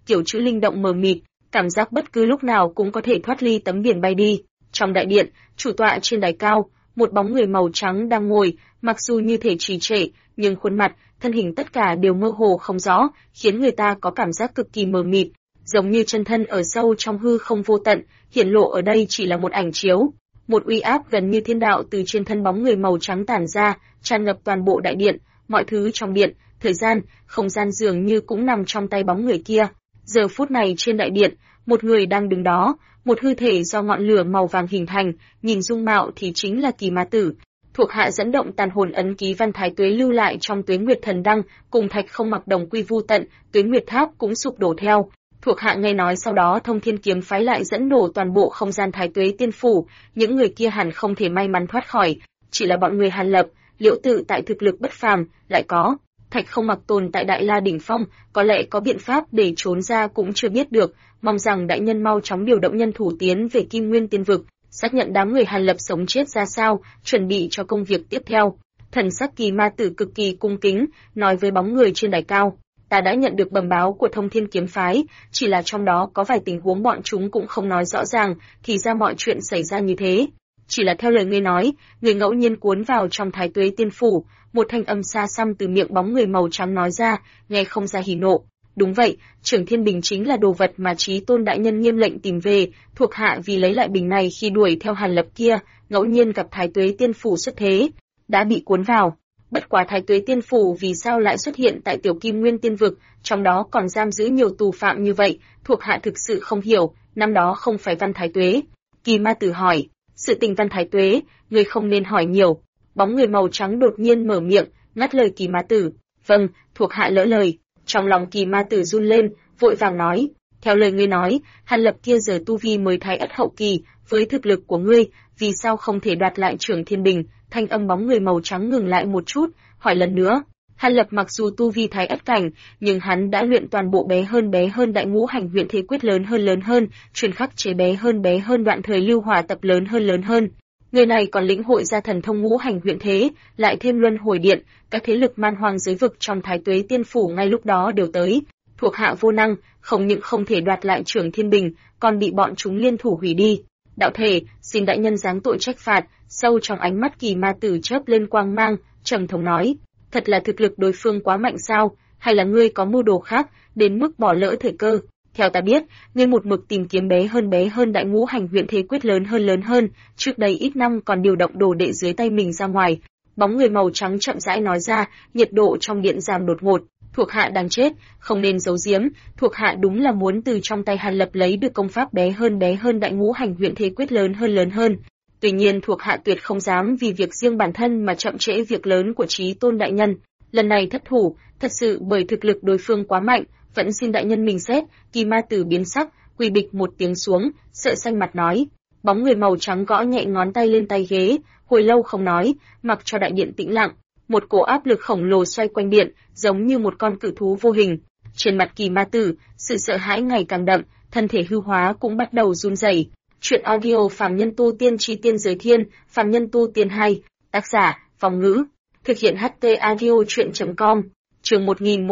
kiểu chữ linh động mờ mịt, cảm giác bất cứ lúc nào cũng có thể thoát ly tấm biển bay đi. Trong đại điện, chủ tọa trên đài cao, một bóng người màu trắng đang ngồi, mặc dù như thể trì trệ, nhưng khuôn mặt, thân hình tất cả đều mơ hồ không rõ, khiến người ta có cảm giác cực kỳ mờ mịt, giống như chân thân ở sâu trong hư không vô tận, hiển lộ ở đây chỉ là một ảnh chiếu. Một uy áp gần như thiên đạo từ trên thân bóng người màu trắng tản ra, tràn ngập toàn bộ đại điện, mọi thứ trong điện, thời gian, không gian dường như cũng nằm trong tay bóng người kia. Giờ phút này trên đại điện, một người đang đứng đó, một hư thể do ngọn lửa màu vàng hình thành, nhìn dung mạo thì chính là Kỳ Ma Tử. Thuộc hạ dẫn động tàn hồn ấn ký Văn Thái Tuế lưu lại trong Tuế Nguyệt Thần Đăng, cùng Thạch Không Mặc đồng quy vu tận, Tuế Nguyệt Tháp cũng sụp đổ theo. Thuộc hạ nghe nói sau đó Thông Thiên Kiếm phái lại dẫn nổ toàn bộ không gian Thái Tuế Tiên phủ, những người kia hẳn không thể may mắn thoát khỏi, chỉ là bọn người Hàn Lập, Liễu Tự tại thực lực bất phàm, lại có Thạch Không Mặc tồn tại Đại La đỉnh phong, có lẽ có biện pháp để trốn ra cũng chưa biết được, mong rằng đại nhân mau chóng điều động nhân thủ tiến về Kim Nguyên Tiên vực, xác nhận đám người Hàn Lập sống chết ra sao, chuẩn bị cho công việc tiếp theo. Thần sắc Kỳ Ma Tử cực kỳ cung kính, nói với bóng người trên đài cao, ta đã nhận được bẩm báo của Thông Thiên Kiếm phái, chỉ là trong đó có vài tình huống bọn chúng cũng không nói rõ ràng, thì ra mọi chuyện xảy ra như thế. Chỉ là theo lời ngươi nói, người ngẫu nhiên cuốn vào trong Thái Tuế Tiên phủ, một thanh âm xa xăm từ miệng bóng người màu trắng nói ra, nghe không ra hỉ nộ. Đúng vậy, Trưởng Thiên Bình chính là đồ vật mà Chí Tôn đại nhân nghiêm lệnh tìm về, thuộc hạ vì lấy lại bình này khi đuổi theo Hàn Lập kia, ngẫu nhiên gặp Thái Tuế Tiên phủ xuất thế, đã bị cuốn vào. Bất quá Thái Tuế Tiên phủ vì sao lại xuất hiện tại Tiểu Kim Nguyên Tiên vực, trong đó còn giam giữ nhiều tù phạm như vậy, thuộc hạ thực sự không hiểu, năm đó không phải Văn Thái Tuế. Kỳ Ma Tử hỏi, sự tình Văn Thái Tuế, ngươi không nên hỏi nhiều. Bóng người màu trắng đột nhiên mở miệng, ngắt lời Kỳ Ma Tử. Vâng, thuộc hạ lỡ lời. Trong lòng Kỳ Ma Tử run lên, vội vàng nói, theo lời ngươi nói, Hàn Lập kia giờ tu vi mới Thái Ất hậu kỳ, với thực lực của ngươi, vì sao không thể đoạt lại Trưởng Thiên Bình? Thanh âm bóng người màu trắng ngừng lại một chút, hỏi lần nữa. Hàn Lập mặc dù tu vi Thái Ất cảnh, nhưng hắn đã luyện toàn bộ bé hơn Đại Ngũ Hành Huyền Thế Quyết lớn hơn, truyền khắc chế bé hơn Đoạn Thời Lưu Hỏa tập lớn hơn. Người này còn lĩnh hội ra thần thông Ngũ Hành Huyền Thế, lại thêm Luân Hồi Điện, các thế lực man hoang giới vực trong Thái Tuế Tiên phủ ngay lúc đó đều tới. Thuộc hạ vô năng, không những không thể đoạt lại Trưởng Thiên Bình, còn bị bọn chúng liên thủ hủy đi. Đạo thể, xin đại nhân giáng tội trách phạt. Sâu trong ánh mắt Kỳ Ma Tử chớp lên quang mang, trầm thống nói, thật là thực lực đối phương quá mạnh sao, hay là ngươi có mưu đồ khác, đến mức bỏ lỡ thời cơ? Theo ta biết, ngươi một mực tìm kiếm bé hơn Đại Ngũ Hành Huyền Thế Quyết lớn hơn, trước đây ít năm còn điều động đồ đệ dưới tay mình ra ngoài. Bóng người màu trắng chậm rãi nói ra, nhiệt độ trong điện giảm đột ngột. Thuộc hạ đang chết, không nên giấu giếm, thuộc hạ đúng là muốn từ trong tay Hàn Lập lấy được công pháp bé hơn Đại Ngũ Hành Huyền Thế Quyết lớn hơn. Tuy nhiên thuộc hạ tuyệt không dám vì việc riêng bản thân mà chậm trễ việc lớn của Chí Tôn đại nhân. Lần này thất thủ, thật sự bởi thực lực đối phương quá mạnh, vẫn xin đại nhân mình xét. Kỳ Ma Tử biến sắc, quỳ bịch một tiếng xuống, sợ xanh mặt nói. Bóng người màu trắng gõ nhẹ ngón tay lên tay ghế, hồi lâu không nói, mặc cho đại điện tĩnh lặng. Một cỗ áp lực khổng lồ xoay quanh điện, giống như một con cự thú vô hình. Trên mặt Kỳ Ma Tử, sự sợ hãi ngày càng đậm, thân thể hư hóa cũng bắt đầu run rẩy. Chuyện audio Phàm Nhân Tu Tiên Chi Tiên Giới Thiên, Phàm Nhân Tu Tiên 2, tác giả, Phong Ngữ, thực hiện HT audio chuyện.com, chương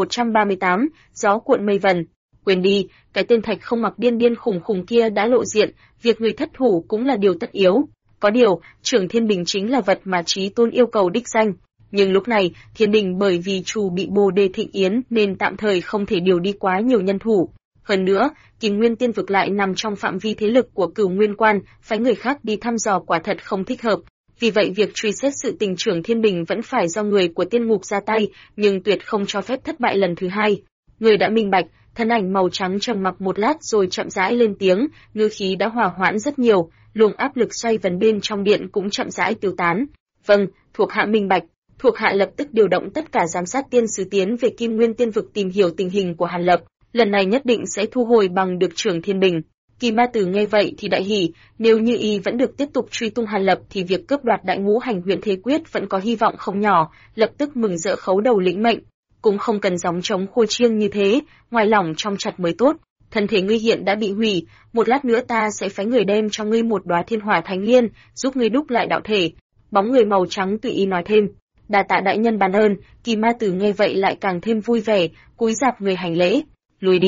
1138, gió cuộn mây vần. Quên đi, cái tên Thạch Không Mặc điên khủng kia đã lộ diện, việc người thất thủ cũng là điều tất yếu. Có điều, Trưởng Thiên Bình chính là vật mà Chí Tôn yêu cầu đích danh. Nhưng lúc này, Thiên Đình bởi vì chủ bị Bồ Đề Thịnh Yến nên tạm thời không thể điều đi quá nhiều nhân thủ. Hơn nữa, Kim Nguyên Tiên vực lại nằm trong phạm vi thế lực của Cửu Nguyên Quan, phái người khác đi thăm dò quả thật không thích hợp. Vì vậy việc truy xét sự tình Trưởng Thiên Bình vẫn phải do người của Tiên Ngục ra tay, nhưng tuyệt không cho phép thất bại lần thứ hai. Người đã minh bạch, thân ảnh màu trắng trầm mặc một lát rồi chậm rãi lên tiếng, ngữ khí đã hòa hoãn rất nhiều, luồng áp lực xoay vần bên trong điện cũng chậm rãi tiêu tán. Vâng, thuộc hạ minh bạch. Thuộc hạ lập tức điều động tất cả giám sát tiên sứ tiến về Kim Nguyên Tiên vực tìm hiểu tình hình của Hàn Lập, lần này nhất định sẽ thu hồi bằng được Trưởng Thiên Bình. Kỳ Ma Tử nghe vậy thì đại hỉ, nếu như y vẫn được tiếp tục truy tung Hàn Lập thì việc cướp đoạt Đại Ngũ Hành Huyền Thế Quyết vẫn có hy vọng không nhỏ, lập tức mừng rỡ khấu đầu lĩnh mệnh, cũng không cần gióng trống khua chiêng như thế, ngoài lỏng trong chặt mới tốt. Thân thể ngươi hiện đã bị hủy, một lát nữa ta sẽ phái người đem cho ngươi một đóa Thiên Hỏa Thánh Liên, giúp ngươi đúc lại đạo thể. Bóng người màu trắng tùy ý nói thêm. Đa tạ đại nhân ban ơn. Kỳ Ma Tử nghe vậy lại càng thêm vui vẻ, cúi rạp người hành lễ. Lùi đi.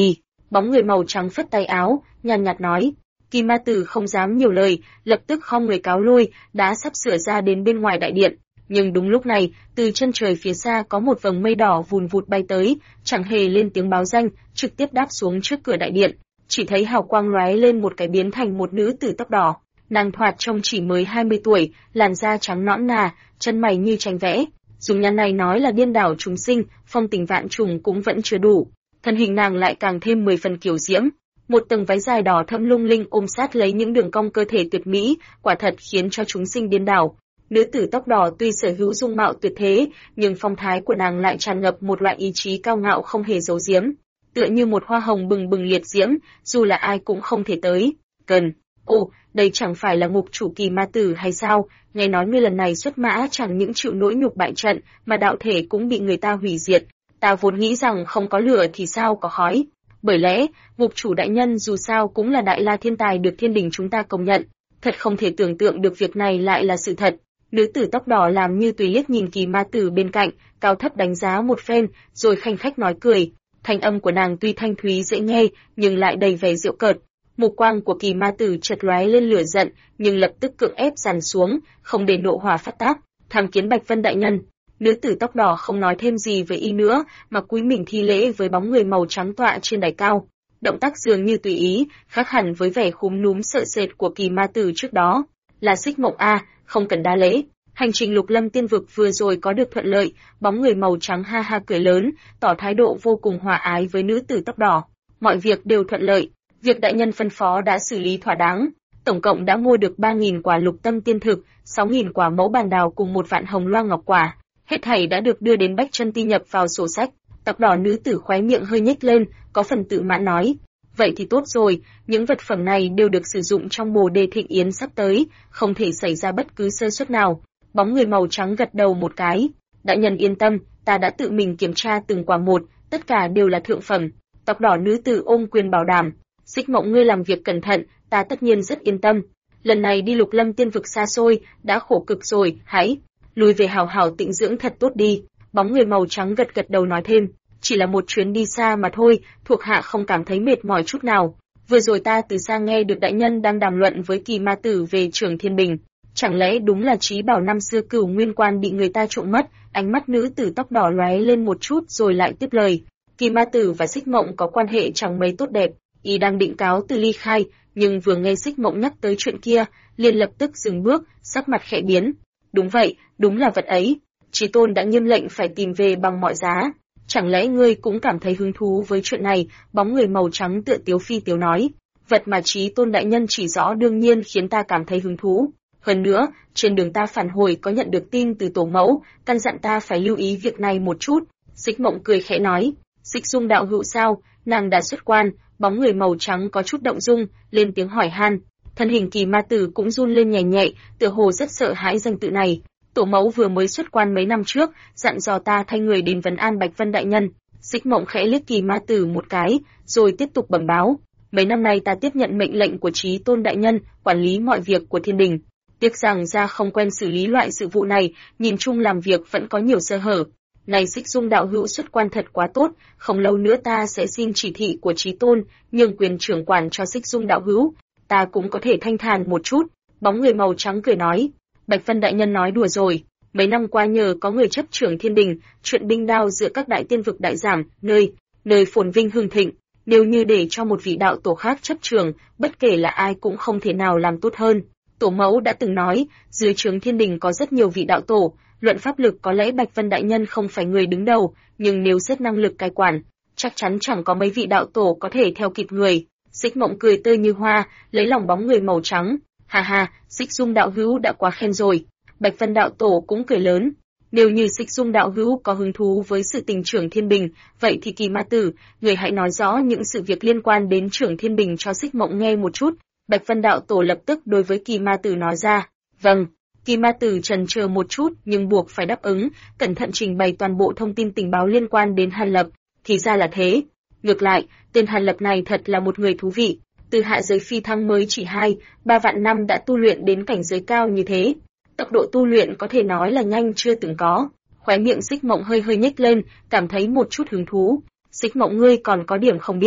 Bóng người màu trắng phất tay áo, nhàn nhạt nói. Kỳ Ma Tử không dám nhiều lời, lập tức khom người cáo lui, đã sắp sửa ra đến bên ngoài đại điện. Nhưng đúng lúc này, từ chân trời phía xa có một vầng mây đỏ vùn vụt bay tới, chẳng hề lên tiếng báo danh, trực tiếp đáp xuống trước cửa đại điện. Chỉ thấy hào quang lóe lên một cái biến thành một nữ tử tóc đỏ. Nàng thoạt trông chỉ mới 20 tuổi, làn da trắng nõn nà, chân mày như tranh vẽ. Dùng nhan này nói là điên đảo chúng sinh, phong tình vạn trùng cũng vẫn chưa đủ. Thân hình nàng lại càng thêm 10 phần kiều diễm. Một tầng váy dài đỏ thẫm lung linh ôm sát lấy những đường cong cơ thể tuyệt mỹ, quả thật khiến cho chúng sinh điên đảo. Nữ tử tóc đỏ tuy sở hữu dung mạo tuyệt thế, nhưng phong thái của nàng lại tràn ngập một loại ý chí cao ngạo không hề giấu giếm, tựa như một hoa hồng bừng bừng liệt diễm, dù là ai cũng không thể tới. Cần. Ồ, đây chẳng phải là ngục chủ Kỳ Ma Tử hay sao? Nghe nói ngươi lần này xuất mã chẳng những chịu nỗi nhục bại trận, mà đạo thể cũng bị người ta hủy diệt. Ta vốn nghĩ rằng không có lửa thì sao có khói. Bởi lẽ, ngục chủ đại nhân dù sao cũng là đại la thiên tài được thiên đình chúng ta công nhận. Thật không thể tưởng tượng được việc này lại là sự thật. Nữ tử tóc đỏ làm như tùy liếc nhìn Kỳ Ma Tử bên cạnh, cao thấp đánh giá một phen, rồi khanh khách nói cười. Thanh âm của nàng tuy thanh thúy dễ nghe, nhưng lại đầy vẻ giễu cợt. Mục quang của Kỳ Ma Tử chợt lóe lên lửa giận, nhưng lập tức cưỡng ép dằn xuống, không để nộ hỏa phát tác. Tham kiến Bạch Vân đại nhân. Nữ tử tóc đỏ không nói thêm gì với y nữa, mà cúi mình thi lễ với bóng người màu trắng tọa trên đài cao. Động tác dường như tùy ý, khác hẳn với vẻ khúm núm sợ sệt của Kỳ Ma Tử trước đó. Là Xích Mộng a, không cần đa lễ. Hành trình Lục Lâm Tiên Vực vừa rồi có được thuận lợi, bóng người màu trắng ha ha cười lớn, tỏ thái độ vô cùng hòa ái với nữ tử tóc đỏ. Mọi việc đều thuận lợi, việc đại nhân phân phó đã xử lý thỏa đáng. Tổng cộng đã mua được 3.000 quả Lục Tâm Tiên Thực, 6.000 quả mẫu bàn đào cùng một vạn hồng loa ngọc quả. Hết thảy đã được đưa đến Bách Chân Ti nhập vào sổ sách. Tóc đỏ nữ tử khóe miệng hơi nhếch lên, có phần tự mãn nói. Vậy thì tốt rồi, những vật phẩm này đều được sử dụng trong Bồ Đề Thịnh Yến sắp tới, không thể xảy ra bất cứ sơ suất nào. Bóng người màu trắng gật đầu một cái. Đại nhân yên tâm, ta đã tự mình kiểm tra từng quả một, tất cả đều là thượng phẩm. Tóc đỏ nữ tử ôm quyền bảo đảm. Xích Mộng ngươi làm việc cẩn thận, ta tất nhiên rất yên tâm. Lần này đi Lục Lâm Tiên Vực xa xôi, đã khổ cực rồi, hãy lùi về hào hào tĩnh dưỡng thật tốt đi. Bóng người màu trắng gật gật đầu nói thêm. Chỉ là một chuyến đi xa mà thôi, thuộc hạ không cảm thấy mệt mỏi chút nào. Vừa rồi ta từ xa nghe được đại nhân đang đàm luận với Kỳ Ma Tử về Trường Thiên Bình. Chẳng lẽ đúng là trí bảo năm xưa Cửu Nguyên Quan bị người ta trộm mất? Ánh mắt nữ tử tóc đỏ lóe lên một chút rồi lại tiếp lời. Kỳ Ma Tử và Xích Mộng có quan hệ chẳng mấy tốt đẹp, y đang định cáo từ ly khai, nhưng vừa nghe Xích Mộng nhắc tới chuyện kia, liền lập tức dừng bước, sắc mặt khẽ biến. Đúng vậy, đúng là vật ấy. Chí tôn đã nghiêm lệnh phải tìm về bằng mọi giá. Chẳng lẽ ngươi cũng cảm thấy hứng thú với chuyện này? Bóng người màu trắng tựa tiếu phi tiếu nói. Vật mà Chí tôn đại nhân chỉ rõ đương nhiên khiến ta cảm thấy hứng thú. Hơn nữa, trên đường ta phản hồi có nhận được tin từ tổ mẫu, căn dặn ta phải lưu ý việc này một chút. Xích Mộng cười khẽ nói. Xích Dung đạo hữu sao? Nàng đã xuất quan. Bóng người màu trắng có chút động dung, lên tiếng hỏi han. Thân hình Kỳ Ma Tử cũng run lên nhẹ nhẹ, tựa hồ rất sợ hãi danh tự này. Tổ mẫu vừa mới xuất quan mấy năm trước, dặn dò ta thay người đến vấn an Bạch Vân đại nhân. Xích Mộng khẽ liếc Kỳ Ma Tử một cái, rồi tiếp tục bẩm báo. Mấy năm nay ta tiếp nhận mệnh lệnh của Chí tôn đại nhân, quản lý mọi việc của thiên đình. Tiếc rằng ra không quen xử lý loại sự vụ này, nhìn chung làm việc vẫn có nhiều sơ hở. Này Xích Dung đạo hữu xuất quan thật quá tốt, không lâu nữa ta sẽ xin chỉ thị của Chí tôn, nhường quyền trưởng quản cho Xích Dung đạo hữu. Ta cũng có thể thanh thản một chút. Bóng người màu trắng cười nói. Bạch Vân đại nhân nói đùa rồi. Mấy năm qua nhờ có người chấp trưởng thiên đình, chuyện binh đao giữa các đại tiên vực đại giảm, nơi phồn vinh hưng thịnh. Nếu như để cho một vị đạo tổ khác chấp trưởng, bất kể là ai cũng không thể nào làm tốt hơn. Tổ mẫu đã từng nói, dưới trướng thiên đình có rất nhiều vị đạo tổ, luận pháp lực có lẽ Bạch Vân đại nhân không phải người đứng đầu, nhưng nếu xét năng lực cai quản, chắc chắn chẳng có mấy vị đạo tổ có thể theo kịp người. Xích Mộng cười tươi như hoa, lấy lòng bóng người màu trắng. Ha ha, Xích Dung đạo hữu đã quá khen rồi. Bạch Vân đạo tổ cũng cười lớn. Nếu như Xích Dung đạo hữu có hứng thú với sự tình trưởng thiên bình, vậy thì Kỳ Ma Tử, người hãy nói rõ những sự việc liên quan đến trưởng thiên bình cho Xích Mộng nghe một chút. Bạch Vân đạo tổ lập tức đối với Kỳ Ma Tử nói ra. Vâng. Kỳ Ma Tử trần chờ một chút nhưng buộc phải đáp ứng, cẩn thận trình bày toàn bộ thông tin tình báo liên quan đến Hàn Lập. Thì ra là thế. Ngược lại, tên Hàn Lập này thật là một người thú vị. Từ hạ giới phi thăng mới chỉ 2-3 vạn năm đã tu luyện đến cảnh giới cao như thế. Tốc độ tu luyện có thể nói là nhanh chưa từng có. Khóe miệng Xích Mộng hơi nhếch lên, cảm thấy một chút hứng thú. Xích Mộng ngươi còn có điểm không biết.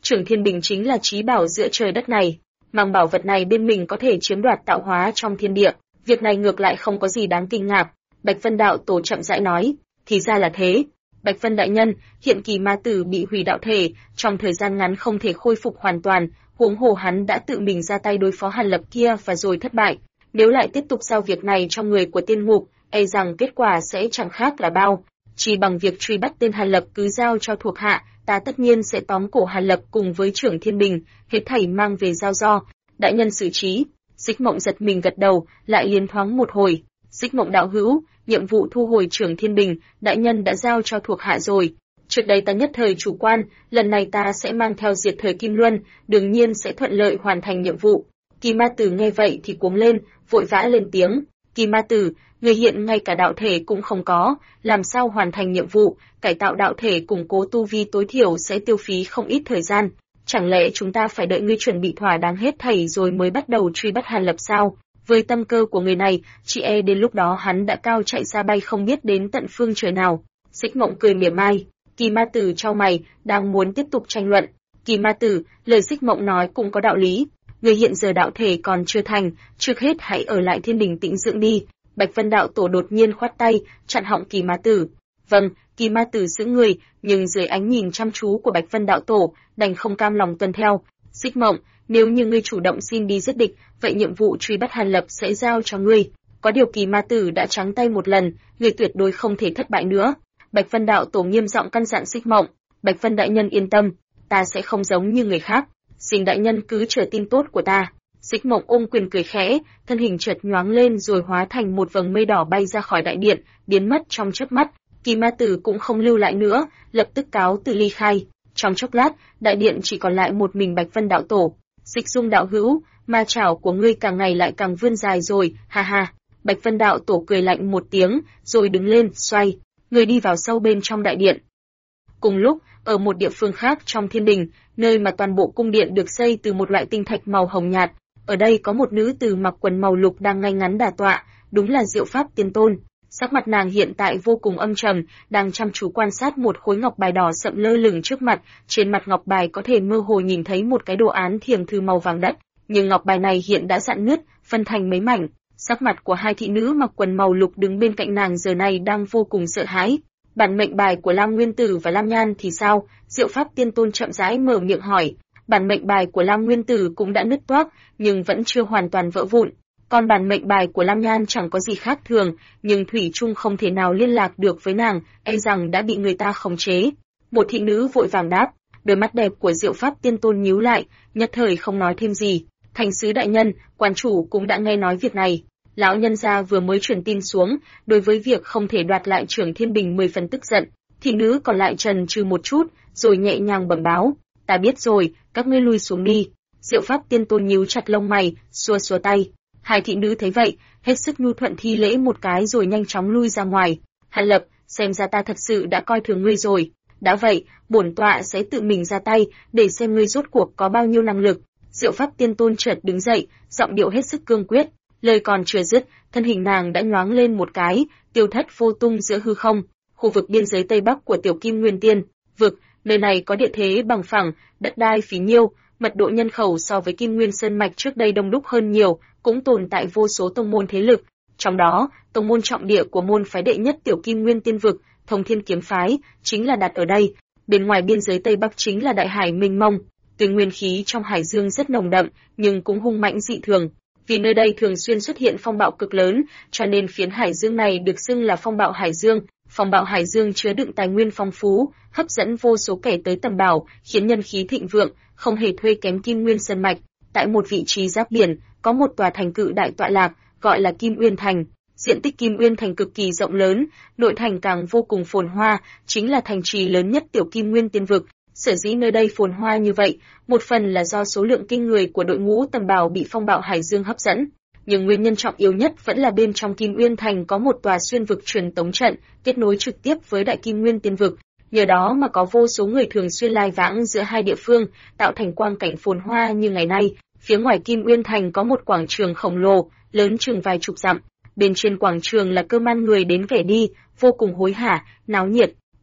Trưởng Thiên Bình chính là trí bảo giữa trời đất này, mang bảo vật này bên mình có thể chiếm đoạt tạo hóa trong thiên địa, việc này ngược lại không có gì đáng kinh ngạc. Bạch Vân đạo tổ chậm rãi nói, thì ra là thế. Bạch Vân đại nhân, hiện kỳ ma tử bị hủy đạo thể, trong thời gian ngắn không thể khôi phục hoàn toàn, huống hồ hắn đã tự mình ra tay đối phó Hàn Lập kia và rồi thất bại. Nếu lại tiếp tục giao việc này cho người của tiên ngục, e rằng kết quả sẽ chẳng khác là bao. Chỉ bằng việc truy bắt tên Hàn Lập cứ giao cho thuộc hạ, ta tất nhiên sẽ tóm cổ Hàn Lập cùng với trưởng Thiên Bình, hết thảy mang về giao do. Đại nhân xử trí. Xích Mộng giật mình gật đầu, lại liên thoáng một hồi. Xích Mộng đạo hữu, nhiệm vụ thu hồi trưởng Thiên Bình, đại nhân đã giao cho thuộc hạ rồi. Trước đây ta nhất thời chủ quan, lần này ta sẽ mang theo diệt thời Kim Luân, đương nhiên sẽ thuận lợi hoàn thành nhiệm vụ. Kỳ Ma Tử nghe vậy thì cuống lên, vội vã lên tiếng. Kỳ Ma Tử, người hiện ngay cả đạo thể cũng không có, làm sao hoàn thành nhiệm vụ, cải tạo đạo thể củng cố tu vi tối thiểu sẽ tiêu phí không ít thời gian. Chẳng lẽ chúng ta phải đợi ngươi chuẩn bị thỏa đáng hết thảy rồi mới bắt đầu truy bắt Hàn Lập sao? Với tâm cơ của người này, chỉ e đến lúc đó hắn đã cao chạy xa bay không biết đến tận phương trời nào. Xích Mộng cười mỉa mai. Kỳ Ma Tử chau mày, đang muốn tiếp tục tranh luận. Kỳ Ma Tử, lời Xích Mộng nói cũng có đạo lý. Người hiện giờ đạo thể còn chưa thành, trước hết hãy ở lại Thiên Đình tĩnh dưỡng đi. Bạch Vân đạo tổ đột nhiên khoát tay, chặn họng Kỳ Ma Tử. Vâng, Kỳ Ma Tử giữ người, nhưng dưới ánh nhìn chăm chú của Bạch Vân đạo tổ, đành không cam lòng tuân theo. Xích Mộng, nếu như ngươi chủ động xin đi giết địch, vậy nhiệm vụ truy bắt Hàn Lập sẽ giao cho ngươi. Có điều Kỳ Ma Tử đã trắng tay một lần, ngươi tuyệt đối không thể thất bại nữa. Bạch Vân đạo tổ nghiêm giọng căn dặn Xích Mộng. Bạch Vân đại nhân yên tâm, ta sẽ không giống như người khác. Xin đại nhân cứ chờ tin tốt của ta. Xích Mộng ôm quyền cười khẽ, thân hình chợt nhoáng lên rồi hóa thành một vầng mây đỏ bay ra khỏi đại điện, biến mất trong chớp mắt. Kỳ Ma Tử cũng không lưu lại nữa, lập tức cáo từ ly khai. Trong chốc lát, đại điện chỉ còn lại một mình Bạch Vân đạo tổ. Dịch Dung đạo hữu, ma chảo của ngươi càng ngày lại càng vươn dài rồi, ha ha. Bạch Vân đạo tổ cười lạnh một tiếng, rồi đứng lên, xoay, người đi vào sâu bên trong đại điện. Cùng lúc, ở một địa phương khác trong thiên đình, nơi mà toàn bộ cung điện được xây từ một loại tinh thạch màu hồng nhạt, ở đây có một nữ tử mặc quần màu lục đang ngay ngắn đả tọa, đúng là Diệu Pháp Tiên Tôn. Sắc mặt nàng hiện tại vô cùng âm trầm, đang chăm chú quan sát một khối ngọc bài đỏ sậm lơ lửng trước mặt, trên mặt ngọc bài có thể mơ hồ nhìn thấy một cái đồ án thiềm thư màu vàng đất, nhưng ngọc bài này hiện đã rạn nứt, phân thành mấy mảnh. Sắc mặt của hai thị nữ mặc quần màu lục đứng bên cạnh nàng giờ này đang vô cùng sợ hãi. Bản mệnh bài của Lam Nguyên Tử và Lam Nhan thì sao? Diệu Pháp Tiên Tôn chậm rãi mở miệng hỏi. Bản mệnh bài của Lam Nguyên Tử cũng đã nứt toác, nhưng vẫn chưa hoàn toàn vỡ vụn. Còn bản mệnh bài của Lam Nhan chẳng có gì khác thường, nhưng thủy chung không thể nào liên lạc được với nàng, e rằng đã bị người ta khống chế. Một thị nữ vội vàng đáp, đôi mắt đẹp của Diệu Pháp Tiên Tôn nhíu lại, nhất thời không nói thêm gì. Thành sứ đại nhân, quan chủ cũng đã nghe nói việc này. Lão nhân gia vừa mới truyền tin xuống, đối với việc không thể đoạt lại trưởng Thiên Bình 10 phần tức giận. Thị nữ còn lại chần chừ một chút, rồi nhẹ nhàng bẩm báo, ta biết rồi, các ngươi lui xuống đi. Diệu Pháp Tiên Tôn nhíu chặt lông mày, xua xua tay. Hai thị nữ thấy vậy, hết sức nhu thuận thi lễ một cái rồi nhanh chóng lui ra ngoài. Hàn Lập, xem ra ta thật sự đã coi thường ngươi rồi. Đã vậy, bổn tọa sẽ tự mình ra tay, để xem ngươi rốt cuộc có bao nhiêu năng lực. Diệu Pháp Tiên Tôn chợt đứng dậy, giọng điệu hết sức cương quyết. Lời còn chưa dứt, thân hình nàng đã nhoáng lên một cái, tiêu thất vô tung giữa hư không. Khu vực biên giới tây bắc của Tiểu Kim Nguyên Tiên vực, nơi này có địa thế bằng phẳng, đất đai phí nhiêu, mật độ nhân khẩu so với Kim Nguyên Sơn mạch trước đây đông đúc hơn nhiều, cũng tồn tại vô số tông môn thế lực. Trong đó, tông môn trọng địa của môn phái đệ nhất Tiểu Kim Nguyên Tiên vực, Thông Thiên Kiếm phái, chính là đặt ở đây. Bên ngoài biên giới tây bắc chính là đại hải mênh mông, tuy nguyên khí trong hải dương rất nồng đậm, nhưng cũng hung mãnh dị thường. Vì nơi đây thường xuyên xuất hiện phong bạo cực lớn, cho nên phiến hải dương này được xưng là phong bạo hải dương. Phong bạo hải dương chứa đựng tài nguyên phong phú, hấp dẫn vô số kẻ tới tầm bảo, khiến nhân khí thịnh vượng, không hề thuê kém Kim Nguyên Sơn mạch. Tại một vị trí giáp biển, có một tòa thành cự đại tọa lạc, gọi là Kim Uyên Thành. Diện tích Kim Uyên Thành cực kỳ rộng lớn, nội thành càng vô cùng phồn hoa, chính là thành trì lớn nhất Tiểu Kim Nguyên Tiên vực. Sở dĩ nơi đây phồn hoa như vậy, một phần là do số lượng kinh người của đội ngũ tầm bảo bị phong bạo hải dương hấp dẫn, nhưng nguyên nhân trọng yếu nhất vẫn là bên trong Kim Uyên Thành có một tòa xuyên vực truyền tống trận, kết nối trực tiếp với Đại Kim Nguyên Tiên vực. Nhờ đó mà có vô số người thường xuyên lai vãng giữa hai địa phương, tạo thành quang cảnh phồn hoa như ngày nay. Phía ngoài Kim Uyên Thành có một quảng trường khổng lồ, lớn chừng vài chục dặm. Bên trên quảng trường là cơ man người đến kẻ đi, vô cùng hối hả, náo nhiệt.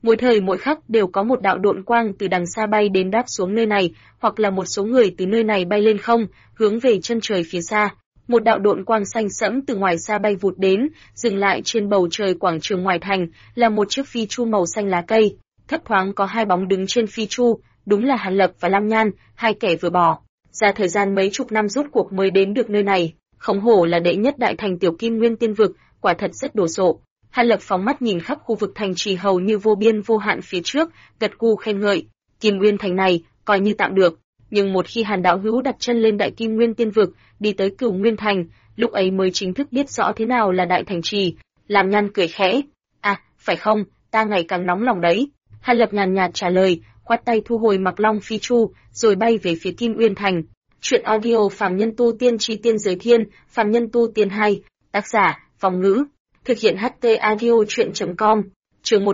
Mỗi thời mỗi khắc đều có một đạo độn quang từ đằng xa bay đến đáp xuống nơi này, hoặc là một số người từ nơi này bay lên không, hướng về chân trời phía xa. Một đạo độn quang xanh sẫm từ ngoài xa bay vụt đến, dừng lại trên bầu trời quảng trường ngoài thành, là một chiếc phi chu màu xanh lá cây. Thấp thoáng có hai bóng đứng trên phi chu, đúng là Hàn Lập và Lam Nhan, hai kẻ vừa bỏ ra thời gian mấy chục năm rốt cuộc mới đến được nơi này. Không hổ là đệ nhất đại thành tiểu Kim Nguyên Tiên vực, quả thật rất đồ sộ. Hàn Lập phóng mắt nhìn khắp khu vực thành trì hầu như vô biên vô hạn phía trước, gật gù khen ngợi. Kim Nguyên thành này coi như tạm được, nhưng một khi Hàn đạo hữu đặt chân lên đại Kim Nguyên Tiên vực, đi tới Cửu Nguyên thành, lúc ấy mới chính thức biết rõ thế nào là đại thành trì. Lam Nhan cười khẽ, à, phải không, ta ngày càng nóng lòng đấy. Hàn Lập nhàn nhạt trả lời, khoát tay thu hồi Mặc Long phi chu, rồi bay về phía Kim Uyên thành. Truyện audio Phàm Nhân Tu Tiên Chi Tiên Giới Thiên, Phàm Nhân Tu Tiên 2, tác giả, Vong Ngữ, thực hiện HT audio truyện.com. Chương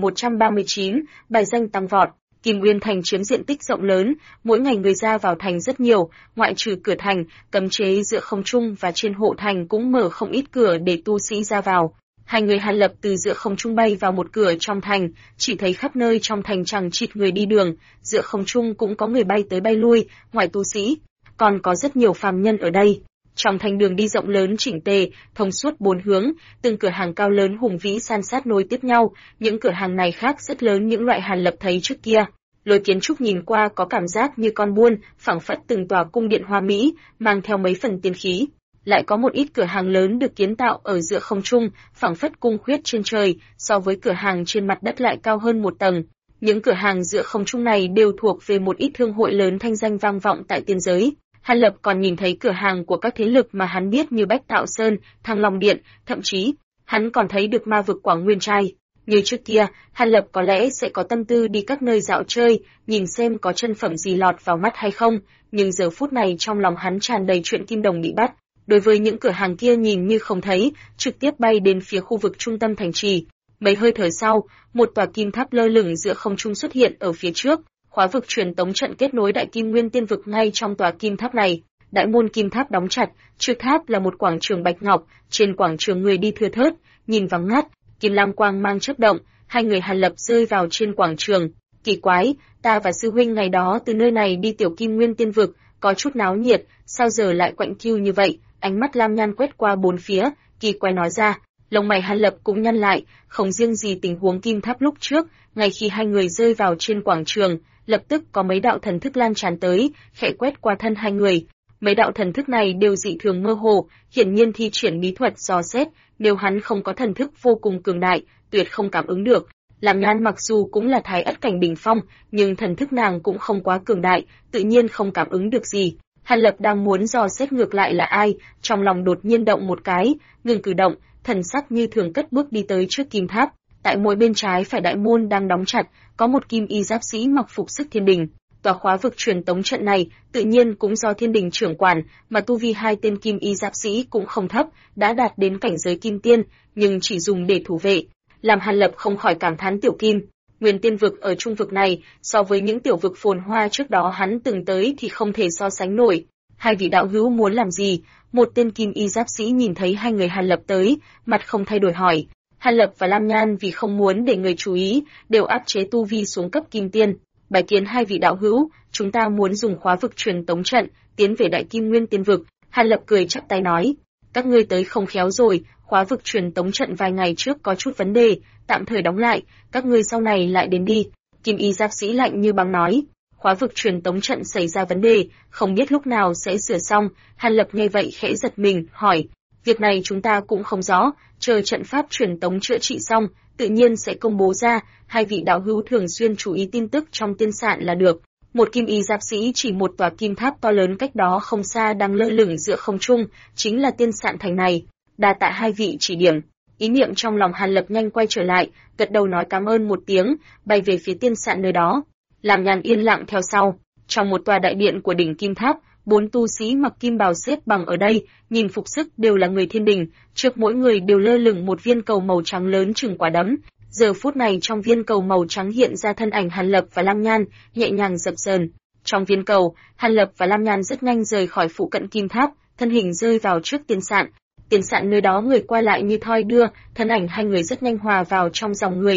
1139, bài danh tăng vọt. Kim Uyên thành chiếm diện tích rộng lớn, mỗi ngày người ra vào thành rất nhiều, ngoại trừ cửa thành, cấm chế giữa không trung và trên hộ thành cũng mở không ít cửa để tu sĩ ra vào. Hai người Hàn Lập từ giữa không trung bay vào một cửa trong thành, chỉ thấy khắp nơi trong thành chằng chịt người đi đường, giữa không trung cũng có người bay tới bay lui, ngoài tu sĩ, còn có rất nhiều phàm nhân ở đây. Trong thành đường đi rộng lớn chỉnh tề, thông suốt bốn hướng, từng cửa hàng cao lớn hùng vĩ san sát nối tiếp nhau, những cửa hàng này khác rất lớn những loại Hàn Lập thấy trước kia. Lối kiến trúc nhìn qua có cảm giác như con buôn, phảng phất từng tòa cung điện hoa mỹ, mang theo mấy phần tiên khí. Lại có một ít cửa hàng lớn được kiến tạo ở giữa không trung, phảng phất cung khuyết trên trời, so với cửa hàng trên mặt đất lại cao hơn một tầng. Những cửa hàng giữa không trung này đều thuộc về một ít thương hội lớn thanh danh vang vọng tại tiên giới. Hàn Lập còn nhìn thấy cửa hàng của các thế lực mà hắn biết như Bách Tạo Sơn, Thăng Long Điện, thậm chí, hắn còn thấy được ma vực Quảng Nguyên Trai. Như trước kia, Hàn Lập có lẽ sẽ có tâm tư đi các nơi dạo chơi, nhìn xem có chân phẩm gì lọt vào mắt hay không, nhưng giờ phút này trong lòng hắn tràn đầy chuyện kim đồng bị bắt. Đối với những cửa hàng kia nhìn như không thấy, trực tiếp bay đến phía khu vực trung tâm thành trì. Mấy hơi thở sau, một tòa kim tháp lơ lửng giữa không trung xuất hiện ở phía trước. Khóa vực truyền tống trận kết nối đại Kim Nguyên Tiên vực ngay trong tòa kim tháp này. Đại môn kim tháp đóng chặt, trước tháp là một quảng trường bạch ngọc, trên quảng trường người đi thưa thớt, nhìn vắng ngắt, kim lam quang mang chớp động, hai người Hàn Lập rơi vào trên quảng trường. Kỳ quái, ta và sư huynh ngày đó từ nơi này đi tiểu Kim Nguyên Tiên vực, có chút náo nhiệt, sao giờ lại quạnh kiu như vậy? Ánh mắt Lam Nhan quét qua bốn phía, kỳ quái nói ra. Lông mày Hàn Lập cũng nhăn lại, không riêng gì tình huống kim tháp lúc trước, ngay khi hai người rơi vào trên quảng trường, lập tức có mấy đạo thần thức lan tràn tới, khẽ quét qua thân hai người. Mấy đạo thần thức này đều dị thường mơ hồ, hiển nhiên thi triển bí thuật dò xét, nếu hắn không có thần thức vô cùng cường đại, tuyệt không cảm ứng được. Lam Nhan mặc dù cũng là thái ất cảnh đỉnh phong, nhưng thần thức nàng cũng không quá cường đại, tự nhiên không cảm ứng được gì. Hàn Lập đang muốn dò xét ngược lại là ai, trong lòng đột nhiên động một cái, ngừng cử động, thần sắc như thường cất bước đi tới trước kim tháp. Tại mỗi bên trái phải đại môn đang đóng chặt, có một kim y giáp sĩ mặc phục sức thiên đình. Tòa khóa vực truyền tống trận này tự nhiên cũng do thiên đình trưởng quản, mà tu vi hai tên kim y giáp sĩ cũng không thấp, đã đạt đến cảnh giới kim tiên, nhưng chỉ dùng để thủ vệ. Làm Hàn Lập không khỏi cảm thán tiểu Kim Nguyên Tiên vực ở trung vực này, so với những tiểu vực phồn hoa trước đó hắn từng tới thì không thể so sánh nổi. Hai vị đạo hữu muốn làm gì? Một tên kim y giáp sĩ nhìn thấy hai người Hàn Lập tới, mặt không thay đổi hỏi. Hàn Lập và Lam Nhan vì không muốn để người chú ý, đều áp chế tu vi xuống cấp kim tiên. Bái kiến hai vị đạo hữu, chúng ta muốn dùng khóa vực truyền tống trận, tiến về đại Kim Nguyên Tiên vực. Hàn Lập cười chắp tay nói, các ngươi tới không khéo rồi, khóa vực truyền tống trận vài ngày trước có chút vấn đề, tạm thời đóng lại, các ngươi sau này lại đến đi. Kim y giáp sĩ lạnh như băng nói, khóa vực truyền tống trận xảy ra vấn đề, không biết lúc nào sẽ sửa xong. Hàn Lập nghe vậy khẽ giật mình, hỏi, việc này chúng ta cũng không rõ, chờ trận pháp truyền tống chữa trị xong, tự nhiên sẽ công bố ra, hai vị đạo hữu thường xuyên chú ý tin tức trong tiên sạn là được. Một kim y giáp sĩ chỉ một tòa kim tháp to lớn cách đó không xa đang lơ lửng giữa không trung, chính là tiên sạn thành này. Đa tạ hai vị chỉ điểm. Ý niệm trong lòng Hàn Lập nhanh quay trở lại, gật đầu nói cảm ơn một tiếng, bay về phía tiên sạn nơi đó. Lam Nhan yên lặng theo sau. Trong một tòa đại điện của đỉnh kim tháp, 4 tu sĩ mặc kim bào xếp bằng ở đây, nhìn phục sức đều là người thiên đình, trước mỗi người đều lơ lửng một viên cầu màu trắng lớn chừng quả đấm. Giờ phút này trong viên cầu màu trắng hiện ra thân ảnh Hàn Lập và Lam Nhan, nhẹ nhàng dập dờn. Trong viên cầu, Hàn Lập và Lam Nhan rất nhanh rời khỏi phụ cận kim tháp, thân hình rơi vào trước tiên sạn. Tiền sạn nơi đó người qua lại như thoi đưa, thân ảnh hai người rất nhanh hòa vào trong dòng người.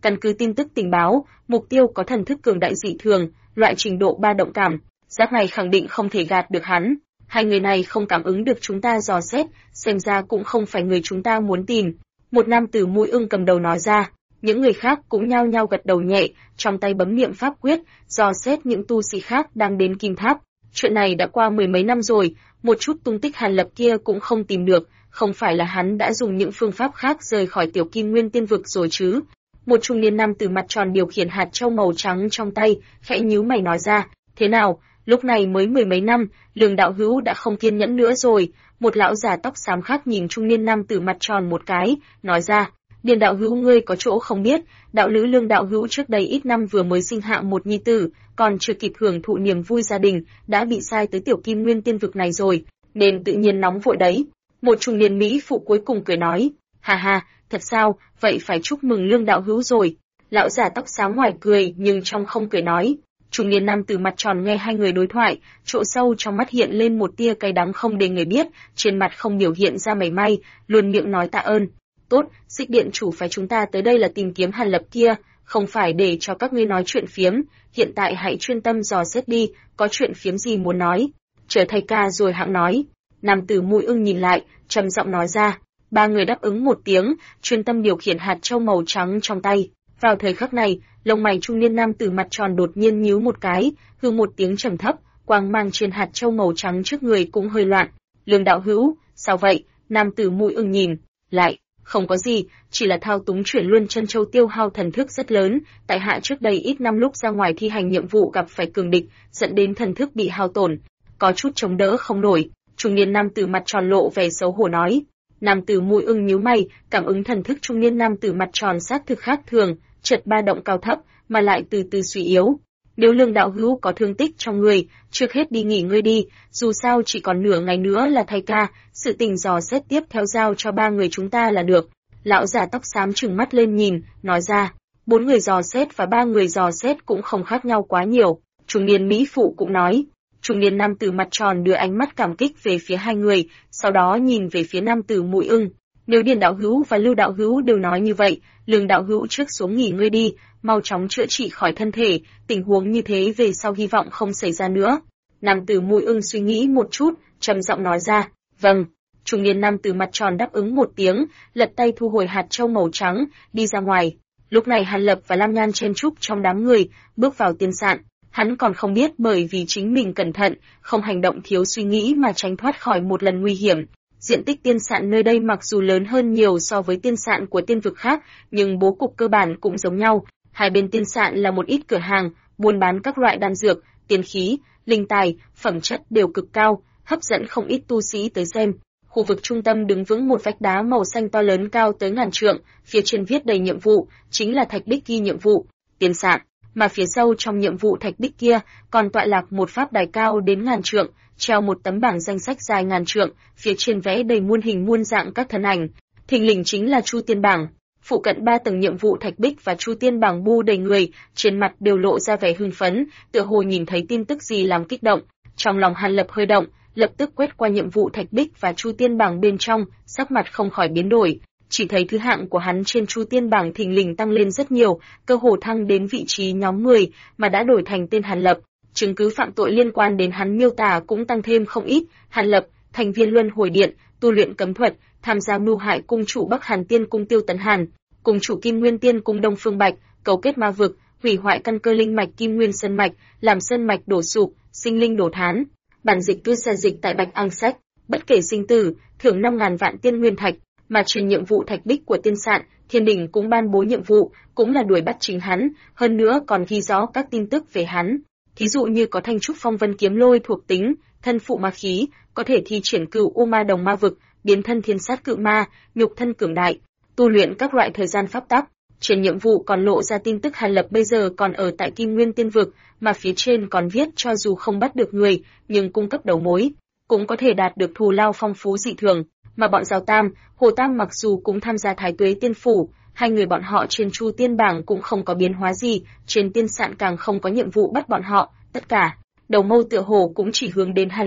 Căn cứ tin tức tình báo, mục tiêu có thần thức cường đại dị thường, loại trình độ ba động cảm, giác này khẳng định không thể gạt được hắn. Hai người này không cảm ứng được chúng ta dò xét, xem ra cũng không phải người chúng ta muốn tìm. Một nam tử mũi ưng cầm đầu nói ra, những người khác cũng nhao nhao gật đầu nhẹ, trong tay bấm niệm pháp quyết, dò xét những tu sĩ khác đang đến kim tháp. Chuyện này đã qua mười mấy năm rồi, một chút tung tích Hàn Lập kia cũng không tìm được, không phải là hắn đã dùng những phương pháp khác rời khỏi tiểu kim nguyên tiên vực rồi chứ. Một trung niên nam tử mặt tròn điều khiển hạt châu màu trắng trong tay, khẽ nhíu mày nói ra, thế nào, lúc này mới mười mấy năm, Lương đạo hữu đã không kiên nhẫn nữa rồi. Một lão già tóc xám khác nhìn trung niên nam tử mặt tròn một cái, nói ra, Điền đạo hữu ngươi có chỗ không biết, đạo lữ Lương đạo hữu trước đây ít năm vừa mới sinh hạ một nhi tử, còn chưa kịp hưởng thụ niềm vui gia đình, đã bị sai tới tiểu kim nguyên tiên vực này rồi, nên tự nhiên nóng vội đấy. Một trung niên mỹ phụ cuối cùng cười nói, ha ha, thật sao, vậy phải chúc mừng Lương đạo hữu rồi. Lão già tóc xám ngoài cười nhưng trong không cười nói. Trung niên nam tử mặt tròn nghe hai người đối thoại, chỗ sâu trong mắt hiện lên một tia cay đắng không để người biết, trên mặt không biểu hiện ra mảy may, luôn miệng nói tạ ơn. Tốt, Xích điện chủ phái chúng ta tới đây là tìm kiếm Hàn Lập kia, không phải để cho các ngươi nói chuyện phiếm, hiện tại hãy chuyên tâm dò xét đi, có chuyện phiếm gì muốn nói. Chờ thầy ca rồi hãng nói. Nam tử mũi ưng nhìn lại, trầm giọng nói ra. Ba người đáp ứng một tiếng, chuyên tâm điều khiển hạt châu màu trắng trong tay. Vào thời khắc này, lông mày trung niên nam tử mặt tròn đột nhiên nhíu một cái, hừ một tiếng trầm thấp, quang mang trên hạt châu màu trắng trước người cũng hơi loạn. Lương đạo hữu, sao vậy? Nam tử mũi ưng nhìn lại, không có gì, chỉ là thao túng chuyển luân chân châu tiêu hao thần thức rất lớn, tại hạ trước đây ít năm lúc ra ngoài thi hành nhiệm vụ gặp phải cường địch, dẫn đến thần thức bị hao tổn, có chút chống đỡ không nổi. Trung niên nam tử mặt tròn lộ vẻ xấu hổ nói. Nam tử mũi ưng nhíu mày, cảm ứng thần thức trung niên nam tử mặt tròn xác thực khác thường, chợt ba động cao thấp, mà lại từ từ suy yếu. Nếu Lương đạo hữu có thương tích trong người, trước hết đi nghỉ ngơi đi, dù sao chỉ còn nửa ngày nữa là thay ca, sự tình dò xét tiếp theo giao cho ba người chúng ta là được. Lão già tóc xám trừng mắt lên nhìn, nói ra, 4 người dò xét và 3 người dò xét cũng không khác nhau quá nhiều. Trung niên mỹ phụ cũng nói. Trung niên nam tử mặt tròn đưa ánh mắt cảm kích về phía hai người, sau đó nhìn về phía nam tử mũi ưng. Nếu Điền đạo hữu và Lưu đạo hữu đều nói như vậy, Lương đạo hữu trước xuống nghỉ ngơi đi, mau chóng chữa trị khỏi thân thể, tình huống như thế về sau hy vọng không xảy ra nữa. Nam tử mũi ưng suy nghĩ một chút, trầm giọng nói ra, vâng. Trung niên nam tử mặt tròn đáp ứng một tiếng, lật tay thu hồi hạt châu màu trắng, đi ra ngoài. Lúc này Hàn Lập và Lam Nhan chen chúc trong đám người, bước vào tiên sạn. Hắn còn không biết bởi vì chính mình cẩn thận, không hành động thiếu suy nghĩ mà tránh thoát khỏi một lần nguy hiểm. Diện tích tiên sạn nơi đây mặc dù lớn hơn nhiều so với tiên sạn của tiên vực khác, nhưng bố cục cơ bản cũng giống nhau. Hai bên tiên sạn là một ít cửa hàng, buôn bán các loại đan dược, tiên khí, linh tài, phẩm chất đều cực cao, hấp dẫn không ít tu sĩ tới xem. Khu vực trung tâm đứng vững một vách đá màu xanh to lớn cao tới ngàn trượng, phía trên viết đầy nhiệm vụ, chính là thạch bích ghi nhiệm vụ, tiên sạn. Mà phía sau trong nhiệm vụ thạch bích kia còn tọa lạc một pháp đài cao đến ngàn trượng, treo một tấm bảng danh sách dài ngàn trượng, phía trên vẽ đầy muôn hình muôn dạng các thân ảnh. Thình lình chính là Chu Tiên bảng. Phụ cận 3 tầng nhiệm vụ thạch bích và Chu Tiên bảng bu đầy người, trên mặt đều lộ ra vẻ hưng phấn, tựa hồ nhìn thấy tin tức gì làm kích động. Trong lòng Hàn Lập hơi động, lập tức quét qua nhiệm vụ thạch bích và Chu Tiên bảng bên trong, sắc mặt không khỏi biến đổi. Chỉ thấy thứ hạng của hắn trên Chu Tiên bảng thình lình tăng lên rất nhiều, cơ hồ thăng đến vị trí nhóm 10, mà đã đổi thành tên Hàn Lập. Chứng cứ phạm tội liên quan đến hắn miêu tả cũng tăng thêm không ít. Hàn Lập, thành viên Luân Hồi Điện, tu luyện cấm thuật, tham gia mưu hại cung chủ Bắc Hàn Tiên cung Tiêu Tấn Hàn, cùng chủ Kim Nguyên Tiên cung Đông Phương Bạch, cấu kết ma vực, hủy hoại căn cơ linh mạch Kim Nguyên Sơn mạch, làm sơn mạch đổ sụp, sinh linh đổ thán. Bản dịch tuyết ra dịch tại Bạch Ang Sách, bất kể sinh tử, thưởng 5.000 vạn tiên nguyên thạch. Mà trên nhiệm vụ thạch bích của tiên sạn, Thiên Đình cũng ban bố nhiệm vụ, cũng là đuổi bắt chính hắn, hơn nữa còn ghi rõ các tin tức về hắn. Thí dụ như có thanh trúc phong vân kiếm lôi thuộc tính, thân phụ ma khí, có thể thi triển cửu u ma đồng ma vực, biến thân thiên sát cự ma, nhục thân cường đại, tu luyện các loại thời gian pháp tắc. Trên nhiệm vụ còn lộ ra tin tức Hàn Lập bây giờ còn ở tại Kim Nguyên Tiên vực, mà phía trên còn viết cho dù không bắt được người, nhưng cung cấp đầu mối, cũng có thể đạt được thù lao phong phú dị thường. Mà bọn Giao Tam, Hồ Tam mặc dù cũng tham gia Thái Tuế Tiên phủ, hai người bọn họ trên Chu Tiên bảng cũng không có biến hóa gì, trên tiên sạn càng không có nhiệm vụ bắt bọn họ, tất cả đầu mâu tựa hồ cũng chỉ hướng đến Hàn Lập.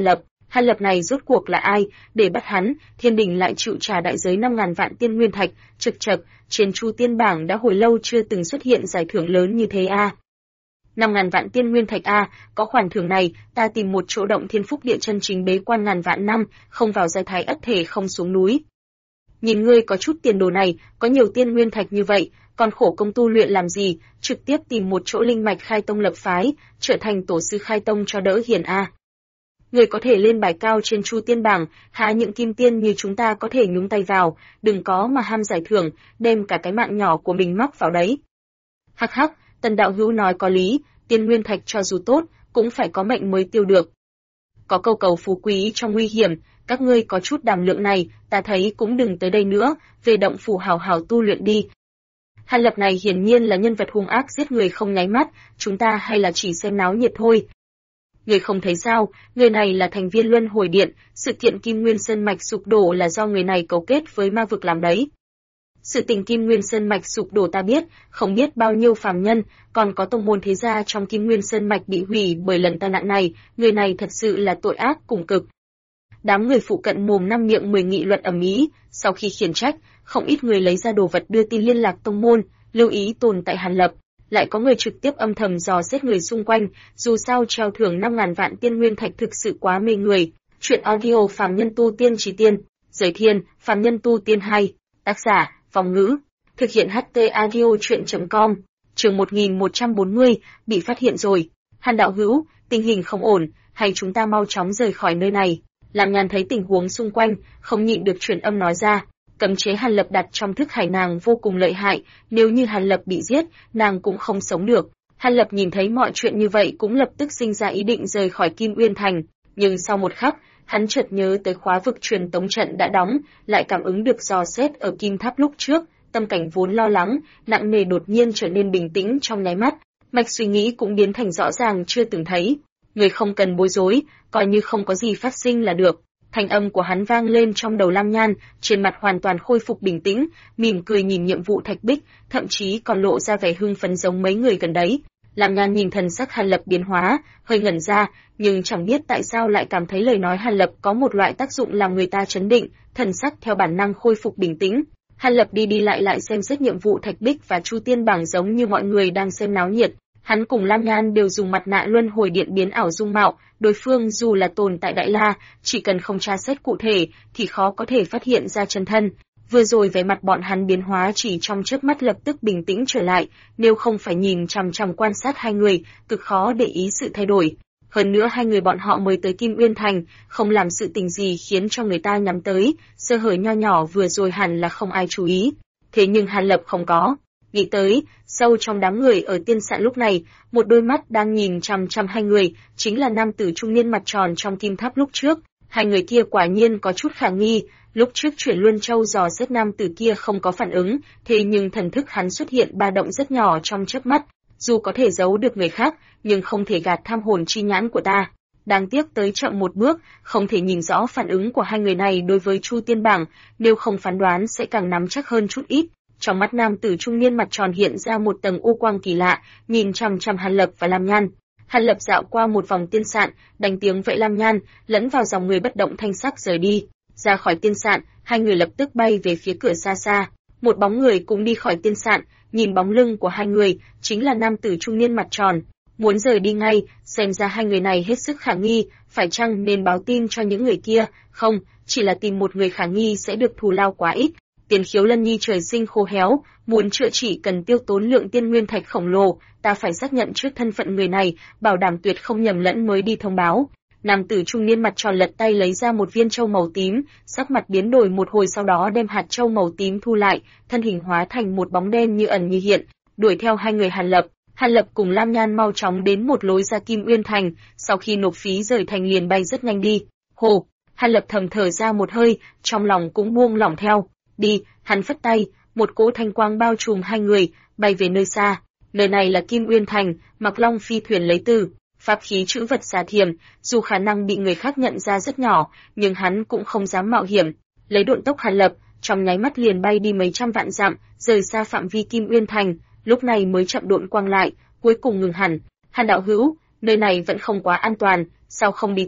Hàn Lập này rốt cuộc là ai, để bắt hắn, Thiên Đình lại chịu trả đại giới 5.000 vạn tiên nguyên thạch, trực chậc, trên Chu Tiên bảng đã hồi lâu chưa từng xuất hiện giải thưởng lớn như thế a. 5.000 vạn tiên nguyên thạch a, có khoản thưởng này, ta tìm một chỗ động thiên phúc địa chân chính bế quan ngàn vạn năm, không vào giai thái ất thể không xuống núi. Nhìn ngươi có chút tiền đồ này, có nhiều tiên nguyên thạch như vậy, còn khổ công tu luyện làm gì, trực tiếp tìm một chỗ linh mạch khai tông lập phái, trở thành tổ sư khai tông cho đỡ hiền a. Người có thể lên bài cao trên Chu Tiên bảng, há những kim tiên như chúng ta có thể nhúng tay vào, đừng có mà ham giải thưởng, đem cả cái mạng nhỏ của mình mắc vào đấy. Hắc hắc, Tần đạo hữu nói có lý, tiên nguyên thạch cho dù tốt, cũng phải có mệnh mới tiêu được. Có câu cầu phú quý trong nguy hiểm, các ngươi có chút đảm lượng này, ta thấy cũng đừng tới đây nữa, về động phủ hào hào tu luyện đi. Hàn Lập này hiển nhiên là nhân vật hung ác giết người không nháy mắt, chúng ta hay là chỉ xem náo nhiệt thôi. Người không thấy sao, người này là thành viên Luân Hồi Điện, sự kiện Kim Nguyên Sơn Mạch sụp đổ là do người này cấu kết với ma vực làm đấy. Sự tình Kim Nguyên Sơn Mạch sụp đổ ta biết, không biết bao nhiêu phàm nhân, còn có tông môn thế gia trong Kim Nguyên Sơn Mạch bị hủy bởi lần tai nạn này, người này thật sự là tội ác cùng cực. Đám người phụ cận mồm năm miệng mười nghị luận ầm ĩ, sau khi khiển trách, không ít người lấy ra đồ vật đưa tin liên lạc tông môn, lưu ý tồn tại Hàn Lập. Lại có người trực tiếp âm thầm dò xét người xung quanh, dù sao treo thưởng 5.000 vạn tiên nguyên thạch thực sự quá mê người. Chuyện audio phàm nhân tu tiên trí tiên, giới thiên, phàm nhân tu tiên 2, tác giả, Vòng Ngữ, thực hiện HT audio chuyện.com, chương 1140, bị phát hiện rồi. Hàn đạo hữu, tình hình không ổn, hay chúng ta mau chóng rời khỏi nơi này. Lam Nhan thấy tình huống xung quanh, không nhịn được truyền âm nói ra. Cấm chế Hàn Lập đặt trong thức hải nàng vô cùng lợi hại, nếu như Hàn Lập bị giết, nàng cũng không sống được. Hàn Lập nhìn thấy mọi chuyện như vậy cũng lập tức sinh ra ý định rời khỏi Kim Uyên Thành, nhưng sau một khắc, hắn chợt nhớ tới khóa vực truyền tống trận đã đóng, lại cảm ứng được dò xét ở Kim Tháp lúc trước, tâm cảnh vốn lo lắng, nặng nề đột nhiên trở nên bình tĩnh trong nháy mắt, mạch suy nghĩ cũng biến thành rõ ràng chưa từng thấy. Người không cần bối rối, coi như không có gì phát sinh là được. Thanh âm của hắn vang lên trong đầu Lam Nhan, trên mặt hoàn toàn khôi phục bình tĩnh, mỉm cười nhìn nhiệm vụ thạch bích, thậm chí còn lộ ra vẻ hưng phấn giống mấy người gần đấy. Lam Nhan nhìn thần sắc Hàn Lập biến hóa, hơi ngẩn ra, nhưng chẳng biết tại sao lại cảm thấy lời nói Hàn Lập có một loại tác dụng làm người ta chấn định, thần sắc theo bản năng khôi phục bình tĩnh. Hàn Lập đi đi lại xem xét nhiệm vụ thạch bích và Chu Tiên bảng giống như mọi người đang xem náo nhiệt. Hắn cùng Lam Nhan đều dùng mặt nạ Luân Hồi Điện biến ảo dung mạo, đối phương dù là tồn tại Đại La, chỉ cần không tra xét cụ thể thì khó có thể phát hiện ra chân thân. Vừa rồi vẻ mặt bọn hắn biến hóa chỉ trong chớp mắt lập tức bình tĩnh trở lại, nếu không phải nhìn chằm chằm quan sát hai người, cực khó để ý sự thay đổi. Hơn nữa hai người bọn họ mới tới Kim Uyên Thành, không làm sự tình gì khiến cho người ta nhắm tới, sơ hở nho nhỏ vừa rồi hẳn là không ai chú ý. Thế nhưng Hàn Lập không có. Nghĩ tới, sâu trong đám người ở tiên sạn lúc này, một đôi mắt đang nhìn chằm chằm hai người, chính là nam tử trung niên mặt tròn trong kim tháp lúc trước. Hai người kia quả nhiên có chút khả nghi, lúc trước chuyển Luân Châu dò xét nam tử kia không có phản ứng, thế nhưng thần thức hắn xuất hiện ba động rất nhỏ trong chớp mắt, dù có thể giấu được người khác, nhưng không thể gạt tham hồn chi nhãn của ta. Đáng tiếc tới chậm một bước, không thể nhìn rõ phản ứng của hai người này đối với Chu Tiên bảng, nếu không phán đoán sẽ càng nắm chắc hơn chút ít. Trong mắt nam tử trung niên mặt tròn hiện ra một tầng u quang kỳ lạ, nhìn chằm chằm Hàn Lập và Lam Nhan. Hàn Lập dạo qua một vòng tiên sạn, đánh tiếng vẫy Lam Nhan, lẫn vào dòng người bất động thanh sắc rời đi. Ra khỏi tiên sạn, hai người lập tức bay về phía cửa xa xa. Một bóng người cũng đi khỏi tiên sạn, nhìn bóng lưng của hai người, chính là nam tử trung niên mặt tròn. Muốn rời đi ngay, xem ra hai người này hết sức khả nghi, phải chăng nên báo tin cho những người kia? Không, chỉ là tìm một người khả nghi sẽ được thù lao quá ít. Tiền Khiếu Lân Nhi trời sinh khô héo, muốn chữa trị cần tiêu tốn lượng tiên nguyên thạch khổng lồ, ta phải xác nhận trước thân phận người này, bảo đảm tuyệt không nhầm lẫn mới đi thông báo. Nam tử trung niên mặt tròn lật tay lấy ra một viên châu màu tím, sắc mặt biến đổi một hồi sau đó đem hạt châu màu tím thu lại, thân hình hóa thành một bóng đen như ẩn như hiện, đuổi theo hai người Hàn Lập. Hàn Lập cùng Lam Nhan mau chóng đến một lối ra Kim Uyên Thành, sau khi nộp phí rời thành liền bay rất nhanh đi. Hồ, Hàn Lập thầm thở ra một hơi, trong lòng cũng buông lỏng theo. Đi, hắn phất tay, một cỗ thanh quang bao trùm hai người, bay về nơi xa. Nơi này là Kim Uyên Thành, Mặc Long phi thuyền lấy từ pháp khí trữ vật xà thiềm, dù khả năng bị người khác nhận ra rất nhỏ, nhưng hắn cũng không dám mạo hiểm. Lấy độn tốc Hàn Lập, trong nháy mắt liền bay đi mấy trăm vạn dặm, rời xa phạm vi Kim Uyên Thành, lúc này mới chậm độn quang lại, cuối cùng ngừng hẳn. Hàn đạo hữu, nơi này vẫn không quá an toàn, sao không đi tiếp?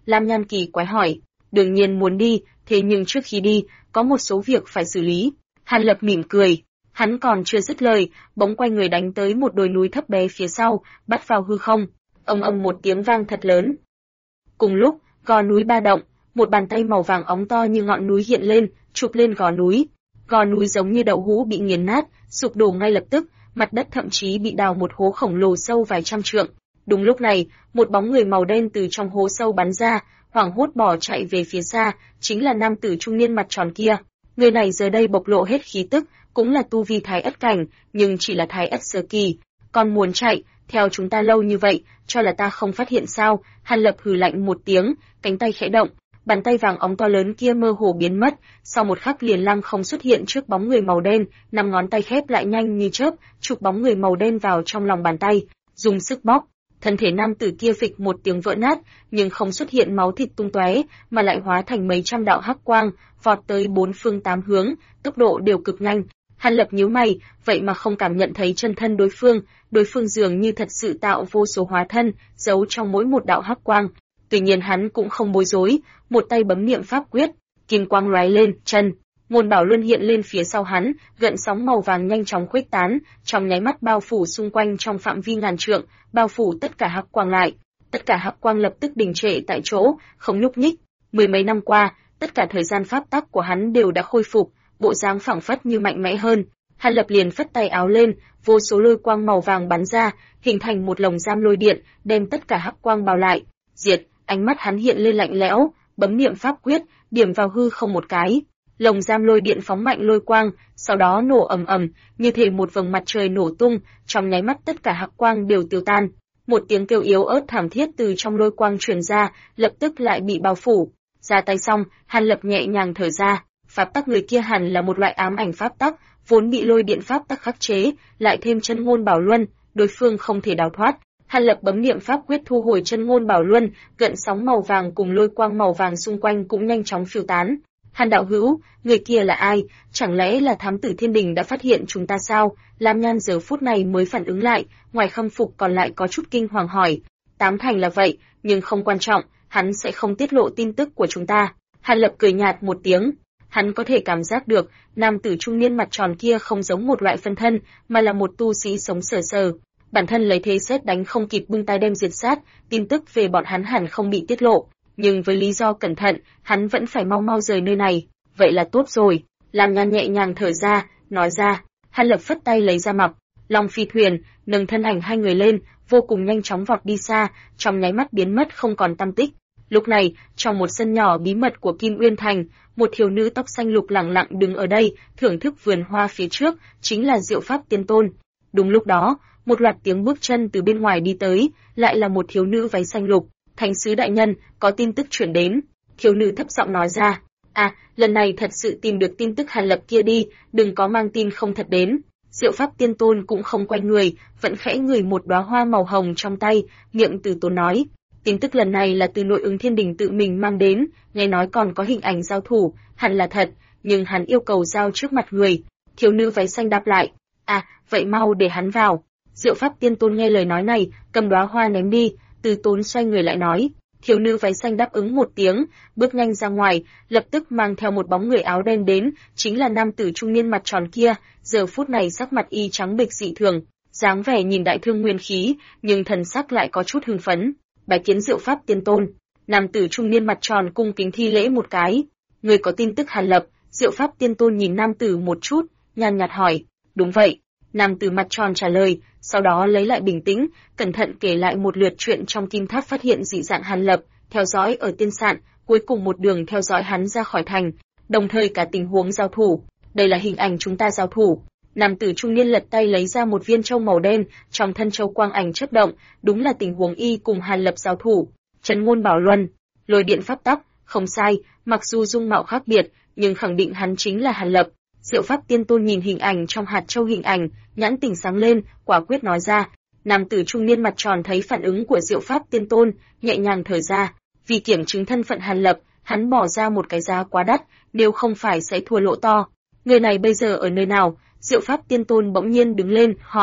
Lam Nhan kỳ quái hỏi. Đương nhiên muốn đi, thế nhưng trước khi đi, có một số việc phải xử lý. Hàn Lập mỉm cười. Hắn còn chưa dứt lời, bỗng quay người đánh tới một đồi núi thấp bé phía sau, bắt vào hư không. Ầm một tiếng vang thật lớn. Cùng lúc, gò núi ba động, một bàn tay màu vàng óng to như ngọn núi hiện lên, chụp lên gò núi. Gò núi giống như đậu hũ bị nghiền nát, sụp đổ ngay lập tức, mặt đất thậm chí bị đào một hố khổng lồ sâu vài trăm trượng. Đúng lúc này, một bóng người màu đen từ trong hố sâu bắn ra, hoảng hốt bỏ chạy về phía xa, chính là nam tử trung niên mặt tròn kia. Người này giờ đây bộc lộ hết khí tức, cũng là tu vi thái ất cảnh, nhưng chỉ là thái ất sơ kỳ. Còn muốn chạy, theo chúng ta lâu như vậy, cho là ta không phát hiện sao? Hàn Lập hừ lạnh một tiếng, cánh tay khẽ động, bàn tay vàng óng to lớn kia mơ hồ biến mất, sau một khắc liền lăng không xuất hiện trước bóng người màu đen, năm ngón tay khép lại nhanh như chớp, chụp bóng người màu đen vào trong lòng bàn tay, dùng sức bóp. Thân thể nam tử kia phịch một tiếng vỡ nát, nhưng không xuất hiện máu thịt tung tóe, mà lại hóa thành mấy trăm đạo hắc quang, vọt tới bốn phương tám hướng, tốc độ đều cực nhanh. Hàn Lập nhíu mày, vậy mà không cảm nhận thấy chân thân đối phương dường như thật sự tạo vô số hóa thân, giấu trong mỗi một đạo hắc quang. Tuy nhiên hắn cũng không bối rối, một tay bấm niệm pháp quyết, kim quang lóe lên, chân Ngôn Bảo Luân hiện lên phía sau hắn, gợn sóng màu vàng nhanh chóng khuếch tán, trong nháy mắt bao phủ xung quanh trong phạm vi ngàn trượng, bao phủ tất cả hắc quang lại. Tất cả hắc quang lập tức đình trệ tại chỗ, không nhúc nhích. Mười mấy năm qua, tất cả thời gian pháp tắc của hắn đều đã khôi phục, bộ dáng phảng phất như mạnh mẽ hơn. Hàn Lập liền phất tay áo lên, vô số lôi quang màu vàng bắn ra, hình thành một lồng giam lôi điện, đem tất cả hắc quang bao lại. Diệt, ánh mắt hắn hiện lên lạnh lẽo, bấm niệm pháp quyết, điểm vào hư không một cái. Lồng giam lôi điện phóng mạnh lôi quang, sau đó nổ ầm ầm, như thể một vầng mặt trời nổ tung, trong nháy mắt tất cả hắc quang đều tiêu tan. Một tiếng kêu yếu ớt thảm thiết từ trong lôi quang truyền ra, lập tức lại bị bao phủ. Ra tay xong, Hàn Lập nhẹ nhàng thở ra, pháp tắc người kia hẳn là một loại ám ảnh pháp tắc, vốn bị lôi điện pháp tắc khắc chế, lại thêm chân ngôn bảo luân, đối phương không thể đào thoát. Hàn Lập bấm niệm pháp quyết thu hồi chân ngôn bảo luân, gợn sóng màu vàng cùng lôi quang màu vàng xung quanh cũng nhanh chóng phiêu tán. Hàn đạo hữu, người kia là ai? Chẳng lẽ là thám tử thiên đình đã phát hiện chúng ta sao? Lam Nhan giờ phút này mới phản ứng lại, ngoài khâm phục còn lại có chút kinh hoàng hỏi. Tám thành là vậy, nhưng không quan trọng, hắn sẽ không tiết lộ tin tức của chúng ta. Hàn Lập cười nhạt một tiếng. Hắn có thể cảm giác được, nam tử trung niên mặt tròn kia không giống một loại phân thân, mà là một tu sĩ sống sờ sờ. Bản thân lấy thế sét đánh không kịp bưng tay đem diệt sát, tin tức về bọn hắn hẳn không bị tiết lộ. Nhưng với lý do cẩn thận, hắn vẫn phải mau mau rời nơi này. Vậy là tốt rồi. Lam Nhan nhẹ nhàng thở ra, nói ra. Hàn Lập phất tay lấy ra mập long phi thuyền, nâng thân ảnh hai người lên, vô cùng nhanh chóng vọt đi xa, trong nháy mắt biến mất không còn tăm tích. Lúc này, trong một sân nhỏ bí mật của Kim Uyên Thành, một thiếu nữ tóc xanh lục lẳng lặng đứng ở đây, thưởng thức vườn hoa phía trước, chính là Diệu Pháp Tiên Tôn. Đúng lúc đó, một loạt tiếng bước chân từ bên ngoài đi tới, lại là một thiếu nữ váy xanh lục. Thánh sứ đại nhân, có tin tức chuyển đến. Thiếu nữ thấp giọng nói ra. À, lần này thật sự tìm được tin tức Hàn Lập kia đi, đừng có mang tin không thật đến. Diệu Pháp Tiên Tôn cũng không quay người, vẫn khẽ ngửi một đóa hoa màu hồng trong tay, miệng từ tốn nói. Tin tức lần này là từ Nội Ứng Thiên Đình tự mình mang đến, nghe nói còn có hình ảnh giao thủ, hẳn là thật, nhưng hắn yêu cầu giao trước mặt người. Thiếu nữ váy xanh đáp lại. À, vậy mau để hắn vào. Diệu Pháp Tiên Tôn nghe lời nói này, cầm đóa hoa ném đi. Từ tốn xoay người lại nói, thiếu nữ váy xanh đáp ứng một tiếng, bước nhanh ra ngoài, lập tức mang theo một bóng người áo đen đến, chính là nam tử trung niên mặt tròn kia, giờ phút này sắc mặt y trắng bệch dị thường, dáng vẻ nhìn đại thương nguyên khí, nhưng thần sắc lại có chút hưng phấn. Bái kiến Diệu Pháp Tiên Tôn. Nam tử trung niên mặt tròn cung kính thi lễ một cái. Người có tin tức Hàn Lập? Diệu Pháp Tiên Tôn nhìn nam tử một chút, nhàn nhạt hỏi. Đúng vậy. Nam tử mặt tròn trả lời, sau đó lấy lại bình tĩnh, cẩn thận kể lại một lượt chuyện trong kim tháp phát hiện dị dạng Hàn Lập, theo dõi ở tiên sạn, cuối cùng một đường theo dõi hắn ra khỏi thành, đồng thời cả tình huống giao thủ. Đây là hình ảnh chúng ta giao thủ. Nam tử trung niên lật tay lấy ra một viên châu màu đen, trong thân châu quang ảnh chớp động, đúng là tình huống y cùng Hàn Lập giao thủ. Trấn ngôn bảo luân, lôi điện pháp tắc, không sai, mặc dù dung mạo khác biệt, nhưng khẳng định hắn chính là Hàn Lập. Diệu Pháp Tiên Tôn nhìn hình ảnh trong hạt châu hình ảnh, nhãn tỉnh sáng lên, quả quyết nói ra. Nam tử trung niên mặt tròn thấy phản ứng của Diệu Pháp Tiên Tôn, nhẹ nhàng thở ra. Vì kiểm chứng thân phận Hàn Lập, hắn bỏ ra một cái giá quá đắt, nếu không phải sẽ thua lỗ to. Người này bây giờ ở nơi nào? Diệu Pháp Tiên Tôn bỗng nhiên đứng lên, hỏi.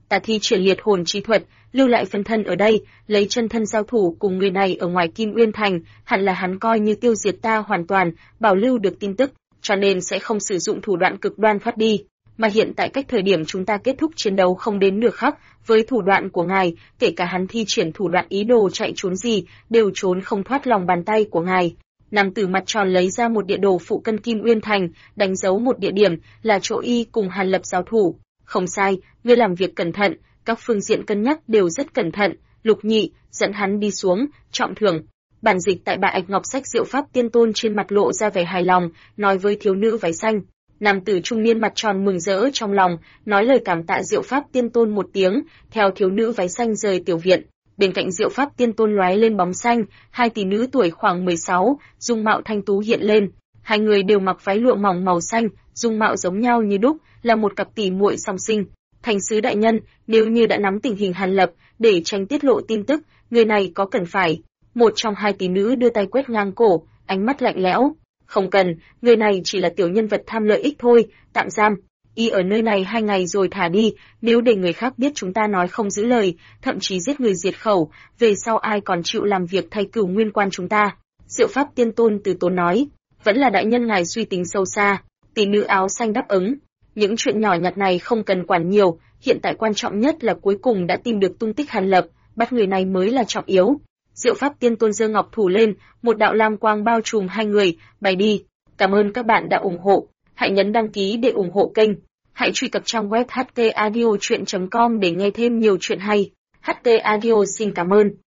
Ta thi triển liệt hồn chi thuật, lưu lại phân thân ở đây, lấy chân thân giao thủ cùng người này ở ngoài Kim Uyên Thành, hẳn là hắn coi như tiêu diệt ta hoàn toàn, bảo lưu được tin tức, cho nên sẽ không sử dụng thủ đoạn cực đoan thoát đi. Mà hiện tại cách thời điểm chúng ta kết thúc chiến đấu không đến nửa khắc, với thủ đoạn của ngài, kể cả hắn thi triển thủ đoạn ý đồ chạy trốn gì, đều trốn không thoát lòng bàn tay của ngài. Nam tử mặt tròn lấy ra một địa đồ phụ cân Kim Uyên Thành, đánh dấu một địa điểm, là chỗ y cùng Hàn Lập giao thủ. Không sai, ngươi làm việc cẩn thận, các phương diện cân nhắc đều rất cẩn thận. Lục Nhị, dẫn hắn đi xuống, trọng thưởng. Bản dịch tại Bạch Ngọc Sách Diệu Pháp Tiên Tôn trên mặt lộ ra vẻ hài lòng, nói với thiếu nữ váy xanh. Nam tử trung niên mặt tròn mừng rỡ trong lòng, nói lời cảm tạ Diệu Pháp Tiên Tôn một tiếng, theo thiếu nữ váy xanh rời tiểu viện. Bên cạnh Diệu Pháp Tiên Tôn lóe lên bóng xanh, hai tỷ nữ tuổi khoảng 16, dung mạo thanh tú hiện lên. Hai người đều mặc váy lụa mỏng màu xanh, dung mạo giống nhau như đúc, là một cặp tỷ muội song sinh. Thành sứ đại nhân, nếu như đã nắm tình hình Hàn Lập, để tránh tiết lộ tin tức, người này có cần phải? Một trong hai tỷ nữ đưa tay quét ngang cổ, ánh mắt lạnh lẽo. Không cần, người này chỉ là tiểu nhân vật tham lợi ích thôi, tạm giam. Y ở nơi này 2 ngày rồi thả đi, nếu để người khác biết chúng ta nói không giữ lời, thậm chí giết người diệt khẩu, về sau ai còn chịu làm việc thay Cửu Nguyên Quan chúng ta? Diệu Pháp Tiên Tôn từ tốn nói, vẫn là đại nhân ngài suy tính sâu xa. Tỷ nữ áo xanh đáp ứng, những chuyện nhỏ nhặt này không cần quản nhiều, hiện tại quan trọng nhất là cuối cùng đã tìm được tung tích Hàn Lập, bắt người này mới là trọng yếu. Diệu Pháp Tiên Tôn giơ ngọc thủ lên, một đạo lam quang bao trùm hai người, bay đi. Cảm ơn các bạn đã ủng hộ, hãy nhấn đăng ký để ủng hộ kênh. Hãy truy cập trang web htaudio.com để nghe thêm nhiều chuyện hay. HT Audio xin cảm ơn.